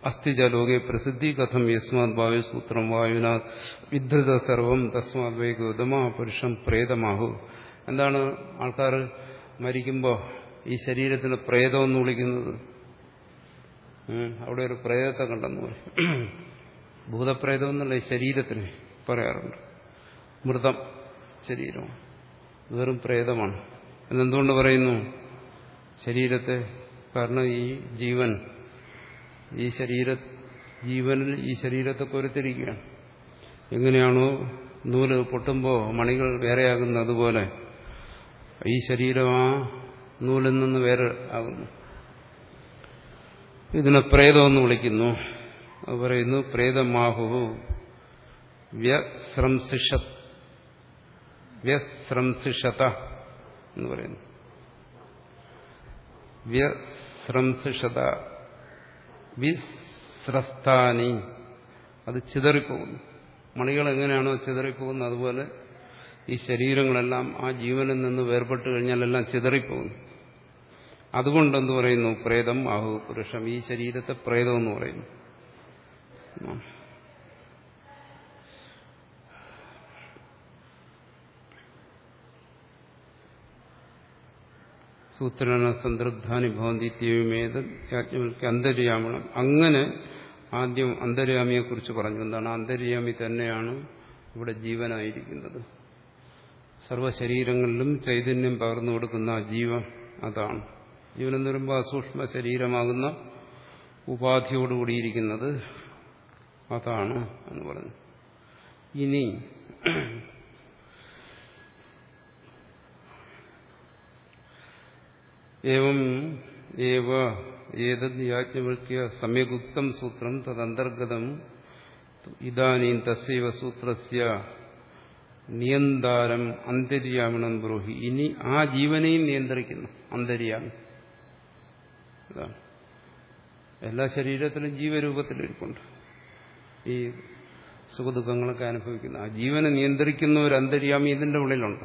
അസ്ഥിജ ലോകെ പ്രസിദ്ധി കഥം യസ്മാത് വായുസൂത്രം വായുനാ വിധൃത സർവം തസ്മാത് വൈ ഗൗതമ പുരുഷം പ്രേതമാഹു. എന്താണ് ആൾക്കാർ മരിക്കുമ്പോൾ ഈ ശരീരത്തിന് പ്രേതം എന്ന് വിളിക്കുന്നത്? അവിടെ ഒരു പ്രേതത്തെ കണ്ടെന്ന് പറയും. ഭൂതപ്രേതം എന്നുള്ള ഈ ശരീരത്തിന് പറയാറുണ്ട്. മൃതം ശരീരം വെറും പ്രേതമാണ് എന്നെന്തുകൊണ്ട് പറയുന്നു? ശരീരത്തെ, കാരണം ഈ ജീവൻ ഈ ശരീര ജീവനിൽ ഈ ശരീരത്തെ കൊരുത്തിരിക്കുകയാണ്. എങ്ങനെയാണോ നൂല് പൊട്ടുമ്പോൾ മണികൾ വേറെയാകുന്നത് അതുപോലെ ഈ ശരീരം ആ നൂലിൽ നിന്ന് വേറെ ആകുന്നു. ഇതിനെ പ്രേതമെന്ന് വിളിക്കുന്നു. അത് പറയുന്നു പ്രേതമാഹു വ്യസ്രംസിഷ വ്യസ്രംസിഷത എന്ന് പറയുന്നു. വ്യസ്രംസിഷത വിസ്രസ്താനി, അത് ചിതറിപ്പോകുന്നു. മണികൾ എങ്ങനെയാണോ ചിതറിപ്പോകുന്നത് അതുപോലെ ഈ ശരീരങ്ങളെല്ലാം ആ ജീവനിൽ നിന്ന് വേർപെട്ട് കഴിഞ്ഞാൽ എല്ലാം ചിതറിപ്പോകുന്നു. അതുകൊണ്ടെന്ന് പറയുന്നു പ്രേതം ആഹു പുരുഷം, ഈ ശരീരത്തെ പ്രേതം എന്ന് പറയുന്നു. സൂത്രന സന്ദർദ്ധാനി ഭവന്തിത്യമേത് യാജ്ഞവൽക്യ അന്തര്യാമണം. അങ്ങനെ ആദ്യം അന്തര്യാമിയെക്കുറിച്ച് പറഞ്ഞു. എന്താണ്? അന്തര്യാമി തന്നെയാണ് ഇവിടെ ജീവനായിരിക്കുന്നത്. സർവശരീരങ്ങളിലും ചൈതന്യം പകർന്നു കൊടുക്കുന്ന ആ ജീവൻ അതാണ്. ജീവനെന്ന് പറയുമ്പോൾ അസൂക്ഷ്മ ശരീരമാകുന്ന ഉപാധിയോടുകൂടിയിരിക്കുന്നത് അതാണ് എന്ന് പറഞ്ഞു. ഇനി ഏവം ഏവ ഏതദ് യാജ്ഞവൽക്യ സമ്യഗുക്തം സൂത്രം തദന്തർഗതം ഇദാനീം തസ്യൈവ സൂത്രസ്യ നിയന്താരം അന്തര്യാമിണം ബ്രൂഹി. ഇനി ആ ജീവനെയും നിയന്ത്രിക്കുന്നു അന്തര്യാമി. അതാണ് എല്ലാ ശരീരത്തിലും ജീവരൂപത്തിലിരിപ്പുണ്ട്. ഈ സുഖദുഃഖങ്ങളൊക്കെ അനുഭവിക്കുന്ന ആ ജീവനെ നിയന്ത്രിക്കുന്ന ഒരു അന്തര്യാമി ഇതിന്റെ ഉള്ളിലുണ്ട്.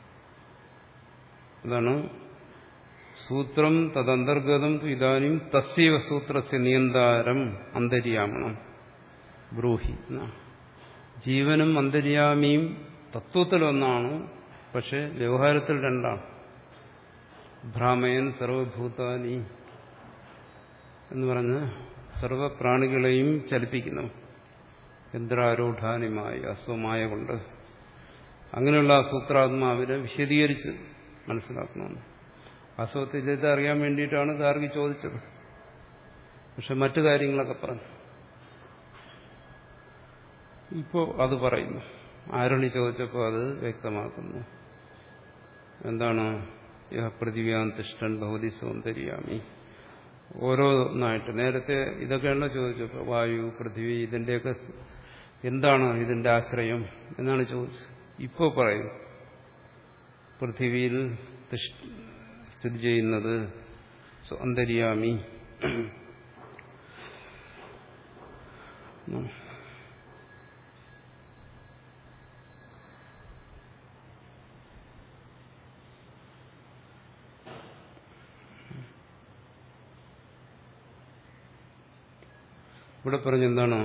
അതാണ് സൂത്രം തദന്തർഗതം ഇദാനീം തസ്യൈവ സൂത്രസ്യ നിയന്താരം അന്തര്യാമണം ബ്രൂഹി. ജീവനും അന്തര്യാമിയും തത്വത്തിലൊന്നാണ്, പക്ഷെ വ്യവഹാരത്തിൽ രണ്ടാണ്. ഭ്രാമയൻ സർവഭൂതാനി എന്ന് പറഞ്ഞ് സർവപ്രാണികളെയും ചലിപ്പിക്കുന്നു യന്ത്രാരൂഢാനിമായ അസ്വമായ കൊണ്ട്. അങ്ങനെയുള്ള ആ സൂത്രാത്മാവിനെ വിശദീകരിച്ച് മനസ്സിലാക്കണമെന്ന്. വാസ്തവത്തിൽ ഇത് അറിയാൻ വേണ്ടിയിട്ടാണ് ഗാർഗി ചോദിച്ചത്. പക്ഷെ മറ്റു കാര്യങ്ങളൊക്കെ പറഞ്ഞു. ഇപ്പോ അത് പറയുന്നു. ആരുണി ചോദിച്ചപ്പോൾ അത് വ്യക്തമാക്കുന്നു. എന്താണ്? പൃഥിവ്യാം തിഷ്ഠൻ ഭവതി സൗന്ദര്യാമി. ഓരോന്നായിട്ട് നേരത്തെ ഇതൊക്കെയാണല്ലോ ചോദിച്ചപ്പോൾ വായു പൃഥിവി ഇതിന്റെയൊക്കെ എന്താണ് ഇതിന്റെ ആശ്രയം എന്നാണ് ചോദിച്ചത്. ഇപ്പോൾ പറയും പൃഥിവിയിൽ സ്ഥിതി ചെയ്യുന്നത് അന്തര്യാമി. ഇവിടെ പറഞ്ഞെന്താണ്?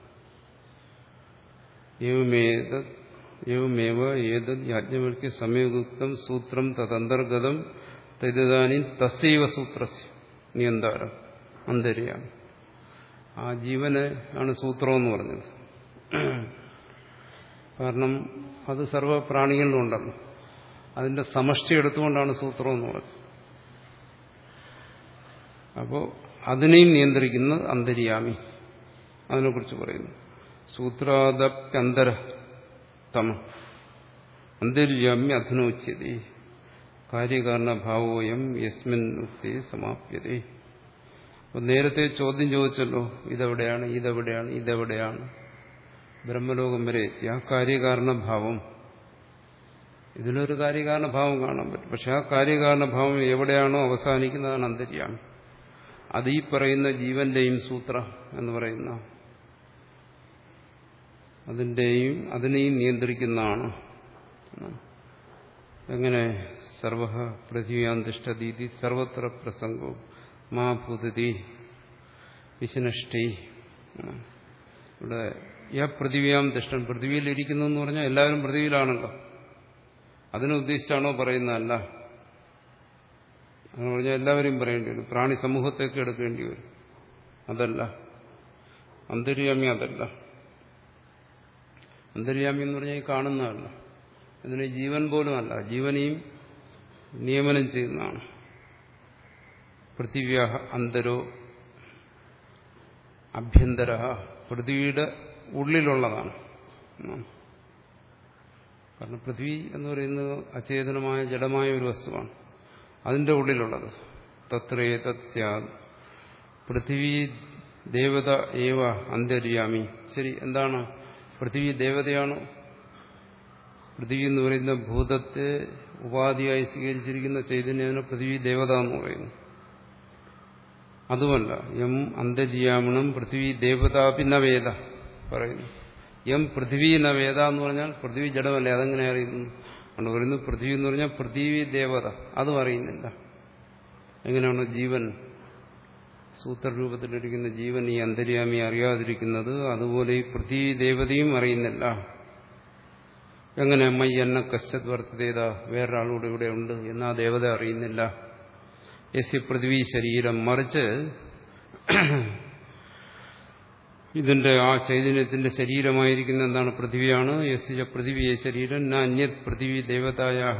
ഏവമേവ ഏതദ് യാജ്ഞവൽക്യ സമയയുക്തം സൂത്രം തദന്തർഗതം തൈതാനി തസ്യൈവ സൂത്രസ്യ നിയന്താരം അന്തര്യാമി. ആ ജീവനെ ആണ് സൂത്രം എന്ന് പറഞ്ഞത്. കാരണം അത് സർവപ്രാണികളിലും ഉണ്ടല്ലോ. അതിന്റെ സമഷ്ടി എടുത്തുകൊണ്ടാണ് സൂത്രം എന്ന് പറഞ്ഞത്. അപ്പോൾ അതിനെയും നിയന്ത്രിക്കുന്ന അന്തര്യാമി. അതിനെക്കുറിച്ച് പറയുന്നു. സൂത്രാദപ്യന്തരതമ അന്തര്യാമി അധനോച്യതേ കാര്യകാരണഭാവോയം യസ്മിൻ ഉക്തി സമാപ്യതേ. അപ്പോൾ നേരത്തെ ചോദ്യം ചോദിച്ചല്ലോ, ഇതെവിടെയാണ് ഇതെവിടെയാണ് ഇതെവിടെയാണ് ബ്രഹ്മലോകം വരെ എത്തി. ആ കാര്യകാരണഭാവം, ഇതിലൊരു കാര്യകാരണഭാവം കാണാൻ പറ്റും. പക്ഷെ ആ കാര്യകാരണഭാവം എവിടെയാണോ അവസാനിക്കുന്നതാണ് അന്തര്യാമി. അത് ഈ പറയുന്ന ജീവന്റെയും സൂത്ര എന്ന് പറയുന്ന അതിന്റെയും അതിനെയും നിയന്ത്രിക്കുന്നതാണ്. എങ്ങനെ? സർവ പൃഥിവ്യാം തിഷ്ഠതീതി സർവത്ര പ്രസംഗവും മാ ഭൂതതി വിശിനഷ്ടി. ഇവിടെ യ പൃഥിവിയാം തിഷ്ടൻ, പൃഥ്വിയിൽ ഇരിക്കുന്നു എന്ന് പറഞ്ഞാൽ എല്ലാവരും പൃഥ്വിയിലാണല്ലോ, അതിനെ ഉദ്ദേശിച്ചാണോ പറയുന്നതല്ല. എന്ന് പറഞ്ഞാൽ എല്ലാവരെയും പറയേണ്ടി വരും, പ്രാണി സമൂഹത്തേക്ക് എടുക്കേണ്ടി വരും. അതല്ല അന്തര്യാമി, അതല്ല അന്തര്യാമി എന്ന് പറഞ്ഞാൽ ഈ കാണുന്നതല്ല, ഇതിന് ജീവൻ പോലും അല്ല, ജീവനെയും നിയമനം ചെയ്യുന്നതാണ്. പൃഥിവ്യ അന്തരോ അഭ്യന്തര, പൃഥ്വിയുടെ ഉള്ളിലുള്ളതാണ്. കാരണം പൃഥ്വി എന്ന് പറയുന്നത് അചേതനമായ ജഡമായ ഒരു വസ്തുവാണ്, അതിന്റെ ഉള്ളിലുള്ളത്. തത്രേ തത് സ്യാദ് പൃഥ്വി ദേവത ഏവ അന്തര്യാമി. ശരി, എന്താണ് പൃഥ്വി? ദേവതയാണ്. പൃഥ്വി എന്ന് പറയുന്ന ഭൂതത്തെ ഉപാധിയായി സ്വീകരിച്ചിരിക്കുന്ന ചൈതന്യനെ പൃഥ്വി ദേവത എന്ന് പറയുന്നു. അതുമല്ല, യം അന്തര്യാമണം പൃഥ്വി ദേവതാപി ന വേദ പറയുന്നു. യം പൃഥ്വി ന വേദ എന്ന് പറഞ്ഞാൽ പൃഥ്വി ജഡമല്ലേ, അതെങ്ങനെ അറിയുന്നു? അതുകൊണ്ട് പറയുന്നു പൃഥ്വി എന്ന് പറഞ്ഞാൽ പൃഥ്വി ദേവത, അതും അറിയുന്നില്ല. എങ്ങനെയാണ് ജീവൻ, സൂത്രരൂപത്തിലിരിക്കുന്ന ജീവൻ ഈ അന്തര്യാമി അറിയാതിരിക്കുന്നത്, അതുപോലെ ഈ പൃഥ്വി ദേവതയും അറിയുന്നില്ല. എങ്ങനെ മയ്യ എന്ന കശ്ചത് വർത്തതേത, വേറൊരാളൂടെ ഇവിടെ ഉണ്ട് എന്നാ ദേവത അറിയുന്നില്ല. യസ്യ പൃഥ്വി ശരീരം, മറിച്ച് ഇതിന്റെ ആ ചൈതന്യത്തിന്റെ ശരീരമായിരിക്കുന്ന എന്താണ്? പൃഥ്വിയാണ്. യസ്യ പൃഥ്വിയെ ശരീരം ന അന്യത് പൃഥ്വി ദേവതായാഹ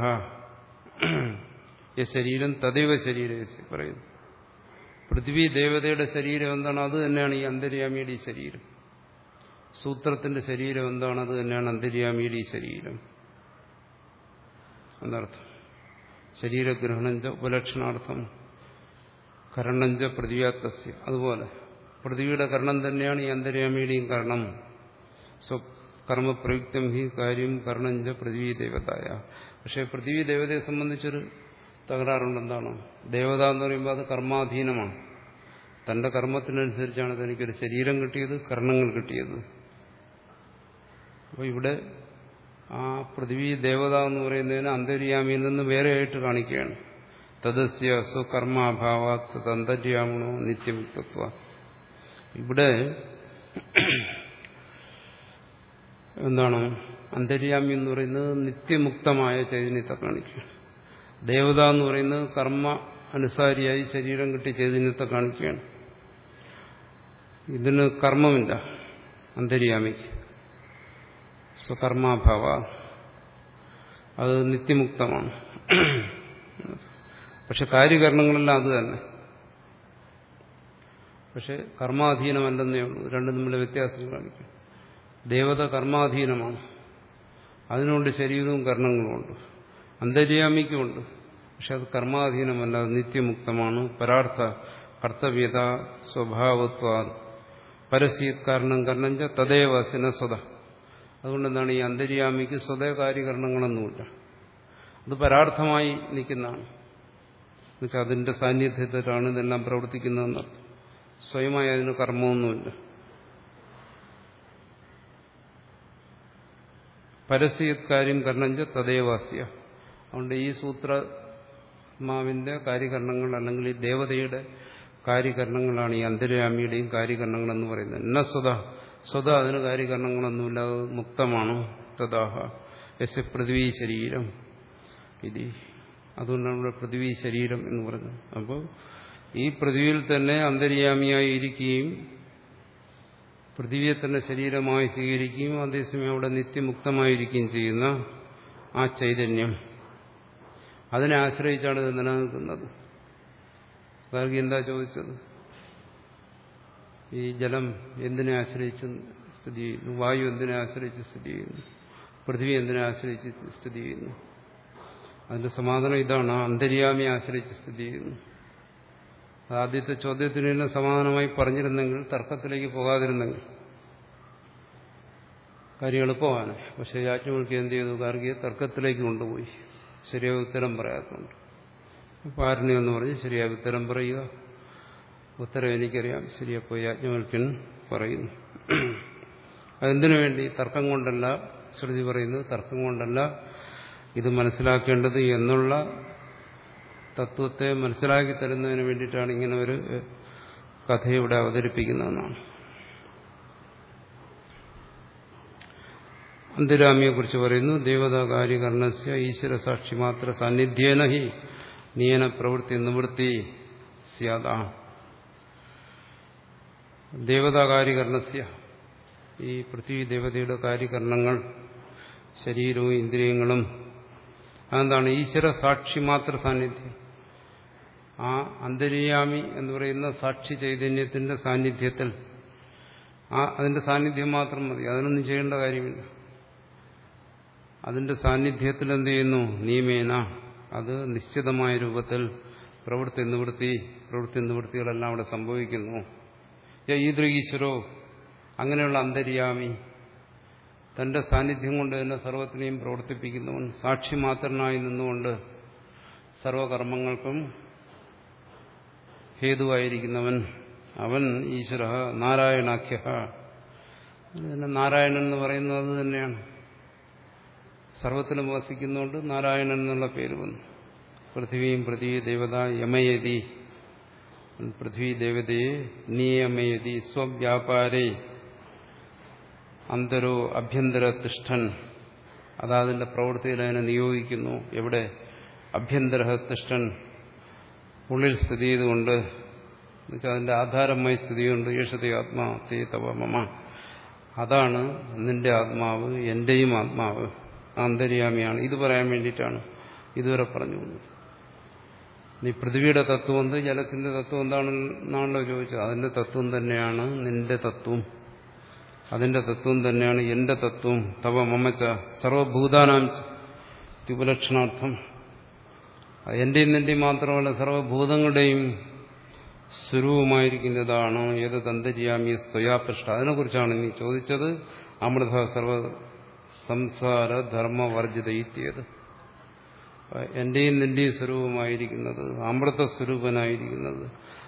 യ ശരീരം തദൈവ ശരീരം പറയുന്നു. പൃഥ്വി ദേവതയുടെ ശരീരം എന്താണ്? അത് തന്നെയാണ് ഈ അന്തര്യാമിയുടെ ഈ ശരീരം. സൂത്രത്തിന്റെ ശരീരം എന്താണ്? അത് തന്നെയാണ് അന്തര്യാമിയുടെ ഈ ശരീരം എന്നർത്ഥം. ശരീരഗ്രഹണഞ്ച ഉപലക്ഷണാർത്ഥം കരണഞ്ച പൃഥ്വിയാത്തസ്യ, അതുപോലെ പൃഥ്വിയുടെ കർണം തന്നെയാണ് ഈ അന്തര്യാമിയുടെയും കർണം. സ്വകർമ്മപ്രയുക്തം ഹി കാര്യം കർണഞ്ച പൃഥ്വി ദേവതായ. പക്ഷെ പൃഥ്വി ദേവതയെ സംബന്ധിച്ചൊരു തകരാറുണ്ടെന്താണ്? ദേവത എന്ന് പറയുമ്പോൾ അത് കർമാധീനമാണ്. തന്റെ കർമ്മത്തിനനുസരിച്ചാണ് തനിക്കൊരു ശരീരം കിട്ടിയത്, കർണങ്ങൾ കിട്ടിയത്. അപ്പോൾ ഇവിടെ ആ പൃഥ്വി ദേവത എന്ന് പറയുന്നതിന് അന്തര്യാമിയിൽ നിന്ന് വേറെയായിട്ട് കാണിക്കുകയാണ്. തദസ്യ സ്വകർമാഭാവാത് തന്തര്യാമണോ നിത്യമുക്തത്വ. ഇവിടെ എന്താണ്? അന്തര്യാമി എന്ന് പറയുന്നത് നിത്യമുക്തമായ ചൈതന്യത്തെ കാണിക്കുകയാണ്. ദേവത എന്ന് പറയുന്നത് കർമ്മ അനുസാരിയായി ശരീരം കിട്ടി ചൈതന്യത്തെ കാണിക്കുകയാണ്. ഇതിന് കർമ്മമില്ല അന്തര്യാമിക്ക്, സ്വകർമാഭാവ, അത് നിത്യമുക്തമാണ്. പക്ഷെ കാര്യകരണങ്ങളെല്ലാം അത് തന്നെ. പക്ഷെ കർമാധീനമല്ലെന്നേ ഉള്ളൂ. രണ്ടും തമ്മിലെ വ്യത്യാസം കാണിക്കും. ദേവത കർമാധീനമാണ്, അതിനുണ്ട് ശരീരവും കർണങ്ങളുമുണ്ട്. അന്തര്യാമിക്കുമുണ്ട്, പക്ഷെ അത് കർമാധീനമല്ല, അത് നിത്യമുക്തമാണ്. പരാർത്ഥ കർത്തവ്യത സ്വഭാവത്വ പരസ്യത് കാരണം കർണഞ്ച തദേവ സിനസ്വത. അതുകൊണ്ടെന്താണ് ഈ അന്തര്യാമിക്ക് സ്വതേ കാര്യകരണങ്ങളൊന്നുമില്ല, അത് പരാർത്ഥമായി നിൽക്കുന്നതാണ്. എന്നുവെച്ചാൽ അതിന്റെ സാന്നിധ്യത്തിലാണ് ഇതെല്ലാം പ്രവർത്തിക്കുന്നതെന്നർത്ഥം. സ്വയമായി അതിന് കർമ്മമൊന്നുമില്ല. പരസ്യത് കാര്യം കർണഞ്ച തദേവാസ്യ. അതുകൊണ്ട് ഈ സൂത്രമാവിന്റെ കാര്യകരണങ്ങൾ അല്ലെങ്കിൽ ഈ ദേവതയുടെ കാര്യകരണങ്ങളാണ് ഈ അന്തര്യാമിയുടെയും കാര്യകരണങ്ങളെന്ന് പറയുന്നത്. എന്ന സ്വത, സ്വത അതിന് കാര്യകരണങ്ങളൊന്നുമില്ല, അത് മുക്തമാണ്. തഥാഹ യസ്യ പൃഥ്വി ശരീരം ഇത്. അതുകൊണ്ടാണ് ഇവിടെ പൃഥ്വി ശരീരം എന്ന് പറഞ്ഞത്. അപ്പോൾ ഈ പൃഥ്വിയിൽ തന്നെ അന്തര്യാമിയായി ഇരിക്കുകയും പൃഥ്വിയെ തന്നെ ശരീരമായി സ്വീകരിക്കുകയും അതേസമയം അവിടെ നിത്യമുക്തമായിരിക്കുകയും ചെയ്യുന്ന ആ ചൈതന്യം, അതിനെ ആശ്രയിച്ചാണ് ഇത് നിലനിൽക്കുന്നത്. ഗാർഗി എന്താ ചോദിച്ചത്? ഈ ജലം എന്തിനെ ആശ്രയിച്ച് സ്ഥിതി ചെയ്യുന്നു? വായു എന്തിനെ ആശ്രയിച്ച് സ്ഥിതി ചെയ്യുന്നു? പൃഥ്വി എന്തിനെ ആശ്രയിച്ച് സ്ഥിതി ചെയ്യുന്നു? അതിന്റെ സമാധാനം ഇതാണ്, അന്തര്യാമിയെ ആശ്രയിച്ച് സ്ഥിതി ചെയ്യുന്നു. ആദ്യത്തെ ചോദ്യത്തിന് തന്നെ സമാധാനമായി പറഞ്ഞിരുന്നെങ്കിൽ, തർക്കത്തിലേക്ക് പോകാതിരുന്നെങ്കിൽ കാര്യം എളുപ്പമാണ്. പക്ഷെ യാജ്ഞവൽക്യം എന്ത് ചെയ്തു? ഗാർഗിയെ തർക്കത്തിലേക്ക് കൊണ്ടുപോയി, ശരിയായ ഉത്തരം പറയാത്തതുകൊണ്ട്. പാരണ്യം എന്ന് പറഞ്ഞ് ശരിയായ ഉത്തരം പറയുക. ഉത്തരം എനിക്കറിയാം, ശരിയപ്പോൾ യാജ്ഞവൽക്യൻ പറയുന്നു. അതെന്തിനു വേണ്ടി? തർക്കം കൊണ്ടല്ല, ശ്രുതി പറയുന്നത് തർക്കം കൊണ്ടല്ല ഇത് മനസ്സിലാക്കേണ്ടത് എന്നുള്ള തത്വത്തെ മനസ്സിലാക്കി തരുന്നതിന് വേണ്ടിയിട്ടാണ് ഇങ്ങനെ ഒരു കഥയുടെ അവതരിപ്പിക്കുന്നതെന്നാണ്. അന്തര്യാമിയെക്കുറിച്ച് പറയുന്നു, ദേവതാകാര്യകരണസ്യ ഈശ്വര സാക്ഷി മാത്ര സാന്നിധ്യേന ഹി നിയന പ്രവൃത്തി നിവൃത്തി സ്യാദാ. ദേവതാകാര്യകരണസ്യ, ഈ പൃഥ്വി ദേവതയുടെ കാര്യകരണങ്ങൾ, ശരീരവും ഇന്ദ്രിയങ്ങളും, അതെന്താണ്? ഈശ്വര സാക്ഷി മാത്ര സാന്നിധ്യം. ആ അന്തര്യാമി എന്ന് പറയുന്ന സാക്ഷി ചൈതന്യത്തിന്റെ സാന്നിധ്യത്തിൽ, ആ അതിന്റെ സാന്നിധ്യം മാത്രം മതി, അതിനൊന്നും ചെയ്യേണ്ട കാര്യമില്ല. അതിന്റെ സാന്നിധ്യത്തിൽ എന്ത് ചെയ്യുന്നു? നിയമേന, അത് നിശ്ചിതമായ രൂപത്തിൽ പ്രവൃത്തി നിവൃത്തി പ്രവൃത്തി നിവൃത്തികളെല്ലാം അവിടെ സംഭവിക്കുന്നു. ഈശ്വരോ, അങ്ങനെയുള്ള അന്തര്യാമി തന്റെ സാന്നിധ്യം കൊണ്ട് തന്നെ സർവത്തിനെയും പ്രവർത്തിപ്പിക്കുന്നവൻ, സാക്ഷി മാത്രനായി നിന്നുകൊണ്ട് സർവകർമ്മങ്ങൾക്കും ഹേതുവായിരിക്കുന്നവൻ, അവൻ ഈശ്വര നാരായണാഖ്യ. നാരായണൻ എന്ന് പറയുന്നത് അത് തന്നെയാണ്. സർവത്തിലും വസിക്കുന്നതുകൊണ്ട് നാരായണൻ എന്നുള്ള പേര് വന്നു. പൃഥ്വിയും പൃഥ്വി ദേവത യമയതി, പൃഥ്വി ദേവതയെ നിയമയതി സ്വവ്യാപാരേ അന്തരോ അഭ്യന്തര തിഷ്ഠൻ, അതാതിന്റെ പ്രവൃത്തിയിൽ അതിനെ നിയോഗിക്കുന്നു. എവിടെ? അഭ്യന്തര തിഷ്ഠൻ, ഉള്ളിൽ സ്ഥിതി ചെയ്തുകൊണ്ട്, എന്നുവെച്ചാൽ അതിന്റെ ആധാരമായി സ്ഥിതി ചെയ്യുന്നുണ്ട്. യേശതേ ആത്മാ തേ തവ മമ, അതാണ് നിന്റെ ആത്മാവ്, എന്റെയും ആത്മാവ്, അന്തര്യാമിയാണ്. ഇത് പറയാൻ വേണ്ടിയിട്ടാണ് ഇതുവരെ പറഞ്ഞു വന്നത്. നീ പൃഥ്വിയുടെ തത്വം എന്ത്, ജലത്തിന്റെ തത്വം എന്താണെന്നാണല്ലോ ചോദിച്ചത്. അതിന്റെ തത്വം തന്നെയാണ് നിന്റെ തത്വം, അതിന്റെ തത്വം തന്നെയാണ് എന്റെ തത്വം. തവ മമച്ച സർവഭൂതാനാം ഉപലക്ഷണാർത്ഥം, എന്റെയും നിന്റെയും മാത്രമല്ല സർവഭൂതങ്ങളുടെയും സ്വരൂപമായിരിക്കുന്നതാണ്. ഏത് അന്തര്യാമി സ്വയാപൃഷ്ട, അതിനെക്കുറിച്ചാണ് നീ ചോദിച്ചത്. അമൃത സർവ സംസാര ധർമ്മവർജിത ഇത്യേത്, എന്റെയും നിന്റെയും സ്വരൂപമായിരിക്കുന്നത്, അമൃതസ്വരൂപനായിരിക്കുന്നത്,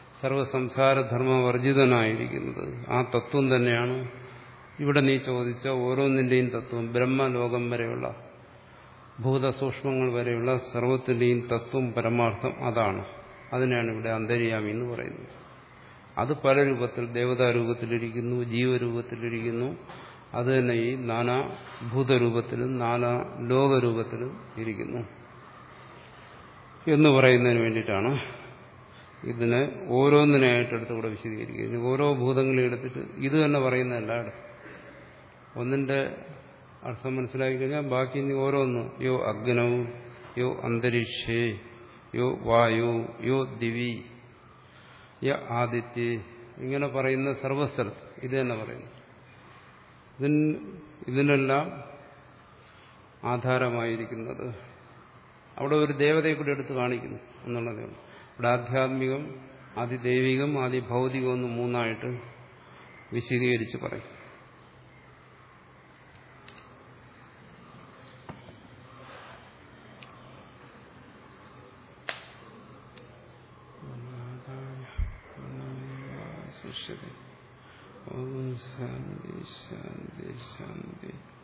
സർവസംസാരധർമ്മവർജിതനായിരിക്കുന്നത് ആ തത്വം തന്നെയാണ് ഇവിടെ നീ ചോദിച്ച ഓരോന്നിന്റെയും തത്വം. ബ്രഹ്മലോകം വരെയുള്ള, ഭൂതസൂക്ഷ്മങ്ങൾ വരെയുള്ള സർവത്തിന്റെയും തത്വം, പരമാർത്ഥം അതാണ്. അതിനാണ് ഇവിടെ അന്തര്യാമി എന്ന് പറയുന്നത്. അത് പല രൂപത്തിൽ, ദേവതാരൂപത്തിലിരിക്കുന്നു, ജീവരൂപത്തിലിരിക്കുന്നു. അത് തന്നെ ഈ നാനാ ഭൂതരൂപത്തിലും നാനാ ലോകരൂപത്തിലും ഇരിക്കുന്നു എന്ന് പറയുന്നതിന് വേണ്ടിയിട്ടാണ് ഇതിനെ ഓരോന്നിനായിട്ടെടുത്ത് ഇവിടെ വിശദീകരിക്കുന്നത്. ഓരോ ഭൂതങ്ങളെ എടുത്തിട്ട് ഇത് തന്നെ പറയുന്ന എല്ലായിടത്തും ഒന്നിന്റെ അർത്ഥം മനസ്സിലാക്കി കഴിഞ്ഞാൽ ബാക്കി ഇനി ഓരോന്ന്, യോ അഗ്നവും യോ അന്തരീക്ഷേ യോ വായു യോ ദിവി യ ആദിത്യ, ഇങ്ങനെ പറയുന്ന സർവസ്ഥലത്ത് ഇത് തന്നെ പറയുന്നു. ഇതിന് ഇതിനെല്ലാം ആധാരമായിരിക്കുന്നത് അവിടെ ഒരു ദേവതയെ കൂടി എടുത്ത് കാണിക്കുന്നു എന്നുള്ളതേ ഉള്ളൂ. ഇവിടെ ആധ്യാത്മികം, ആദിദൈവികം, ആദിഭൗതികം എന്ന് മൂന്നായിട്ട് വിശദീകരിച്ച് പറയും. ശാന്തി ശാന്തി ശാന്തി.